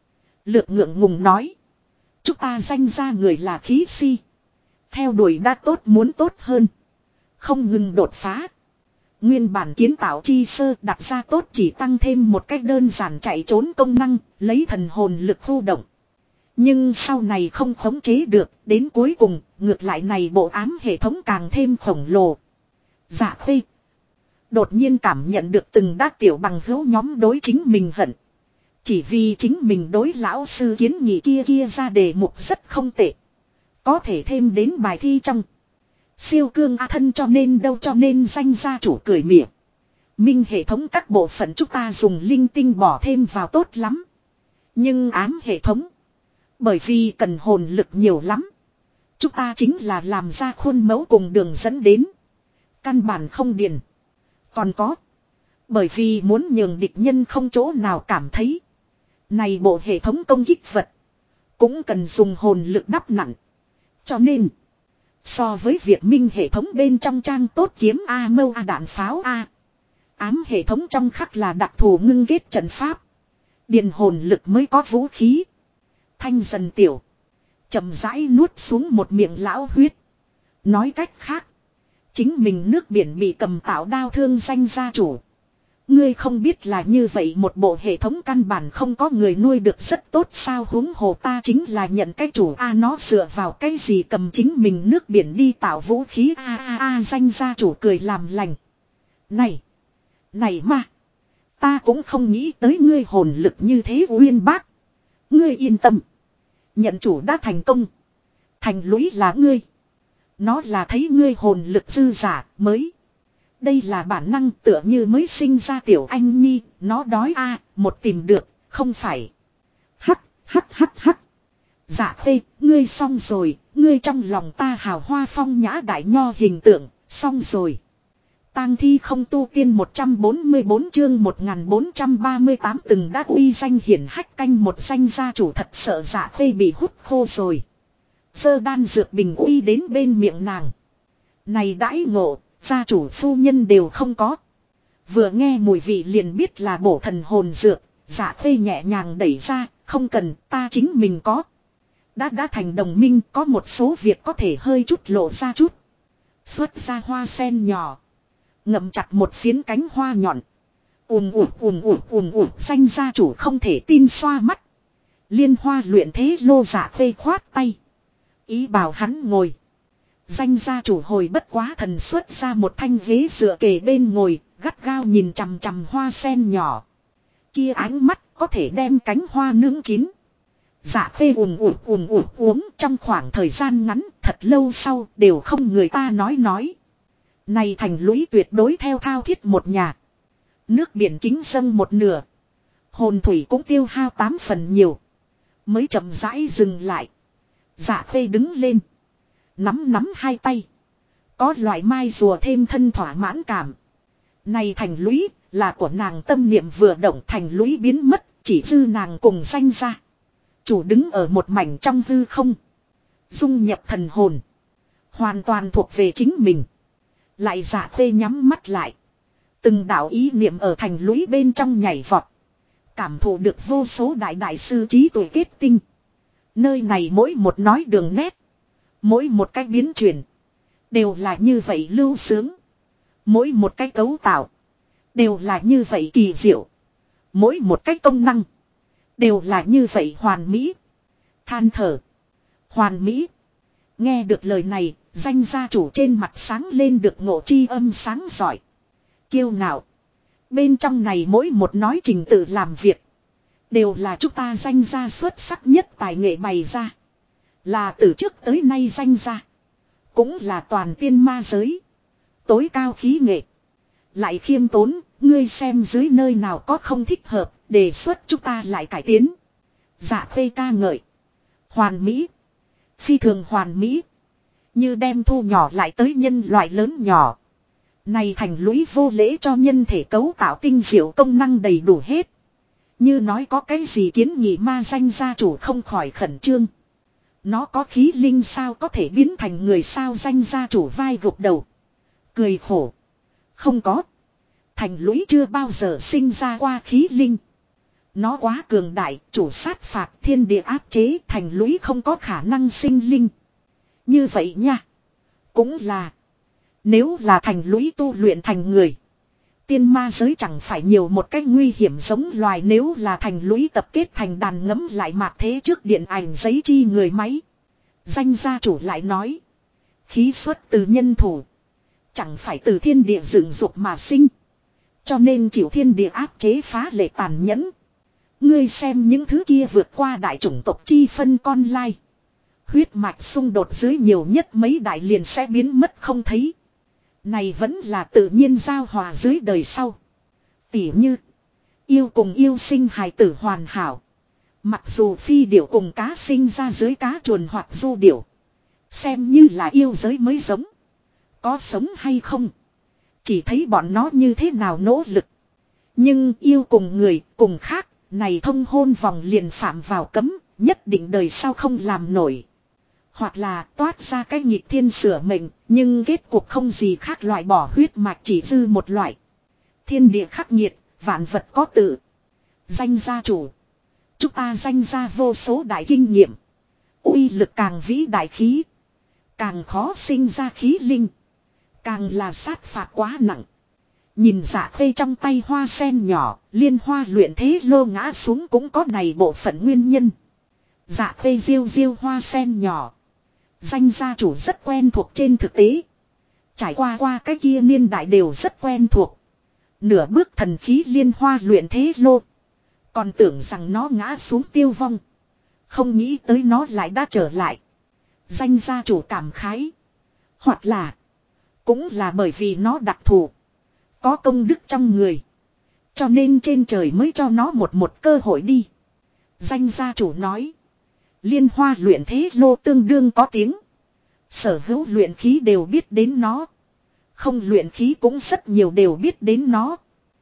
S1: Lược ngượng ngùng nói. Chúng ta danh ra người là khí si. Theo đuổi đã tốt muốn tốt hơn. Không ngừng đột phá. Nguyên bản kiến tạo chi sơ đặt ra tốt chỉ tăng thêm một cách đơn giản chạy trốn công năng, lấy thần hồn lực khu động. Nhưng sau này không khống chế được, đến cuối cùng, ngược lại này bộ ám hệ thống càng thêm khổng lồ. Dạ Khê đột nhiên cảm nhận được từng đá tiểu bằng hữu nhóm đối chính mình hận. Chỉ vì chính mình đối lão sư kiến nghị kia ra đề mục rất không tệ. Có thể thêm đến bài thi trong. Siêu cương A thân cho nên đâu cho nên danh gia chủ cười mỉa. Minh hệ thống các bộ phận chúng ta dùng linh tinh bỏ thêm vào tốt lắm. Nhưng ám hệ thống. Bởi vì cần hồn lực nhiều lắm. Chúng ta chính là làm ra khuôn mẫu cùng đường dẫn đến. Căn bản không điền. Còn có. Bởi vì muốn nhường địch nhân không chỗ nào cảm thấy. Này bộ hệ thống công kích vật. Cũng cần dùng hồn lực đắp nặng. Cho nên. So với việc minh hệ thống bên trong trang tốt kiếm A mâu A đạn pháo A. Ám hệ thống trong khắc là đặc thù ngưng kết trận pháp. Điền hồn lực mới có vũ khí. Thanh dần tiểu. Chậm rãi nuốt xuống một miệng lão huyết. Nói cách khác. Chính mình nước biển bị cầm tạo đao thương danh gia chủ. Ngươi không biết là như vậy một bộ hệ thống căn bản không có người nuôi được rất tốt sao huống hồ ta chính là nhận cái chủ A nó dựa vào cái gì cầm chính mình nước biển đi tạo vũ khí a danh gia chủ cười làm lành. Này mà. Ta cũng không nghĩ tới ngươi hồn lực như thế uyên bác. Ngươi yên tâm. Nhận chủ đã thành công. Thành lũy là ngươi. Nó là thấy ngươi hồn lực dư giả mới. Đây là bản năng tựa như mới sinh ra tiểu anh nhi. Nó đói một tìm được. Không phải. Hắc. Dạ Khê, ngươi xong rồi. Ngươi trong lòng ta hào hoa phong nhã đại nho hình tượng. Xong rồi. Tang thi không tu tiên 144 chương 1438 từng đã uy danh hiển hách canh một danh gia chủ thật sợ Dạ Khê bị hút khô rồi. Sơ đan dược bình uy đến bên miệng nàng. Này đãi ngộ, gia chủ phu nhân đều không có. Vừa nghe mùi vị liền biết là bổ thần hồn dược, Dạ Khê nhẹ nhàng đẩy ra, không cần, ta chính mình có. Đã thành đồng minh, có một số việc có thể hơi chút lộ ra chút. Xuất ra hoa sen nhỏ. Ngậm chặt một phiến cánh hoa nhọn. Ùm danh gia chủ không thể tin xoa mắt. Liên hoa luyện thế lô Dạ Khê khoát tay. Ý bảo hắn ngồi. Danh gia chủ hồi bất quá thần xuất ra một thanh ghế dựa kề bên ngồi, gắt gao nhìn chằm chằm hoa sen nhỏ. Kia ánh mắt có thể đem cánh hoa nướng chín. Dạ Khê uống trong khoảng thời gian ngắn thật lâu sau đều không người ta nói. Này thành lũy tuyệt đối theo thao thiết một nhà. Nước biển kính dâng một nửa. Hồn thủy cũng tiêu hao 8 phần nhiều. Mới chậm rãi dừng lại. Dạ Khê đứng lên. Nắm hai tay. Có loại mai rùa thêm thân thỏa mãn cảm. Này thành lũy là của nàng tâm niệm vừa động thành lũy biến mất. Chỉ dư nàng cùng danh ra. Chủ đứng ở một mảnh trong hư không. Dung nhập thần hồn. Hoàn toàn thuộc về chính mình. Lại Dạ Khê nhắm mắt lại. Từng đạo ý niệm ở thành lũy bên trong nhảy vọt. Cảm thụ được vô số đại sư trí tuệ kết tinh. Nơi này mỗi một nói đường nét. Mỗi một cách biến chuyển. Đều là như vậy lưu sướng. Mỗi một cách cấu tạo. Đều là như vậy kỳ diệu. Mỗi một cách công năng. Đều là như vậy hoàn mỹ. Than thở. Hoàn mỹ. Nghe được lời này. Danh gia chủ trên mặt sáng lên được ngộ tri âm sáng giỏi. Kiêu ngạo. Bên trong này mỗi một nói trình tự làm việc. Đều là chúng ta danh gia xuất sắc nhất tài nghệ bày ra. Là từ trước tới nay danh gia. Cũng là toàn tiên ma giới. Tối cao khí nghệ. Lại khiêm tốn. Ngươi xem dưới nơi nào có không thích hợp. Đề xuất chúng ta lại cải tiến. Dạ Khê ca ngợi. Hoàn mỹ. Phi thường hoàn mỹ. Như đem thu nhỏ lại tới nhân loại lớn nhỏ. Này thành lũy vô lễ cho nhân thể cấu tạo tinh diệu công năng đầy đủ hết. Như nói có cái gì kiến nghị ma danh gia chủ không khỏi khẩn trương. Nó có khí linh sao có thể biến thành người sao danh gia chủ vai gục đầu. Cười khổ. Không có. Thành lũy chưa bao giờ sinh ra qua khí linh. Nó quá cường đại, chủ sát phạt thiên địa áp chế thành lũy không có khả năng sinh linh. Như vậy nha. Cũng là. Nếu là thành lũy tu luyện thành người. Tiên ma giới chẳng phải nhiều một cách nguy hiểm giống loài nếu là thành lũy tập kết thành đàn ngấm lại mạc thế trước điện ảnh giấy chi người máy. Danh gia chủ lại nói. Khí xuất từ nhân thủ. Chẳng phải từ thiên địa dựng dục mà sinh. Cho nên chịu thiên địa áp chế phá lệ tàn nhẫn. Ngươi xem những thứ kia vượt qua đại chủng tộc chi phân con lai. Huyết mạch xung đột dưới nhiều nhất mấy đại liền sẽ biến mất không thấy. Này vẫn là tự nhiên giao hòa dưới đời sau. Tỉ như. Yêu cùng yêu sinh hài tử hoàn hảo. Mặc dù phi điểu cùng cá sinh ra dưới cá chuồn hoặc du điểu. Xem như là yêu giới mới giống. Có sống hay không. Chỉ thấy bọn nó như thế nào nỗ lực. Nhưng yêu cùng người cùng khác. Này thông hôn vòng liền phạm vào cấm. Nhất định đời sau không làm nổi. Hoặc là toát ra cái nghịch thiên sửa mệnh. Nhưng kết cuộc không gì khác loại bỏ huyết mạch chỉ dư một loại. Thiên địa khắc nghiệt. Vạn vật có tự. Danh gia chủ. Chúng ta danh gia vô số đại kinh nghiệm. Uy lực càng vĩ đại khí. Càng khó sinh ra khí linh. Càng là sát phạt quá nặng. Nhìn Dạ Khê trong tay hoa sen nhỏ. Liên hoa luyện thế lô ngã xuống cũng có này bộ phận nguyên nhân. Dạ Khê diêu diêu hoa sen nhỏ. Danh gia chủ rất quen thuộc trên thực tế. Trải qua cái kia niên đại đều rất quen thuộc. Nửa bước thần khí liên hoa luyện thế lô. Còn tưởng rằng nó ngã xuống tiêu vong. Không nghĩ tới nó lại đã trở lại. Danh gia chủ cảm khái. Hoặc là. Cũng là bởi vì nó đặc thù. Có công đức trong người. Cho nên trên trời mới cho nó một cơ hội đi. Danh gia chủ nói. Liên hoa luyện thế lô tương đương có tiếng. Sở hữu luyện khí đều biết đến nó. Không luyện khí cũng rất nhiều đều biết đến nó.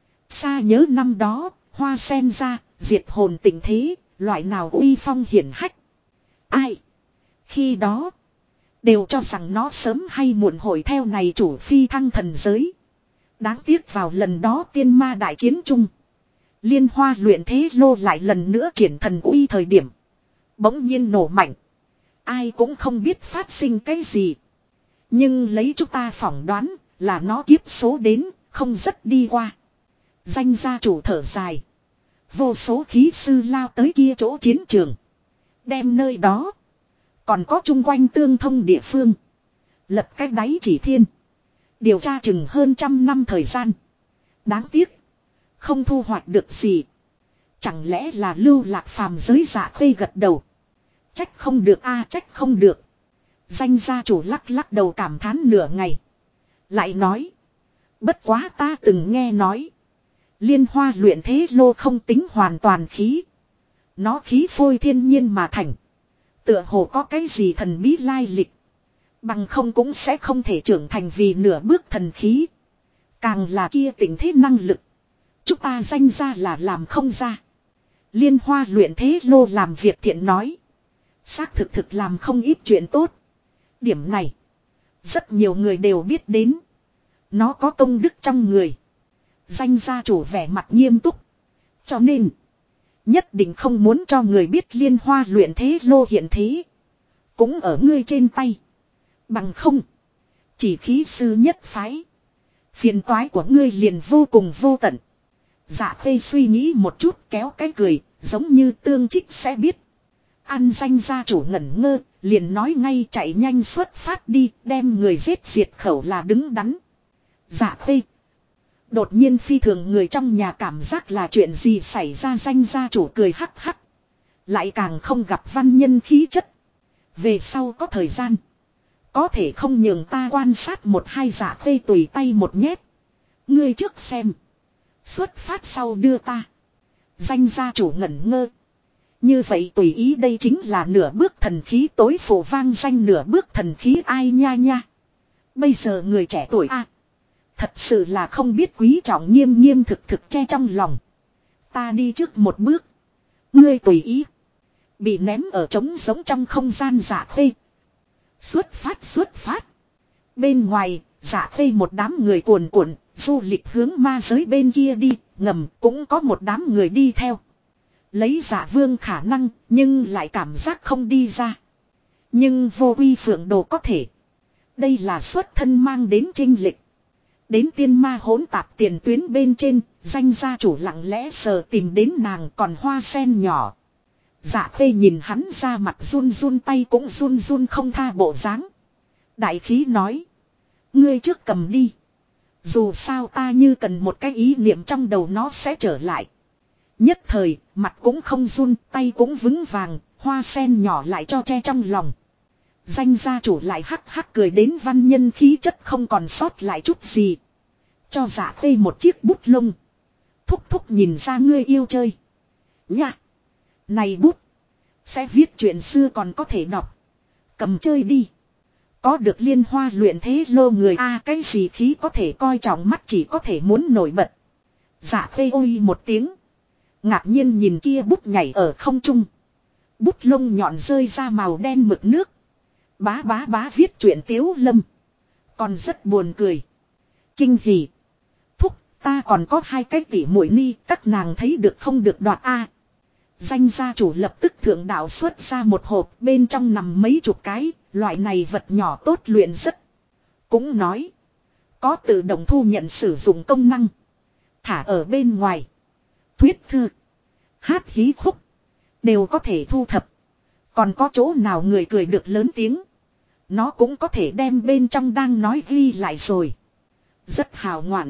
S1: Xa nhớ năm đó, hoa sen ra, diệt hồn tình thế, loại nào uy phong hiển hách. Ai? Khi đó, đều cho rằng nó sớm hay muộn hội theo này chủ phi thăng thần giới. Đáng tiếc vào lần đó tiên ma đại chiến chung. Liên hoa luyện thế lô lại lần nữa triển thần uy thời điểm. Bỗng nhiên nổ mạnh. Ai cũng không biết phát sinh cái gì. Nhưng lấy chúng ta phỏng đoán là nó kiếp số đến, không rất đi qua. Danh gia chủ thở dài. Vô số khí sư lao tới kia chỗ chiến trường. Đem nơi đó. Còn có chung quanh tương thông địa phương. Lập cái đáy chỉ thiên. Điều tra chừng hơn 100 năm thời gian. Đáng tiếc. Không thu hoạch được gì. Chẳng lẽ là lưu lạc phàm giới Dạ Khê gật đầu. Trách không được a trách không được. Danh gia chủ lắc lắc đầu cảm thán nửa ngày. Lại nói. Bất quá ta từng nghe nói. Liên hoa luyện thế lô không tính hoàn toàn khí. Nó khí phôi thiên nhiên mà thành. Tựa hồ có cái gì thần bí lai lịch. Bằng không cũng sẽ không thể trưởng thành vì nửa bước thần khí. Càng là kia tình thế năng lực. Chúng ta danh ra là làm không ra. Liên hoa luyện thế lô làm việc thiện nói. Xác thực làm không ít chuyện tốt. Điểm này. Rất nhiều người đều biết đến. Nó có công đức trong người. Danh gia chủ vẻ mặt nghiêm túc. Cho nên. Nhất định không muốn cho người biết liên hoa luyện thế lô hiện thế. Cũng ở ngươi trên tay. Bằng không. Chỉ khí sư nhất phái. Phiền toái của ngươi liền vô cùng vô tận. Dạ Khê suy nghĩ một chút kéo cái cười. Giống như tương trích sẽ biết. Ăn danh gia chủ ngẩn ngơ. Liền nói ngay chạy nhanh xuất phát đi. Đem người giết diệt khẩu là đứng đắn. Dạ Khê. Đột nhiên phi thường người trong nhà cảm giác là chuyện gì xảy ra danh gia chủ cười hắc hắc. Lại càng không gặp văn nhân khí chất. Về sau có thời gian. Có thể không nhường ta quan sát một hai Dạ Khê tùy tay một nhét. Ngươi trước xem. Xuất phát sau đưa ta. Danh gia chủ ngẩn ngơ. Như vậy tùy ý đây chính là nửa bước thần khí tối phổ vang danh nửa bước thần khí ai nha nha. Bây giờ người trẻ tuổi a thật sự là không biết quý trọng nghiêm nghiêm thực che trong lòng. Ta đi trước một bước. Ngươi tùy ý. Bị ném ở trống giống trong không gian Dạ Khê. Xuất phát. Bên ngoài, Dạ Khê một đám người cuồn cuộn, du lịch hướng ma giới bên kia đi, ngầm cũng có một đám người đi theo. Lấy Dạ Vương khả năng nhưng lại cảm giác không đi ra. Nhưng Vô Uy Phượng Đồ có thể. Đây là xuất thân mang đến chênh lệch. Đến tiên ma hỗn tạp tiền tuyến bên trên, danh gia chủ lặng lẽ sờ tìm đến nàng còn hoa sen nhỏ. Dạ Khê nhìn hắn ra mặt run run tay cũng run run không tha bộ dáng. Đại khí nói. Ngươi trước cầm đi. Dù sao ta như cần một cái ý niệm trong đầu nó sẽ trở lại. Nhất thời, mặt cũng không run, tay cũng vững vàng, hoa sen nhỏ lại cho che trong lòng. Danh gia chủ lại hắc hắc cười đến văn nhân khí chất không còn sót lại chút gì. Cho Dạ Khê một chiếc bút lông. Thúc thúc nhìn ra ngươi yêu chơi. Nha! Này bút! Sẽ viết chuyện xưa còn có thể đọc. Cầm chơi đi. Có được Liên Hoa luyện thế lô người a cái gì khí có thể coi trọng mắt chỉ có thể muốn nổi bật. Dạ Khê ôi một tiếng. Ngạc nhiên nhìn kia bút nhảy ở không trung. Bút lông nhọn rơi ra màu đen mực nước. Bá bá bá viết chuyện Tiếu Lâm. Còn rất buồn cười. Kinh hỉ. Thúc ta còn có hai cái tỉ muội ni các nàng thấy được không được đoạt a. Danh gia chủ lập tức thượng đạo xuất ra một hộp bên trong nằm mấy chục cái. Loại này vật nhỏ tốt luyện rất. Cũng nói. Có tự động thu nhận sử dụng công năng. Thả ở bên ngoài. Thuyết thư. Hát hí khúc. Đều có thể thu thập. Còn có chỗ nào người cười được lớn tiếng. Nó cũng có thể đem bên trong đang nói ghi lại rồi. Rất hào ngoạn.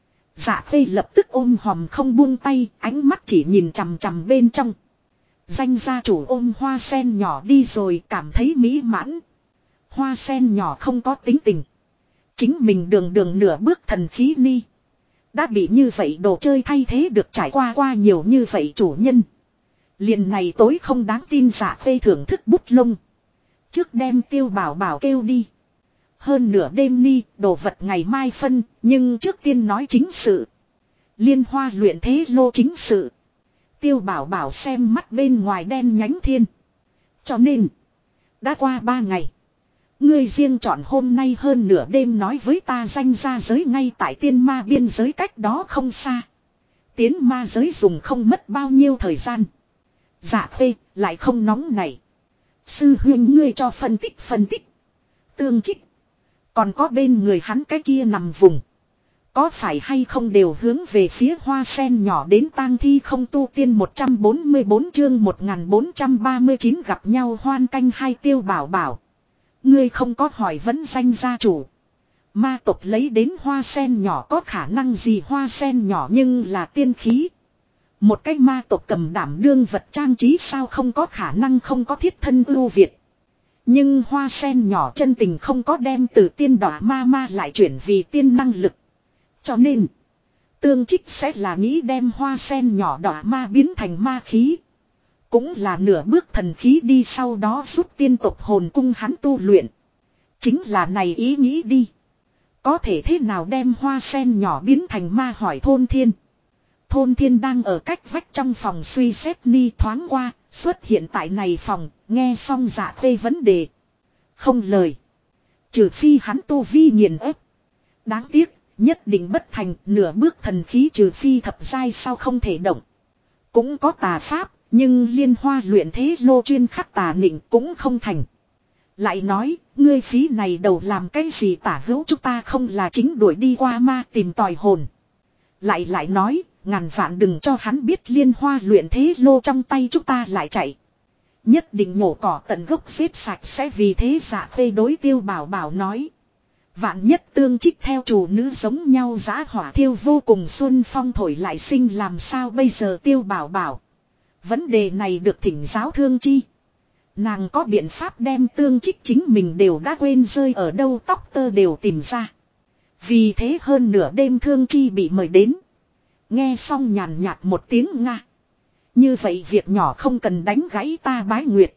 S1: Dạ Khê lập tức ôm hòm không buông tay. Ánh mắt chỉ nhìn chằm chằm bên trong. Danh gia chủ ôm hoa sen nhỏ đi rồi cảm thấy mỹ mãn. Hoa sen nhỏ không có tính tình. Chính mình đường đường nửa bước thần khí ni. Đã bị như vậy đồ chơi thay thế được trải qua nhiều như vậy chủ nhân. Liền này tối không đáng tin Dạ Khê thưởng thức bút lông. Trước đem Tiêu Bảo Bảo kêu đi. Hơn nửa đêm ni, đồ vật ngày mai phân, nhưng trước tiên nói chính sự. Liên Hoa luyện thế lô chính sự. Tiêu Bảo Bảo xem mắt bên ngoài đen nhánh thiên. Cho nên, đã qua 3 ngày. Ngươi riêng chọn hôm nay hơn nửa đêm nói với ta danh ra giới ngay tại tiên ma biên giới cách đó không xa. Tiến ma giới dùng không mất bao nhiêu thời gian. Dạ Khê lại không nóng này. Sư huynh ngươi cho phân tích. Tương trích. Còn có bên người hắn cái kia nằm vùng. Có phải hay không đều hướng về phía hoa sen nhỏ đến tang thi không tu tiên 144 chương 1439 gặp nhau hoan canh hai Tiêu Bảo Bảo. Ngươi không có hỏi vẫn danh gia chủ. Ma tộc lấy đến hoa sen nhỏ có khả năng gì hoa sen nhỏ nhưng là tiên khí. Một cái ma tộc cầm đảm đương vật trang trí sao không có khả năng không có thiết thân ưu việt. Nhưng hoa sen nhỏ chân tình không có đem từ tiên đỏ ma lại chuyển vì tiên năng lực. Cho nên, tương trích sẽ là nghĩ đem hoa sen nhỏ đỏ ma biến thành ma khí. Cũng là nửa bước thần khí đi sau đó giúp tiên tộc hồn cung hắn tu luyện. Chính là này ý nghĩ đi. Có thể thế nào đem hoa sen nhỏ biến thành ma hỏi Thôn Thiên. Thôn Thiên đang ở cách vách trong phòng suy xét ni thoáng qua, xuất hiện tại này phòng, nghe xong Dạ Khê vấn đề. Không lời. Trừ phi hắn tu vi nghiền ép. Đáng tiếc, nhất định bất thành nửa bước thần khí trừ phi thập giai sao không thể động. Cũng có tà pháp, nhưng Liên Hoa luyện thế lô chuyên khắc tà nịnh cũng không thành. Lại nói, ngươi phí này đầu làm cái gì tả hữu chúng ta không là chính đuổi đi qua ma tìm tòi hồn. Lại nói, ngàn vạn đừng cho hắn biết Liên Hoa luyện thế lô trong tay chúng ta lại chạy. Nhất định nhổ cỏ tận gốc xếp sạch sẽ vì thế Dạ Khê đối Tiêu Bảo Bảo nói. Vạn nhất tương trích theo chủ nữ giống nhau giã hỏa thiêu vô cùng xuân phong thổi lại sinh làm sao bây giờ Tiêu Bảo Bảo. Vấn đề này được thỉnh giáo Thương Chi. Nàng có biện pháp đem tương trích chính mình đều đã quên rơi ở đâu tóc tơ đều tìm ra. Vì thế hơn nửa đêm Thương Chi bị mời đến. Nghe xong nhàn nhạt một tiếng Nga. Như vậy việc nhỏ không cần đánh gãy ta bái nguyệt.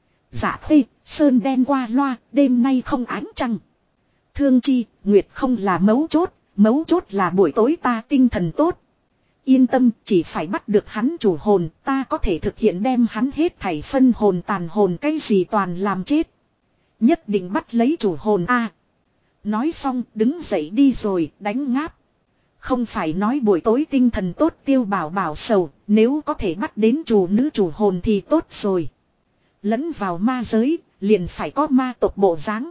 S1: Dạ Khê, sơn đen qua loa, đêm nay không ánh trăng. Thương Chi, nguyệt không là mấu chốt là buổi tối ta tinh thần tốt. Yên tâm, chỉ phải bắt được hắn chủ hồn, ta có thể thực hiện đem hắn hết thảy phân hồn tàn hồn cái gì toàn làm chết. Nhất định bắt lấy chủ hồn a. Nói xong, đứng dậy đi rồi, đánh ngáp. Không phải nói buổi tối tinh thần tốt Tiêu Bảo Bảo sầu, nếu có thể bắt đến chủ nữ chủ hồn thì tốt rồi. Lẫn vào ma giới, liền phải có ma tộc bộ dáng.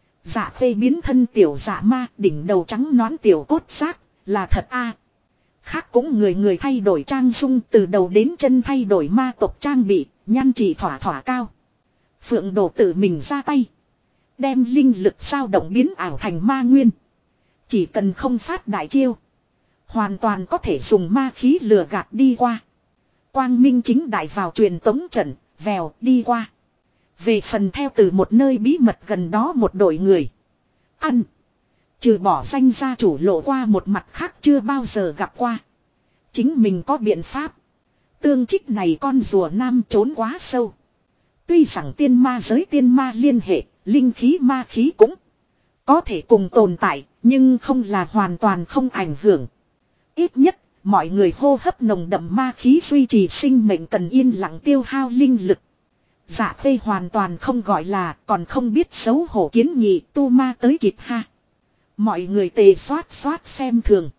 S1: Dạ Khê biến thân tiểu dạ ma, đỉnh đầu trắng nón tiểu cốt xác, là thật a. Khác cũng người người thay đổi trang dung, từ đầu đến chân thay đổi ma tộc trang bị, nhan chỉ thỏa thỏa cao. Phượng Đồ tự mình ra tay, đem linh lực sao động biến ảo thành ma nguyên. Chỉ cần không phát đại chiêu, hoàn toàn có thể dùng ma khí lừa gạt đi qua. Quang minh chính đại vào truyền tống trận, vèo đi qua. Về phần theo từ một nơi bí mật gần đó một đội người ăn, trừ bỏ danh gia chủ lộ qua một mặt khác chưa bao giờ gặp qua. Chính mình có biện pháp. Tương trích này con rùa nam trốn quá sâu. Tuy rằng tiên ma giới tiên ma liên hệ, linh khí ma khí cũng có thể cùng tồn tại, nhưng không là hoàn toàn không ảnh hưởng. Ít nhất, mọi người hô hấp nồng đậm ma khí duy trì sinh mệnh cần yên lặng tiêu hao linh lực. Dạ Khê hoàn toàn không gọi là, còn không biết xấu hổ kiến nghị tu ma tới kịp ha. Mọi người tề xoát xoát xem thường.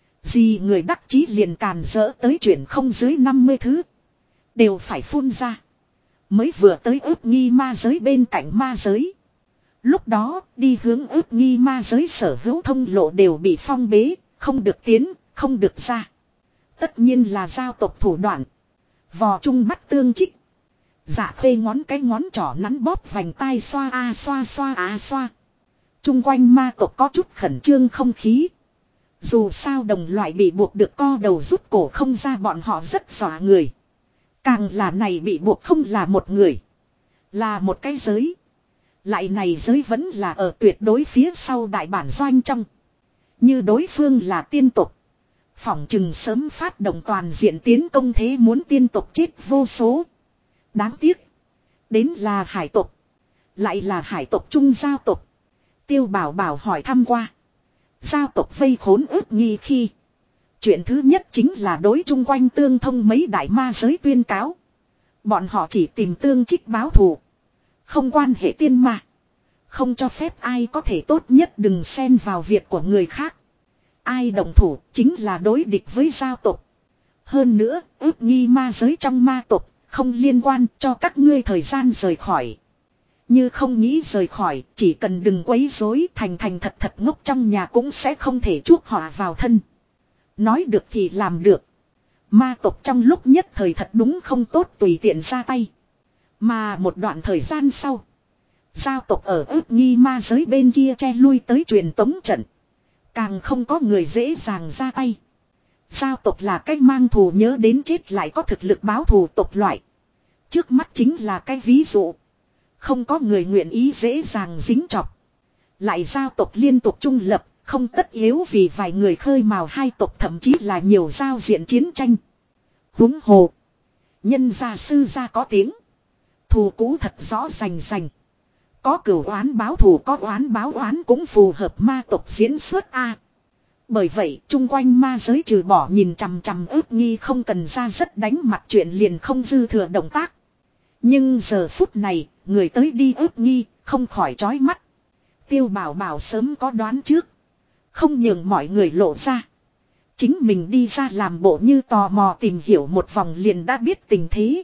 S1: Gì người đắc chí liền càn rỡ tới chuyện không dưới 50 thứ. Đều phải phun ra. Mới vừa tới ước nghi ma giới bên cạnh ma giới. Lúc đó, đi hướng ước nghi ma giới sở hữu thông lộ đều bị phong bế, không được tiến, không được ra. Tất nhiên là giao tộc thủ đoạn. Vò chung bắt tương trích. Dạ Khê ngón cái ngón trỏ nắn bóp vành tai xoa a xoa xoa a xoa. Trung quanh ma tộc có chút khẩn trương không khí. Dù sao đồng loại bị buộc được co đầu rút cổ không ra bọn họ rất dọa người. Càng là này bị buộc không là một người. Là một cái giới. Lại này giới vẫn là ở tuyệt đối phía sau đại bản doanh trong. Như đối phương là tiên tộc. Phỏng chừng sớm phát động toàn diện tiến công thế muốn tiên tộc chết vô số. Đáng tiếc. Đến là hải tộc. Lại là hải tộc trung giao tộc. Tiêu Bảo Bảo hỏi thăm qua. Giao tộc vây khốn ước nghi khi. Chuyện thứ nhất chính là đối chung quanh tương thông mấy đại ma giới tuyên cáo. Bọn họ chỉ tìm tương trích báo thù. Không quan hệ tiên ma. Không cho phép ai có thể tốt nhất đừng xen vào việc của người khác. Ai động thủ chính là đối địch với giao tộc. Hơn nữa, ước nghi ma giới trong ma tộc, không liên quan cho các ngươi thời gian rời khỏi. Như không nghĩ rời khỏi, chỉ cần đừng quấy rối thành thành thật thật ngốc trong nhà cũng sẽ không thể chuốc họa vào thân. Nói được thì làm được. Ma tộc trong lúc nhất thời thật đúng không tốt tùy tiện ra tay. Mà một đoạn thời gian sau, giao tộc ở ước nghi ma giới bên kia che lui tới truyền tống trận. Càng không có người dễ dàng ra tay. Giao tộc là cách mang thù nhớ đến chết lại có thực lực báo thù tộc loại. Trước mắt chính là cái ví dụ. Không có người nguyện ý dễ dàng dính chọc. Lại giao tộc liên tục trung lập, không tất yếu vì vài người khơi mào hai tộc thậm chí là nhiều giao diện chiến tranh. Huống hồ. Nhân gia sư gia có tiếng. Thù cũ thật rõ rành rành. Có cửu oán báo thù có oán báo oán cũng phù hợp ma tộc diễn xuất a. Bởi vậy chung quanh ma giới trừ bỏ nhìn chằm chằm ước nghi không cần ra rất đánh mặt chuyện liền không dư thừa động tác. Nhưng giờ phút này, người tới đi ước nghi, không khỏi chói mắt. Tiêu Bảo Bảo sớm có đoán trước. Không nhường mọi người lộ ra. Chính mình đi ra làm bộ như tò mò tìm hiểu một vòng liền đã biết tình thế.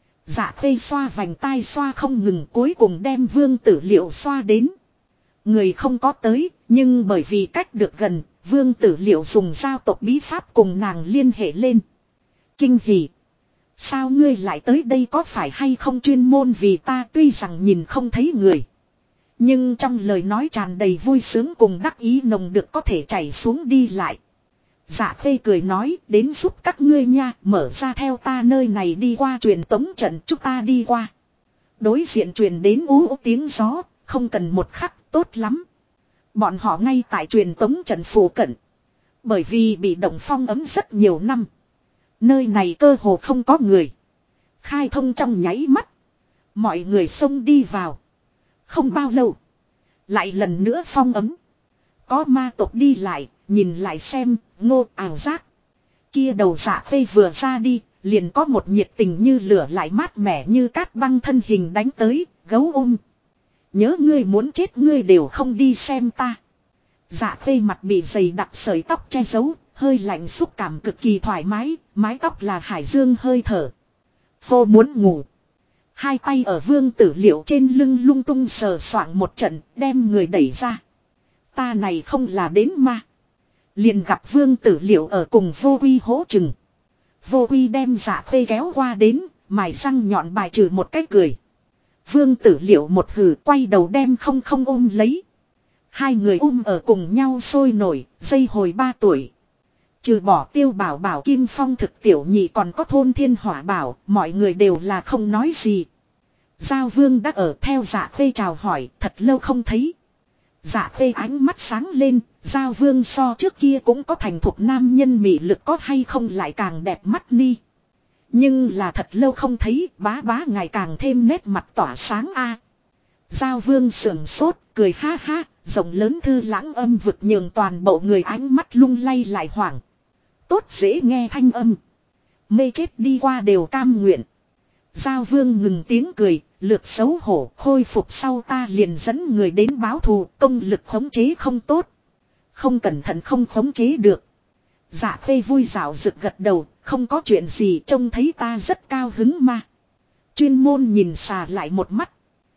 S1: Dạ Khê xoa vành tai xoa không ngừng cuối cùng đem Vương Tử Liệu xoa đến. Người không có tới, nhưng bởi vì cách được gần, Vương Tử Liệu dùng giao tộc bí pháp cùng nàng liên hệ lên. Kinh hỉ. Sao ngươi lại tới đây có phải hay không chuyên môn vì ta tuy rằng nhìn không thấy người. Nhưng trong lời nói tràn đầy vui sướng cùng đắc ý nồng được có thể chảy xuống đi lại. Dạ Khê cười nói đến giúp các ngươi nha mở ra theo ta nơi này đi qua truyền tống trận chúng ta đi qua. Đối diện truyền đến ú tiếng gió không cần một khắc tốt lắm. Bọn họ ngay tại truyền tống trận phủ cận. Bởi vì bị động phong ấm rất nhiều năm. Nơi này cơ hồ không có người. Khai thông trong nháy mắt. Mọi người xông đi vào. Không bao lâu. Lại lần nữa phong ấm. Có ma tộc đi lại. Nhìn lại xem. Ngô ảo giác. Kia đầu Dạ Khê vừa ra đi. Liền có một nhiệt tình như lửa lại mát mẻ như cát băng thân hình đánh tới. Gấu ôm. Nhớ ngươi muốn chết ngươi đều không đi xem ta. Dạ Khê mặt bị dày đặc sợi tóc che giấu. Hơi lạnh xúc cảm cực kỳ thoải mái, mái tóc là hải dương hơi thở. Vô muốn ngủ. Hai tay ở Vương Tử Liệu trên lưng lung tung sờ soạng một trận, đem người đẩy ra. Ta này không là đến ma. Liền gặp Vương Tử Liệu ở cùng Vô Quy hỗ chừng. Vô Quy đem Dạ Khê kéo qua đến, mài răng nhọn bài trừ một cái cười. Vương Tử Liệu một hừ quay đầu đem không ôm lấy. Hai người ở cùng nhau sôi nổi, dây hồi 3 tuổi. Trừ bỏ Tiêu Bảo Bảo Kim Phong thực tiểu nhị còn có thôn Thiên Hỏa Bảo, mọi người đều là không nói gì. Giao Vương đã ở theo Dạ Khê chào hỏi, thật lâu không thấy. Dạ Khê ánh mắt sáng lên, Giao Vương so trước kia cũng có thành thục nam nhân mị lực có hay không lại càng đẹp mắt ni. Nhưng là thật lâu không thấy, bá ngày càng thêm nét mặt tỏa sáng a. Giao Vương sườn sốt, cười ha ha, rộng lớn thư lãng âm vực nhường toàn bộ người ánh mắt lung lay lại hoảng. Tốt dễ nghe thanh âm. Mê chết đi qua đều cam nguyện. Giao Vương ngừng tiếng cười, lược xấu hổ, khôi phục sau ta liền dẫn người đến báo thù, công lực khống chế không tốt. Không cẩn thận không khống chế được. Dạ Khê vui dạo rực gật đầu, không có chuyện gì trông thấy ta rất cao hứng mà. Chuyên môn nhìn xà lại một mắt.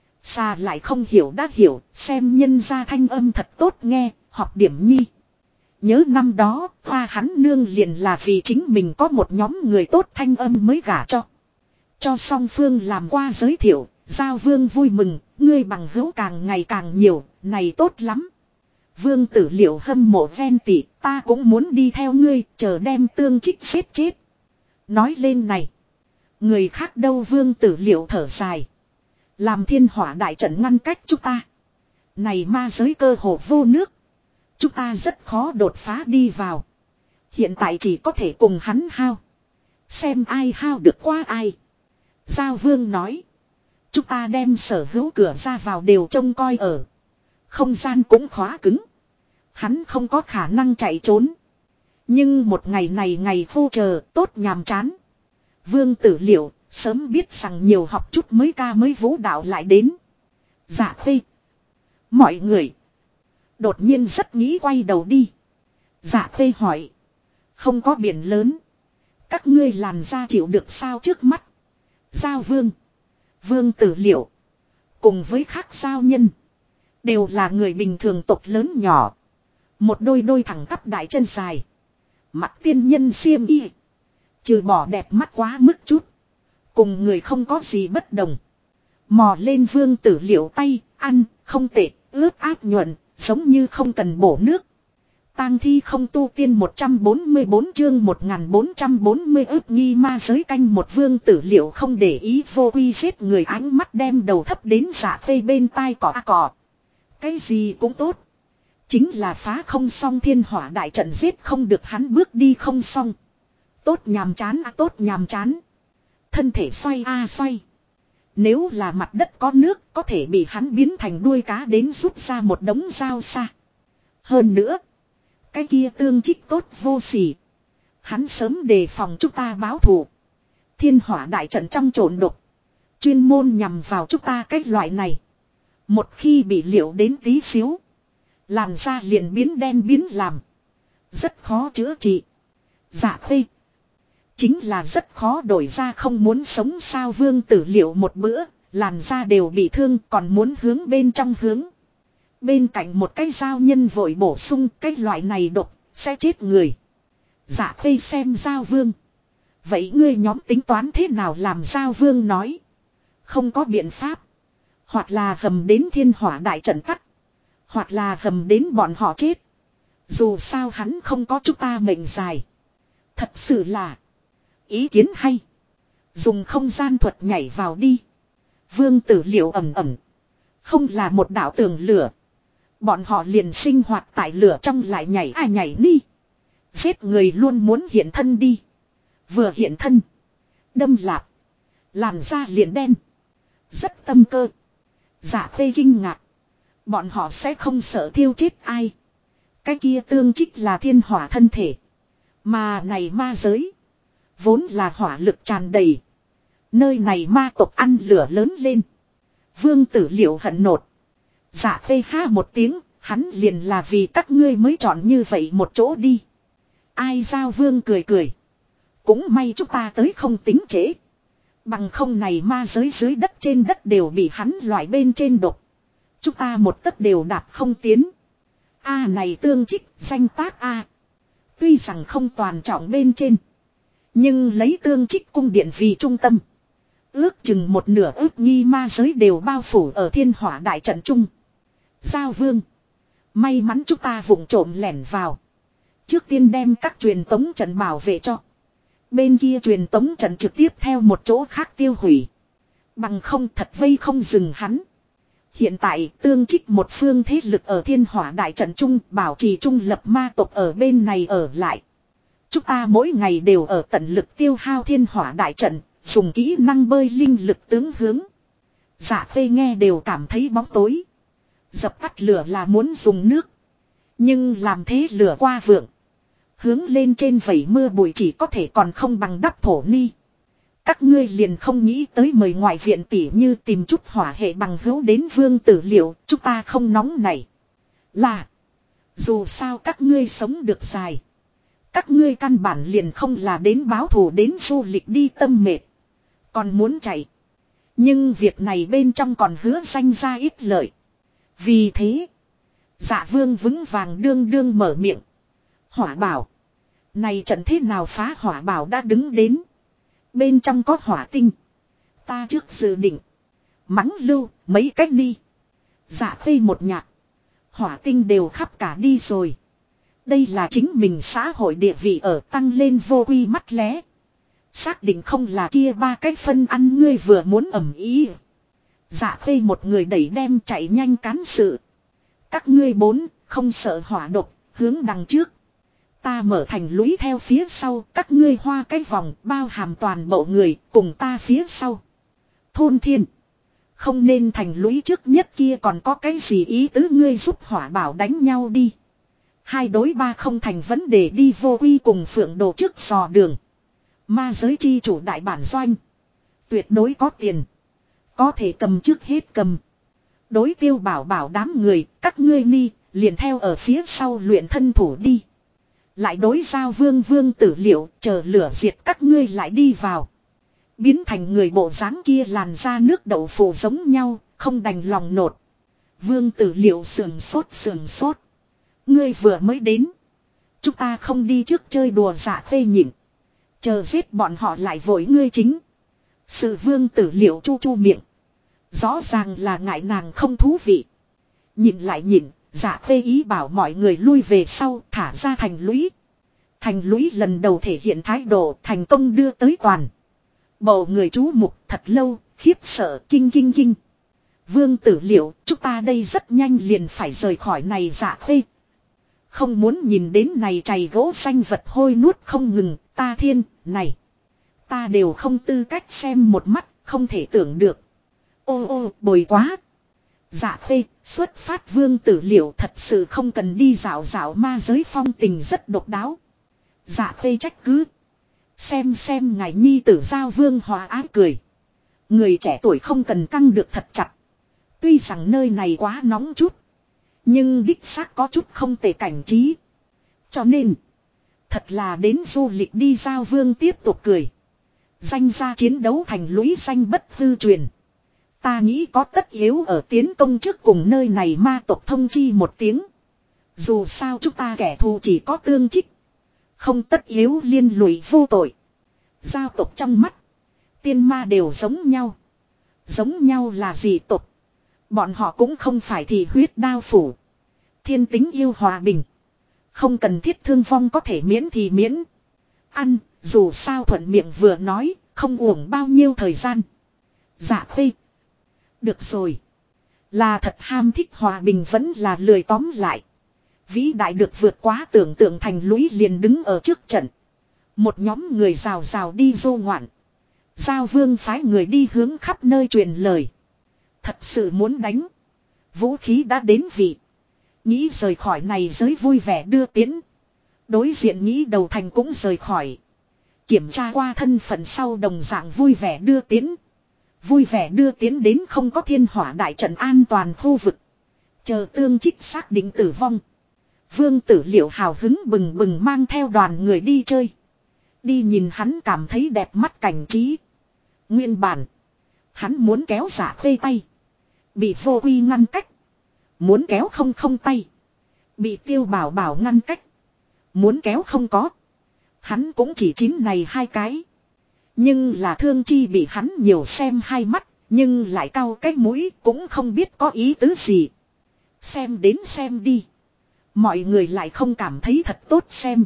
S1: Xà lại không hiểu đã hiểu, xem nhân ra thanh âm thật tốt nghe, học điểm nhi. Nhớ năm đó, hoa hắn nương liền là vì chính mình có một nhóm người tốt thanh âm mới gả cho. Cho song phương làm qua giới thiệu, Giao Vương vui mừng, ngươi bằng hữu càng ngày càng nhiều, này tốt lắm. Vương Tử Liệu hâm mộ ven tỉ, ta cũng muốn đi theo ngươi, chờ đem Tương Trích giết chết. Nói lên này, người khác đâu Vương Tử Liệu thở dài. Làm Thiên Hỏa đại trận ngăn cách chúng ta. Này ma giới cơ hồ vô nước. Chúng ta rất khó đột phá đi vào. Hiện tại chỉ có thể cùng hắn hao. Xem ai hao được qua ai. Giao Vương nói. Chúng ta đem sở hữu cửa ra vào đều trông coi ở. Không gian cũng khóa cứng. Hắn không có khả năng chạy trốn. Nhưng một ngày này ngày khô chờ tốt nhàm chán. Vương Tử Liệu sớm biết rằng nhiều học chút mới ca mới vũ đạo lại đến. Dạ Khê. Mọi người. Đột nhiên rất nghĩ quay đầu đi. Dạ Khê hỏi. Không có biển lớn. Các ngươi làn da chịu được sao trước mắt. Giao Vương. Vương Tử Liệu. Cùng với khác giao nhân. Đều là người bình thường tộc lớn nhỏ. Một đôi thẳng tắp đại chân dài. Mặc tiên nhân xiêm y. Trừ bỏ đẹp mắt quá mức chút. Cùng người không có gì bất đồng. Mò lên Vương Tử Liệu tay. Ăn không tệ. Ướt áp nhuận. Giống như không cần bổ nước. Tang thi không tu tiên 144 chương 1440 ức nghi ma giới canh một Vương Tử Liệu không để ý Vô Quy giết người ánh mắt đem đầu thấp đến Dạ Khê bên tai cỏ. Cái gì cũng tốt. Chính là phá không xong Thiên Hỏa đại trận giết không được hắn bước đi không xong. Tốt nhàm chán tốt nhàm chán. Thân thể xoay xoay. Nếu là mặt đất có nước có thể bị hắn biến thành đuôi cá đến rút ra một đống dao xa. Hơn nữa. Cái kia Tương Trích tốt vô sỉ. Hắn sớm đề phòng chúng ta báo thù. Thiên Hỏa đại trận trong trộn độc. Chuyên môn nhằm vào chúng ta cái loại này. Một khi bị liệu đến tí xíu. Làn da liền biến đen biến làm. Rất khó chữa trị. Dạ Khê. Chính là rất khó đổi ra không muốn sống sao Vương Tử Liệu một bữa. Làn da đều bị thương còn muốn hướng bên trong hướng. Bên cạnh một cái giao nhân vội bổ sung cái loại này độc sẽ chết người. Dạ Khê xem Giao Vương. Vậy ngươi nhóm tính toán thế nào làm Giao Vương nói. Không có biện pháp. Hoặc là hầm đến Thiên Hỏa đại trận cắt. Hoặc là hầm đến bọn họ chết. Dù sao hắn không có chúng ta mệnh dài. Thật sự là. Ý kiến hay. Dùng không gian thuật nhảy vào đi. Vương Tử Liệu ẩm. Không là một đạo tường lửa. Bọn họ liền sinh hoạt tại lửa trong lại nhảy đi. Giết người luôn muốn hiện thân đi. Vừa hiện thân. Đâm lạp. Làn da liền đen. Rất tâm cơ. Dạ Khê kinh ngạc. Bọn họ sẽ không sợ thiêu chết ai. Cái kia Tương Trích là thiên hỏa thân thể. Mà này ma giới. Vốn là hỏa lực tràn đầy. Nơi này ma tộc ăn lửa lớn lên. Vương Tử Liệu hận nột. Dạ Khê ha một tiếng. Hắn liền là vì các ngươi mới chọn như vậy một chỗ đi. Ai Giao Vương cười cười. Cũng may chúng ta tới không tính trễ. Bằng không này ma giới dưới đất trên đất đều bị hắn loại bên trên độc. Chúng ta một tấc đều đạp không tiến. A này tương trích danh tác A. Tuy rằng không toàn trọng bên trên. Nhưng lấy tương trích cung điện vì trung tâm. Ước chừng một nửa ước nghi ma giới đều bao phủ ở thiên hỏa đại trận trung. Giao Vương. May mắn chúng ta vụng trộm lẻn vào. Trước tiên đem các truyền tống trận bảo vệ cho. Bên kia truyền tống trận trực tiếp theo một chỗ khác tiêu hủy. Bằng không thật vây không dừng hắn. Hiện tại tương trích một phương thế lực ở thiên hỏa đại trận trung bảo trì trung lập ma tộc ở bên này ở lại. Chúng ta mỗi ngày đều ở tận lực tiêu hao thiên hỏa đại trận, dùng kỹ năng bơi linh lực tướng hướng. Dạ Khê nghe đều cảm thấy bóng tối. Dập tắt lửa là muốn dùng nước. Nhưng làm thế lửa qua vượng. Hướng lên trên vẩy mưa bụi chỉ có thể còn không bằng đắp thổ ni. Các ngươi liền không nghĩ tới mời ngoại viện tỉ như tìm chút hỏa hệ bằng hữu đến Vương Tử Liệu, chúng ta không nóng này. Là, dù sao các ngươi sống được dài. Các ngươi căn bản liền không là đến báo thù đến du lịch đi tâm mệt. Còn muốn chạy. Nhưng việc này bên trong còn hứa danh ra ít lợi. Vì thế, Dạ Vương vững vàng đương đương mở miệng. Hỏa bảo. Này trận thế nào phá hỏa bảo đã đứng đến. Bên trong có hỏa tinh. Ta trước dự định. Mắng lưu mấy cách đi. Dạ Khê một nhạc. Hỏa tinh đều khắp cả đi rồi. Đây là chính mình xã hội địa vị ở tăng lên vô quy mắt lé. Xác định không là kia ba cái phân ăn ngươi vừa muốn ẩm ý. Dạ Khê một người đẩy đem chạy nhanh cán sự. Các ngươi bốn không sợ hỏa độc hướng đằng trước. Ta mở thành lũy theo phía sau, các ngươi hoa cái vòng bao hàm toàn bộ người cùng ta phía sau. Thôn Thiên. Không nên thành lũy trước nhất kia còn có cái gì ý tứ ngươi giúp hỏa bảo đánh nhau đi. 2 đối 3 không thành vấn đề đi vô quy cùng Phượng Đồ trước dò đường. Ma giới chi chủ đại bản doanh. Tuyệt đối có tiền. Có thể cầm trước hết cầm. Đối Tiêu Bảo bảo đám người, các ngươi ni, liền theo ở phía sau luyện thân thủ đi. Lại đối Giao Vương Vương Tử Liệu, chờ lửa diệt các ngươi lại đi vào. Biến thành người bộ dáng kia làn da nước đậu phụ giống nhau, không đành lòng nột. Vương Tử Liệu sườn sốt. Ngươi vừa mới đến. Chúng ta không đi trước chơi đùa Dạ Khê nhịn. Chờ giết bọn họ lại vội ngươi chính. Sự Vương Tử Liệu chu chu miệng. Rõ ràng là ngại nàng không thú vị. Nhìn lại nhìn, Dạ Khê ý bảo mọi người lui về sau thả ra thành lũy. Thành lũy lần đầu thể hiện thái độ thành công đưa tới toàn. Bầu người chú mục thật lâu, khiếp sợ kinh. Vương Tử Liệu, chúng ta đây rất nhanh liền phải rời khỏi này Dạ Khê. Không muốn nhìn đến này chày gỗ xanh vật hôi nuốt không ngừng, ta thiên, này. Ta đều không tư cách xem một mắt, không thể tưởng được. Ô, bồi quá. Dạ Khê, xuất phát Vương Tử Liệu thật sự không cần đi dạo ma giới phong tình rất độc đáo. Dạ Khê trách cứ. Xem ngài nhi tử Giao Vương hòa ái cười. Người trẻ tuổi không cần căng được thật chặt. Tuy rằng nơi này quá nóng chút. Nhưng đích xác có chút không tệ cảnh trí. Cho nên. Thật là đến du lịch đi Giao Vương tiếp tục cười. Danh ra chiến đấu thành lũy danh bất hư truyền. Ta nghĩ có tất yếu ở tiến công trước cùng nơi này ma tộc thông chi một tiếng. Dù sao chúng ta kẻ thù chỉ có tương trích. Không tất yếu liên lụy vô tội. Giao tộc trong mắt. Tiên ma đều giống nhau. Giống nhau là gì tộc. Bọn họ cũng không phải thì huyết đao phủ. Thiên tính yêu hòa bình. Không cần thiết thương vong có thể miễn thì miễn. Ăn, dù sao thuận miệng vừa nói, không uổng bao nhiêu thời gian. Dạ Khê. Được rồi. Là thật ham thích hòa bình vẫn là lười tóm lại. Vĩ đại được vượt quá tưởng tượng thành lũy liền đứng ở trước trận. Một nhóm người rào đi dô ngoạn. Giao Vương phái người đi hướng khắp nơi truyền lời. Thật sự muốn đánh. Vũ khí đã đến vị. Nghĩ rời khỏi này giới vui vẻ đưa tiến. Đối diện nghĩ đầu thành cũng rời khỏi. Kiểm tra qua thân phận sau đồng dạng vui vẻ đưa tiến. Vui vẻ đưa tiến đến không có thiên hỏa đại trận an toàn khu vực. Chờ tương trích xác định tử vong. Vương Tử Liệu hào hứng bừng bừng mang theo đoàn người đi chơi. Đi nhìn hắn cảm thấy đẹp mắt cảnh trí. Nguyên bản. Hắn muốn kéo Dạ Khuê tay. Bị Vô Uy ngăn cách. Muốn kéo không không tay. Bị Tiêu Bảo Bảo ngăn cách. Muốn kéo không có. Hắn cũng chỉ chín này hai cái. Nhưng là Thương Chi bị hắn nhiều xem hai mắt. Nhưng lại cau cái mũi cũng không biết có ý tứ gì. Xem đến xem đi. Mọi người lại không cảm thấy thật tốt xem.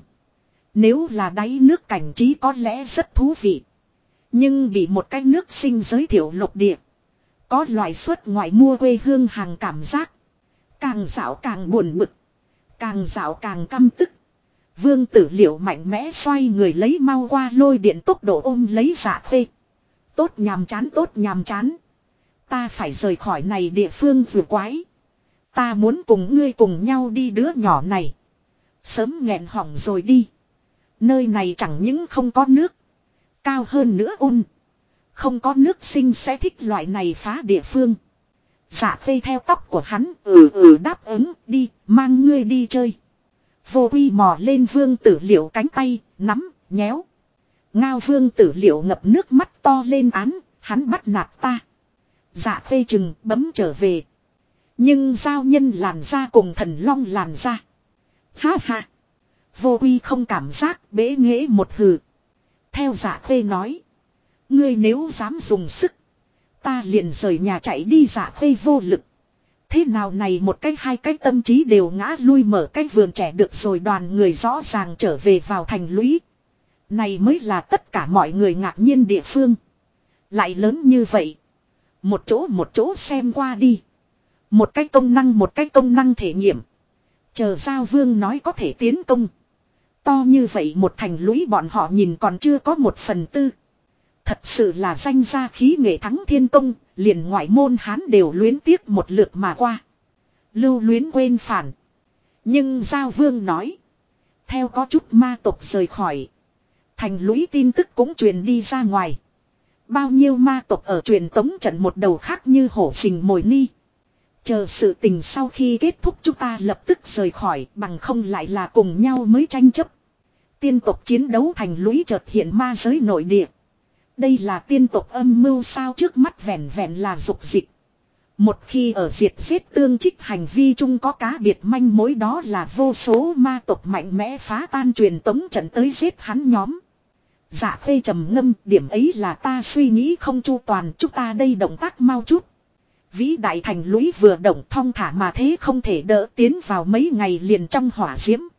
S1: Nếu là đáy nước cảnh trí có lẽ rất thú vị. Nhưng bị một cái nước sinh giới thiệu lục địa. Có loại xuất ngoại mua quê hương hàng cảm giác. Càng dạo càng buồn bực. Càng dạo càng căm tức. Vương Tử Liệu mạnh mẽ xoay người lấy mau qua lôi điện tốc độ ôm lấy Dạ Khuê. Tốt nhàm chán tốt nhàm chán. Ta phải rời khỏi này địa phương vừa quái. Ta muốn cùng ngươi cùng nhau đi đứa nhỏ này. Sớm nghẹn hỏng rồi đi. Nơi này chẳng những không có nước. Cao hơn nữa ôn. Không có nước sinh sẽ thích loại này phá địa phương. Dạ Khuê theo tóc của hắn đáp ứng đi mang ngươi đi chơi. Vô Uy mò lên Vương Tử Liệu cánh tay nắm nhéo. Ngao Vương Tử Liệu ngập nước mắt to lên án. Hắn bắt nạt ta. Dạ Khuê chừng bấm trở về. Nhưng giao nhân làn da cùng thần long làn da. Ha ha. Vô Uy không cảm giác bế nghễ một hừ. Theo Dạ Khuê nói. Ngươi nếu dám dùng sức. Ta liền rời nhà chạy đi. Dạ Khuê vô lực. Thế nào này một cái hai cái tâm trí đều ngã lui mở cái vườn trẻ được rồi đoàn người rõ ràng trở về vào thành lũy. Này mới là tất cả mọi người ngạc nhiên địa phương. Lại lớn như vậy. Một chỗ xem qua đi. Một cái công năng thể nghiệm. Chờ Giao Vương nói có thể tiến công. To như vậy một thành lũy bọn họ nhìn còn chưa có 1/4. Thật sự là danh gia khí nghệ thắng thiên công, liền ngoại môn Hán đều luyến tiếc một lượt mà qua. Lưu luyến quên phản. Nhưng Giao Vương nói. Theo có chút ma tộc rời khỏi. Thành lũy tin tức cũng truyền đi ra ngoài. Bao nhiêu ma tộc ở truyền tống trận một đầu khác như hổ sình mồi ni. Chờ sự tình sau khi kết thúc chúng ta lập tức rời khỏi bằng không lại là cùng nhau mới tranh chấp. Tiên tộc chiến đấu thành lũy chợt hiện ma giới nội địa. Đây là tiên tộc âm mưu sao trước mắt vẹn vẹn là dục dịch. Một khi ở diệt giết tương trích hành vi chung có cá biệt manh mối đó là vô số ma tộc mạnh mẽ phá tan truyền tống trận tới giết hắn nhóm. Dạ Khuê trầm ngâm điểm ấy là ta suy nghĩ không chu toàn chúng ta đây động tác mau chút. Vĩ đại thành lũy vừa động thong thả mà thế không thể đỡ tiến vào mấy ngày liền trong hỏa diễm.